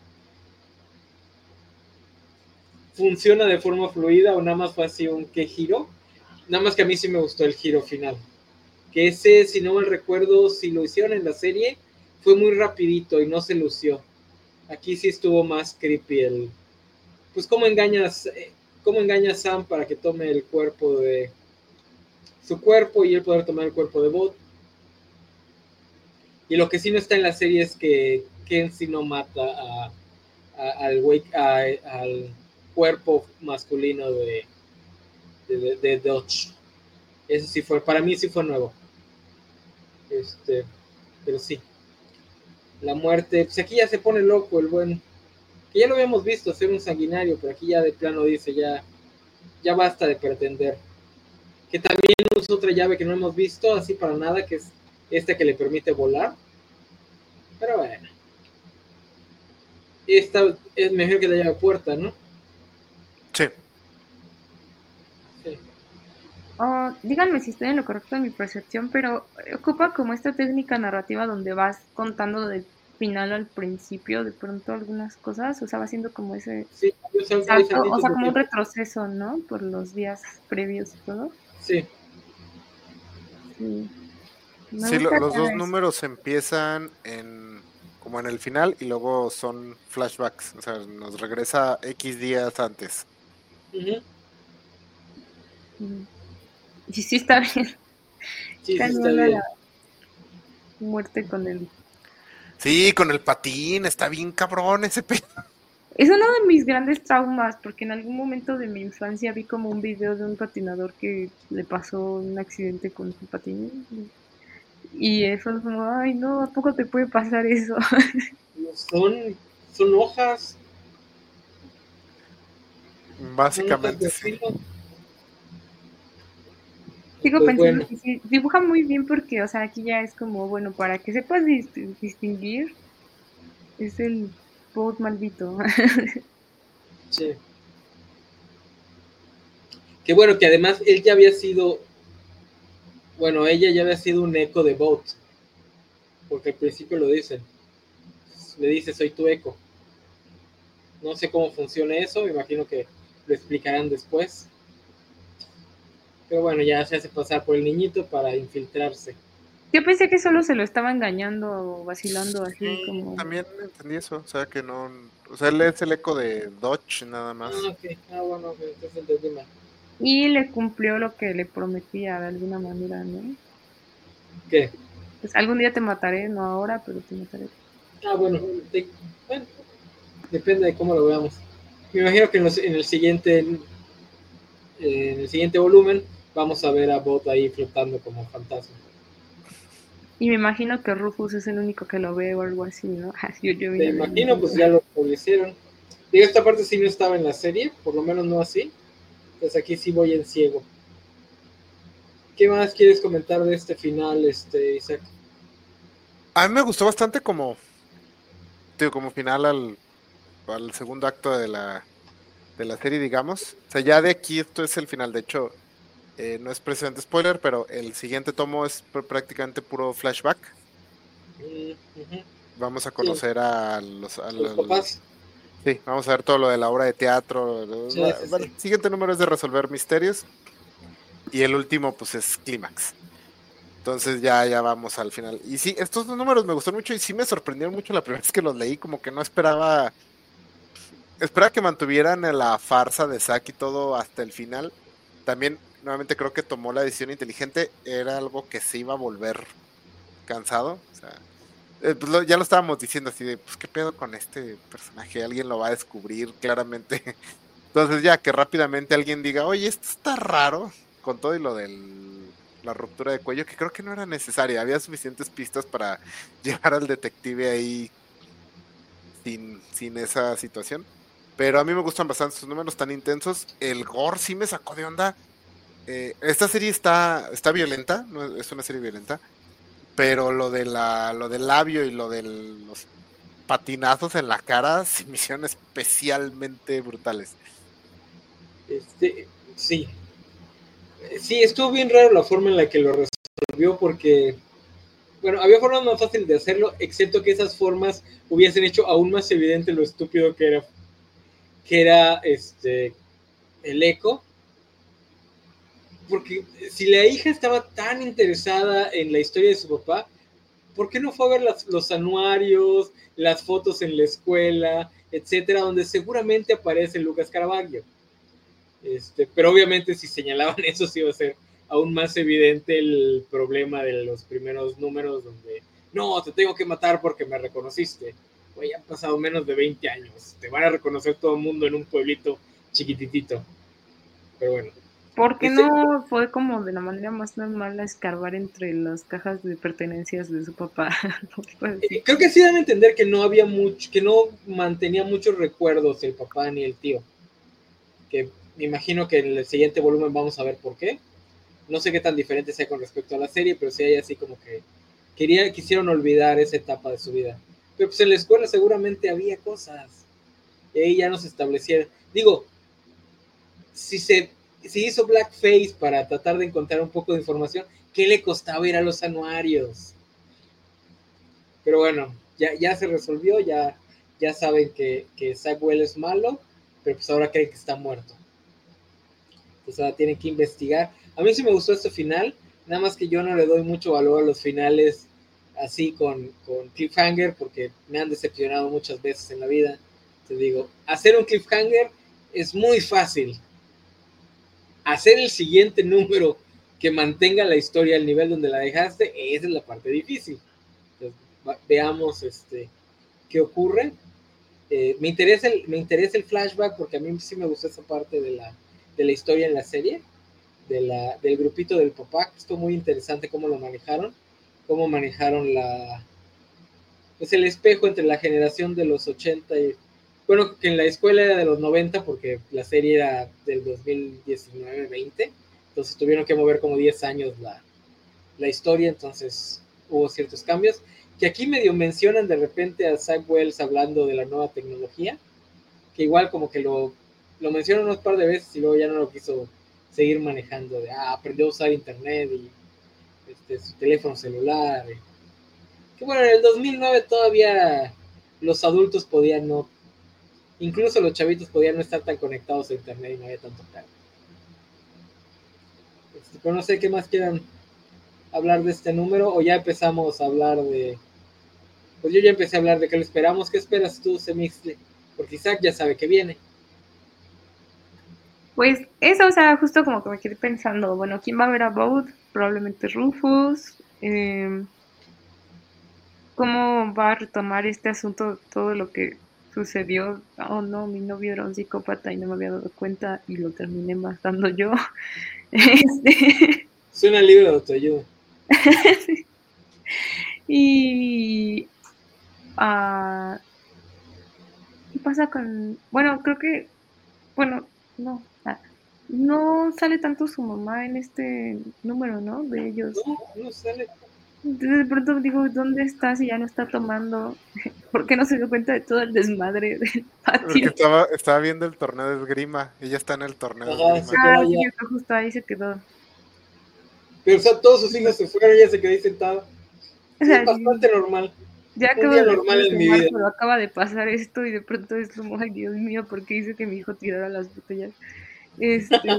funciona de forma fluida o nada más fue así un qué giro. Nada más que a mí sí me gustó el giro final. Que ese, si no me recuerdo, si lo hicieron en la serie, fue muy rapidito y no se lució. Aquí sí estuvo más creepy el... Pues cómo engañas, cómo engaña a Sam para que tome el cuerpo de... su cuerpo y él poder tomar el cuerpo de Bot. Y lo que sí no está en la serie es que Kenzie no mata a, a, al, wake, a, al cuerpo masculino de, de, de, de Dodge. Eso sí fue, para mí sí fue nuevo. Este, pero sí. La muerte, pues aquí ya se pone loco el buen, que ya lo habíamos visto ser un sanguinario, pero aquí ya de plano dice ya, ya basta de pretender. Que también usa otra llave que no hemos visto, así para nada, que es esta que le permite volar. Pero bueno. Esta es mejor que la llave puerta, ¿no? Sí. Sí. Oh, díganme si estoy en lo correcto en mi percepción, pero ocupa como esta técnica narrativa donde vas contando del final al principio, de pronto algunas cosas, o sea, va haciendo como ese sí, salto, salto, o sea, como un retroceso, ¿no? Por los días previos y todo. Sí. Sí, sí lo, los dos eso. números empiezan en como en el final y luego son flashbacks, o sea, nos regresa X días antes. Uh-huh. Y sí está bien. Sí, sí está bien. La muerte con el... Sí, con el patín, está bien cabrón ese pedo. Es uno de mis grandes traumas, porque en algún momento de mi infancia vi como un video de un patinador que le pasó un accidente con su patín. Y eso es como, ay no, ¿a poco te puede pasar eso? Son, son hojas. Básicamente, sí. Sigo pues pensando bueno. que sí, dibuja muy bien porque, o sea, aquí ya es como, bueno, para que sepas distinguir, es el Bot maldito. Sí. Que bueno, que además él ya había sido, bueno, ella ya había sido un eco de Bot, porque al principio lo dicen, le dice, soy tu eco. No sé cómo funciona eso, me imagino que lo explicarán después. Pero bueno, ya se hace pasar por el niñito para infiltrarse. Yo pensé que solo se lo estaba engañando o vacilando así sí, como... También entendí eso, o sea que no... O sea, él es el eco de Dodge nada más. Ah, ok. Ah, bueno, okay. Entonces entendí mal. Y le cumplió lo que le prometía de alguna manera, ¿no? ¿Qué? Pues algún día te mataré, no ahora, pero te mataré. Ah, bueno, de, bueno depende de cómo lo veamos. Me imagino que en, los, en el siguiente eh, en el siguiente volumen vamos a ver a Bot ahí flotando como fantasma. Y me imagino que Rufus es el único que lo ve o algo así, ¿no? yo, yo Me imagino, pues ya lo establecieron. Digo, esta parte sí no estaba en la serie, por lo menos no así. Entonces aquí sí voy en ciego. ¿Qué más quieres comentar de este final, este Isaac? A mí me gustó bastante como, digo, como final al, al segundo acto de la, de la serie, digamos. O sea, ya de aquí esto es el final. De hecho, eh, no es precisamente spoiler, pero el siguiente tomo es pr- prácticamente puro flashback. Mm, uh-huh. Vamos a Sí, conocer a los, a los los- papás. Sí, vamos a ver todo lo de la obra de teatro. Sí, Va- sí, va- sí. El siguiente número es de resolver misterios. Y el último, pues, es clímax. Entonces ya, ya vamos al final. Y sí, estos dos números me gustaron mucho y sí me sorprendieron mucho la primera vez que los leí, como que no esperaba, esperaba que mantuvieran la farsa de Zack y todo hasta el final. También, nuevamente creo que tomó la decisión inteligente, era algo que se iba a volver cansado. O sea, eh, pues lo- ya lo estábamos diciendo así de, pues, ¿qué pedo con este personaje? Alguien lo va a descubrir claramente. Entonces ya que rápidamente alguien diga, oye, esto está raro, con todo y lo de la ruptura de cuello, que creo que no era necesaria, había suficientes pistas para llevar al detective ahí sin, sin esa situación. Pero a mí me gustan bastante sus números tan intensos. El gore sí me sacó de onda. Eh, esta serie está, está violenta, no es una serie violenta, pero lo de la, lo del labio y lo de los patinazos en la cara sí me hicieron especialmente brutales. Este, sí. Sí, estuvo bien raro la forma en la que lo resolvió porque, bueno, había formas más fáciles de hacerlo, excepto que esas formas hubiesen hecho aún más evidente lo estúpido que era, que era este, el eco. Porque si la hija estaba tan interesada en la historia de su papá, ¿por qué no fue a ver las, los anuarios, las fotos en la escuela, etcétera, donde seguramente aparece Lucas Caravaggio? Este, pero obviamente si señalaban eso sí iba a ser aún más evidente el problema de los primeros números donde no, te tengo que matar porque me reconociste. Oye, han pasado menos de veinte años, te van a reconocer todo el mundo en un pueblito chiquititito. Pero bueno. ¿Por qué Dice, no fue como de la manera más normal a escarbar entre las cajas de pertenencias de su papá? eh, creo que sí dan a entender que no había mucho, que no mantenía muchos recuerdos el papá ni el tío. Que me imagino que en el siguiente volumen vamos a ver por qué. No sé qué tan diferente sea con respecto a la serie, pero sí hay así como que quería, quisieron olvidar esa etapa de su vida. Pero pues en la escuela seguramente había cosas. Y ahí ya nos establecieron. Digo, si se si hizo blackface para tratar de encontrar un poco de información, ¿qué le costaba ir a los anuarios? Pero bueno, ya, ya se resolvió, ya, ya saben que, que Sagwell es malo, pero pues ahora creen que está muerto. Entonces ahora tienen que investigar. A mí sí me gustó este final, nada más que yo no le doy mucho valor a los finales así con, con cliffhanger, porque me han decepcionado muchas veces en la vida. Te digo, hacer un cliffhanger es muy fácil. Hacer el siguiente número que mantenga la historia al nivel donde la dejaste, esa es la parte difícil. Entonces, veamos este, qué ocurre. Eh, me, interesa el, me interesa el flashback porque a mí sí me gustó esa parte de la, de la historia en la serie, de la, del grupito del papá. Esto muy interesante cómo lo manejaron, cómo manejaron la, pues el espejo entre la generación de los ochenta y, bueno, que en la escuela era de los noventa porque la serie era del dos mil diecinueve veinte, entonces tuvieron que mover como diez años la, la historia, entonces hubo ciertos cambios, que aquí medio mencionan de repente a Zach Wells hablando de la nueva tecnología, que igual como que lo, lo mencionan unos par de veces y luego ya no lo quiso seguir manejando, de, ah, aprendió a usar internet y este, su teléfono celular, y, que bueno, en el dos mil nueve todavía los adultos podían no, incluso los chavitos podían no estar tan conectados a internet y no había tanto cargo. Este, pero no sé qué más quieran hablar de este número o ya empezamos a hablar de, pues yo ya empecé a hablar de qué lo esperamos. ¿Qué esperas tú, Semixle? Porque Isaac ya sabe que viene. Pues eso, o sea, justo como que me quedé pensando, bueno, ¿quién va a ver a Boat? Probablemente Rufus. Eh, ¿Cómo va a retomar este asunto, todo lo que sucedió? Oh no, mi novio era un psicópata y no me había dado cuenta y lo terminé matando yo. Este, Suena libro de autoayuda. sí. Y... ah, ¿qué pasa con...? Bueno, creo que... Bueno, no. ah, no sale tanto su mamá en este número, ¿no? De ellos. No, no sale. Entonces de pronto digo, ¿dónde está si ya no está tomando? ¿Por qué no se dio cuenta de todo el desmadre del Porque patio? estaba, estaba viendo el torneo de esgrima. Ella está en el torneo de Ajá, esgrima. se quedó Ah, allá. sí, justo ahí se quedó. Pero o sea, todos sus hijos se fueron y ella se quedó ahí sentada. O Sí, sea, bastante normal. ya Un acabo día de dejar normal de en mi tomar, vida. pero acaba de pasar esto y de pronto es como, ay, Dios mío, ¿por qué hice que mi hijo tirara las botellas? Este,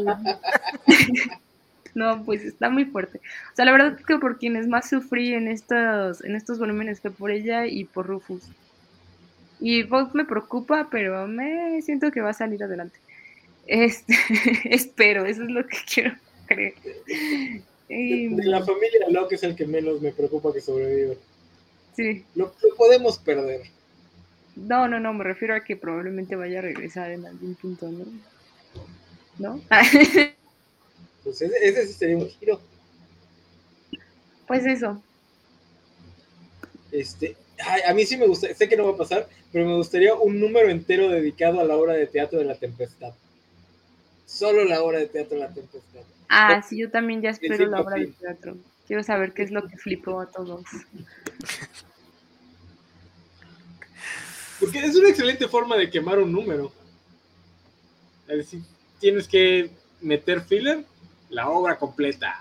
no, pues está muy fuerte. O sea, la verdad que por quienes más sufrí en estos, en estos volúmenes fue por ella y por Rufus. Y Bob me preocupa, pero me siento que va a salir adelante. Este, espero, eso es lo que quiero creer. De, Y, de la familia, Locke es el que menos me preocupa que sobreviva. sí. Lo, lo podemos perder. No, no, no, me refiero a que probablemente vaya a regresar en algún punto, ¿no? ¿No? Pues ese, ese sí sería un giro. Pues eso. Este, ay, a mí sí me gusta, sé que no va a pasar, pero me gustaría un número entero dedicado a la obra de teatro de la tempestad. Solo la obra de teatro de la tempestad. Ah, sí, yo también ya espero Principio la a obra de fin. teatro. Quiero saber qué es lo que flipó a todos. Porque es una excelente forma de quemar un número. Es decir, tienes que meter filler, la obra completa.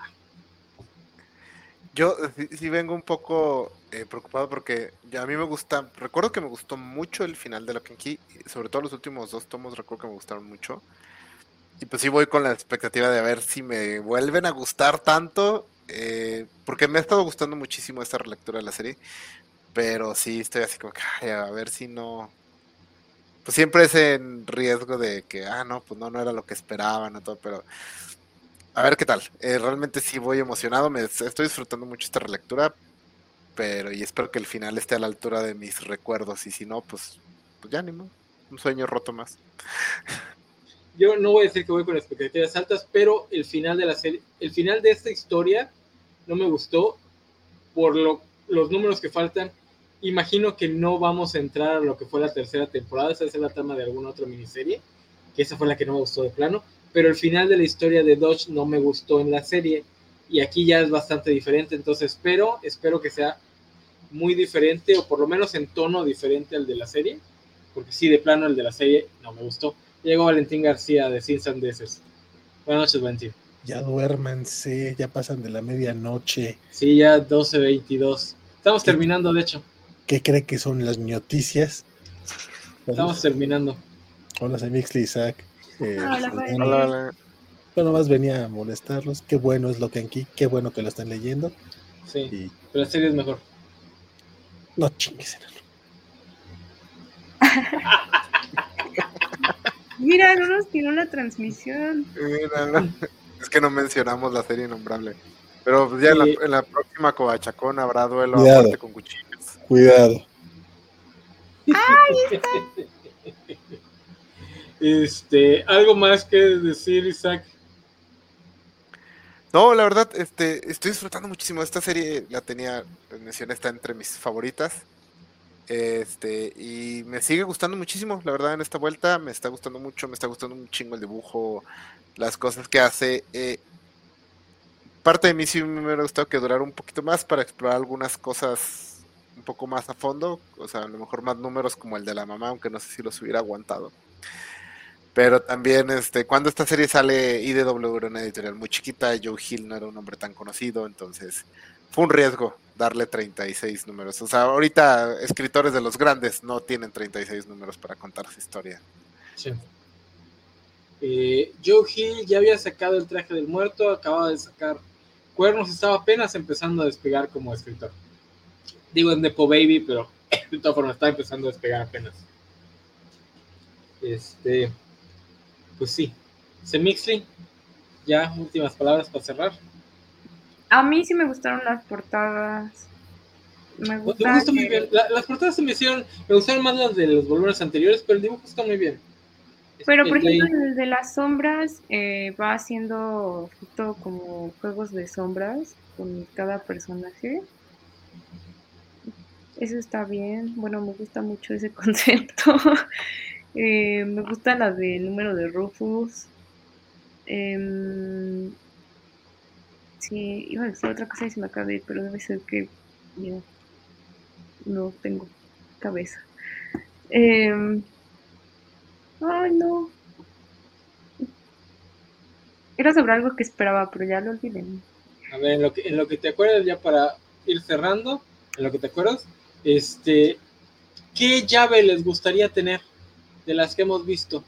Yo sí, sí vengo un poco eh, preocupado porque ya a mí me gusta, recuerdo que me gustó mucho el final de Lock and Key, sobre todo los últimos dos tomos recuerdo que me gustaron mucho. Y pues sí voy con la expectativa de a ver si me vuelven a gustar tanto, eh, porque me ha estado gustando muchísimo esta relectura de la serie, pero sí estoy así como que ay, a ver si no, pues siempre es en riesgo de que, ah, no, pues no, no era lo que esperaban, o todo, pero a ver qué tal. Eh, realmente sí voy emocionado, me estoy disfrutando mucho esta relectura, pero y espero que el final esté a la altura de mis recuerdos, y si no, pues, pues ya ni modo, un sueño roto más. Yo no voy a decir que voy con expectativas altas, pero el final de la serie, el final de esta historia no me gustó por lo, los números que faltan. Imagino que no vamos a entrar a lo que fue la tercera temporada, esa es la trama de alguna otra miniserie, que esa fue la que no me gustó de plano, pero el final de la historia de Dodge no me gustó en la serie, y aquí ya es bastante diferente, entonces espero, espero que sea muy diferente, o por lo menos en tono diferente al de la serie, porque sí, de plano el de la serie no me gustó. Llegó Valentín García de Sin Sandeces. Buenas noches, Valentín. Ya duérmanse, ya pasan de la medianoche. Sí, ya doce veintidós. Estamos ¿Qué, terminando, de hecho. ¿Qué cree que son las noticias? Estamos terminando. Hola, soy Mixley Isaac. Eh, Hola, pues, Vale. Hola, hola. yo nomás venía a molestarlos. Qué bueno es lo que aquí, qué bueno que lo están leyendo. Sí, Y pero la serie es mejor. no chingues, enano. Mira, no nos tiró la transmisión. Míralo. Es que no mencionamos la serie innombrable. Pero pues ya en, Sí. la, en la próxima Covachacón habrá duelo a Cuidado. muerte con cuchillos. Cuidado. Este, ¿algo más que decir, Isaac? No, la verdad, este, estoy disfrutando muchísimo. Esta serie la tenía, les mencioné, está entre mis favoritas. Este, y me sigue gustando muchísimo, la verdad, en esta vuelta. Me está gustando mucho, me está gustando un chingo el dibujo, las cosas que hace. Eh, parte de mí sí me hubiera gustado que durara un poquito más para explorar algunas cosas un poco más a fondo. O sea, a lo mejor más números como el de la mamá, aunque no sé si los hubiera aguantado. Pero también, este, cuando esta serie sale, I D W era una editorial muy chiquita, Joe Hill no era un hombre tan conocido, entonces fue un riesgo darle treinta y seis números. O sea, ahorita escritores de los grandes no tienen treinta y seis números para contar su historia. Sí. Eh, Joe Hill ya había sacado El traje del muerto, acababa de sacar Cuernos, estaba apenas empezando a despegar como escritor. Digo en Nepo Baby, pero de todas formas está empezando a despegar apenas. Este, pues sí. Semixley, ya últimas palabras para cerrar. A mí sí me gustaron las portadas. Me El gusta dibujo está muy que... bien. La, las portadas se me hicieron, me gustaron más las de los volúmenes anteriores, pero el dibujo está muy bien. Pero, por Está ahí. ejemplo, el de las sombras eh, va haciendo justo como juegos de sombras con cada personaje. Eso está bien. Bueno, me gusta mucho ese concepto. eh, me gusta la del número de Rufus. Eh, sí, iba a decir otra cosa y se me acaba de ir, pero debe ser que ya no tengo cabeza. Eh, ay, no. Era sobre algo que esperaba, pero ya lo olvidé. A ver, en lo que, en lo que te acuerdas, ya para ir cerrando, en lo que te acuerdas, este, ¿qué llave les gustaría tener de las que hemos visto?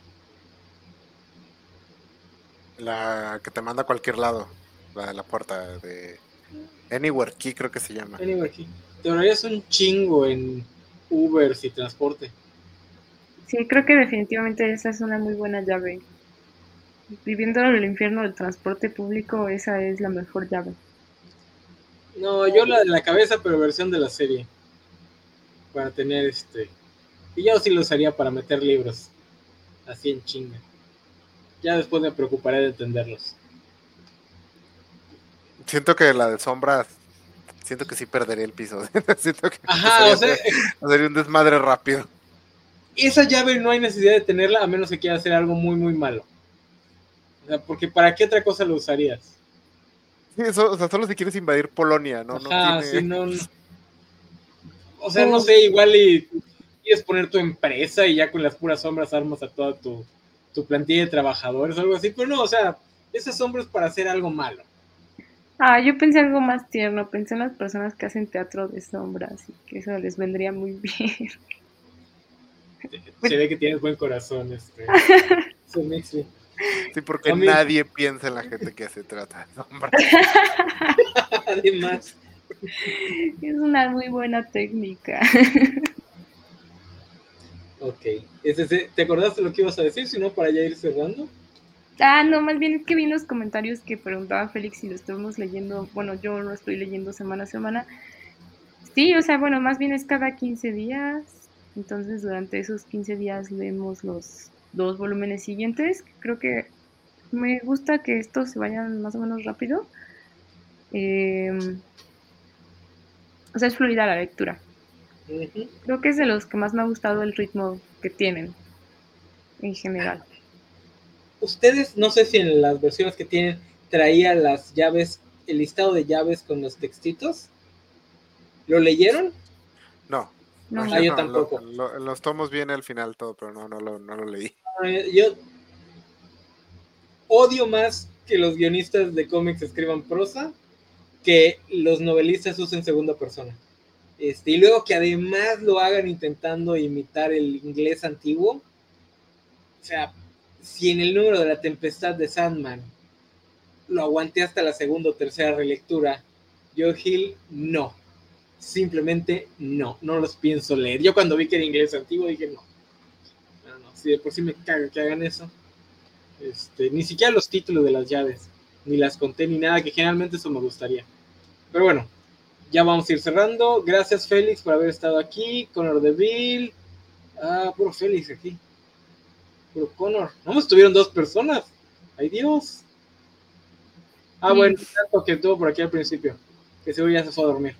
La que te manda a cualquier lado, la de la puerta de Anywhere Key creo que se llama. Anyway, aquí. Te ahorrarías un chingo en Uber y transporte. Sí, creo que definitivamente esa es una muy buena llave. Viviendo en el infierno del transporte público, esa es la mejor llave. No, yo la de la cabeza, pero versión de la serie. Para tener este. Y yo sí lo usaría para meter libros. Así en chinga. Ya después me preocuparé de entenderlos. Siento que la de sombras, siento que sí perdería el piso. Siento que Ajá, o sea, sería un desmadre rápido. Esa llave no hay necesidad de tenerla a menos que quieras hacer algo muy, muy malo. O sea, porque ¿para qué otra cosa lo usarías? Sí, eso, o sea, solo si quieres invadir Polonia, ¿no? Ajá, no tiene... sí, no, no. O sea, no sé, igual y quieres poner tu empresa y ya con las puras sombras armas a toda tu, tu plantilla de trabajadores o algo así, pero no, o sea, esas sombras para hacer algo malo. Ah, yo pensé algo más tierno, pensé en las personas que hacen teatro de sombras y que eso les vendría muy bien. Se ve que tienes buen corazón, este. Sí, porque A mí... nadie piensa en la gente que se trata de sombras. Además. Es una muy buena técnica. Ok. ¿Ese, ¿Te acordaste lo que ibas a decir? Si no, para ya ir cerrando. Ah, no, más bien es que vi en los comentarios que preguntaba Félix si lo estamos leyendo. Bueno, yo lo estoy leyendo semana a semana. Sí, o sea, bueno, más bien es cada quince días. Entonces, durante esos quince días leemos los dos volúmenes siguientes. Creo que me gusta que estos se vayan más o menos rápido. Eh, o sea, es fluida la lectura. Uh-huh. Creo que es de los que más me ha gustado el ritmo que tienen en general. Ustedes, no sé si en las versiones que tienen traía las llaves, el listado de llaves con los textitos. ¿Lo leyeron? No. No, ah, yo tampoco. Lo, lo, los tomos viene al final todo, pero no, no, lo, no lo leí. Yo odio más que los guionistas de cómics escriban prosa que los novelistas usen segunda persona. Este, y luego que además lo hagan intentando imitar el inglés antiguo. O sea, si en el número de la tempestad de Sandman lo aguanté hasta la segunda o tercera relectura, Joe Hill, no. Simplemente no, no los pienso leer. Yo cuando vi que era inglés antiguo dije no. No, no, si de por sí me caga que hagan eso. Este, ni siquiera los títulos de las llaves, ni las conté ni nada, que generalmente eso me gustaría. Pero bueno, ya vamos a ir cerrando. Gracias Félix por haber estado aquí. Connor DeVille. Ah, puro Félix aquí. Puro Connor. No, estuvieron dos personas. Ay Dios. Ah, bueno, tanto que estuvo por aquí al principio. Que seguro ya se fue a dormir.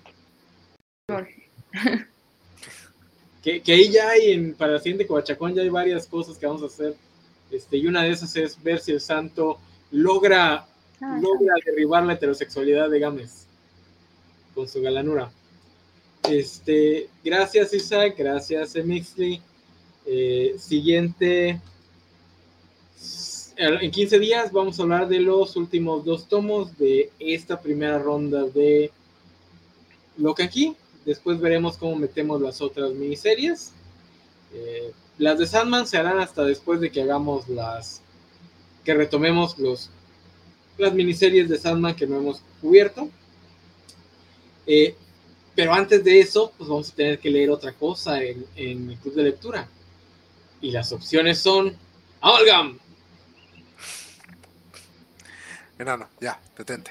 que, que ahí ya hay, en, para la siguiente Coachacón, ya hay varias cosas que vamos a hacer. Este, y una de esas es ver si el santo logra, ah, logra derribar la heterosexualidad de Gámez con su galanura. Este, gracias Isaac, gracias Emixley. Eh, siguiente, en quince días vamos a hablar de los últimos dos tomos de esta primera ronda de Locan Key. Después veremos cómo metemos las otras miniseries. Eh, las de Sandman se harán hasta después de que hagamos las, que retomemos los, las miniseries de Sandman que no hemos cubierto. Eh, pero antes de eso, pues vamos a tener que leer otra cosa en, en el club de lectura. Y las opciones son Amalgam. Enano, ya, detente.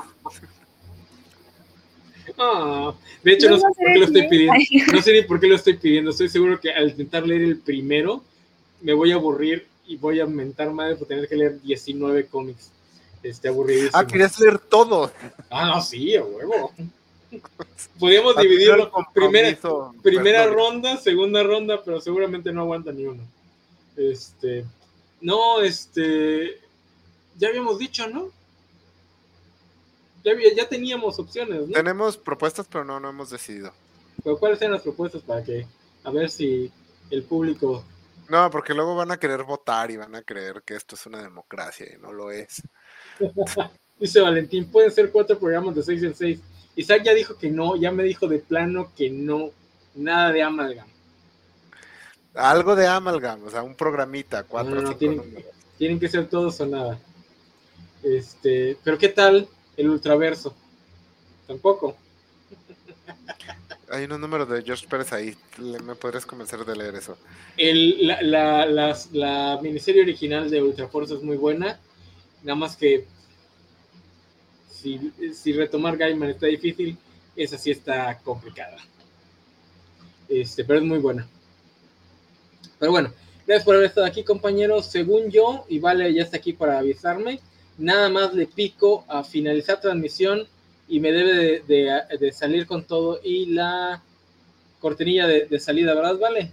Ah, de hecho, no, no sé por qué lo estoy pidiendo. No sé ni por qué lo estoy pidiendo. Estoy seguro que al intentar leer el primero, me voy a aburrir y voy a mentar madre por tener que leer diecinueve cómics. Este, aburridísimo. Ah, querías leer todo. Ah, no, sí, a huevo. Podríamos dividirlo primera, Compromiso primera personal. ronda, segunda ronda, pero seguramente no aguanta ni uno. Este, no, este, ya habíamos dicho, ¿no? Ya, había- ya teníamos opciones, ¿no? Tenemos propuestas, pero no, no hemos decidido. Pero ¿cuáles eran las propuestas para que, a ver si el público... No, porque luego van a querer votar y van a creer que esto es una democracia y no lo es. Dice Valentín, pueden ser cuatro programas de seis en seis. Isaac ya dijo que no, ya me dijo de plano que no, nada de amalgam. Algo de amalgam, o sea, un programita, No, cuatro no, o no, cinco tienen, números. tienen que ser todos o nada. Este, pero ¿qué tal el ultraverso? Tampoco. Hay unos números de George Pérez ahí. Le- ¿Me podrías convencer de leer eso? El, la, la, las- la miniserie original de Ultraforce es muy buena, nada más que si, si retomar Gaiman está difícil, esa sí está complicada. Este, pero es muy buena. Pero bueno, gracias por haber estado aquí, compañeros. Según yo, y Vale ya está aquí para avisarme, nada más le pico a finalizar transmisión y me debe de, de, de salir con todo y la cortinilla de, de salida, ¿verdad, Vale?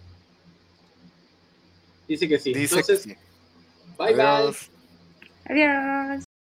Dice que sí. Dice que Entonces, sí. bye Adiós. bye. Adiós.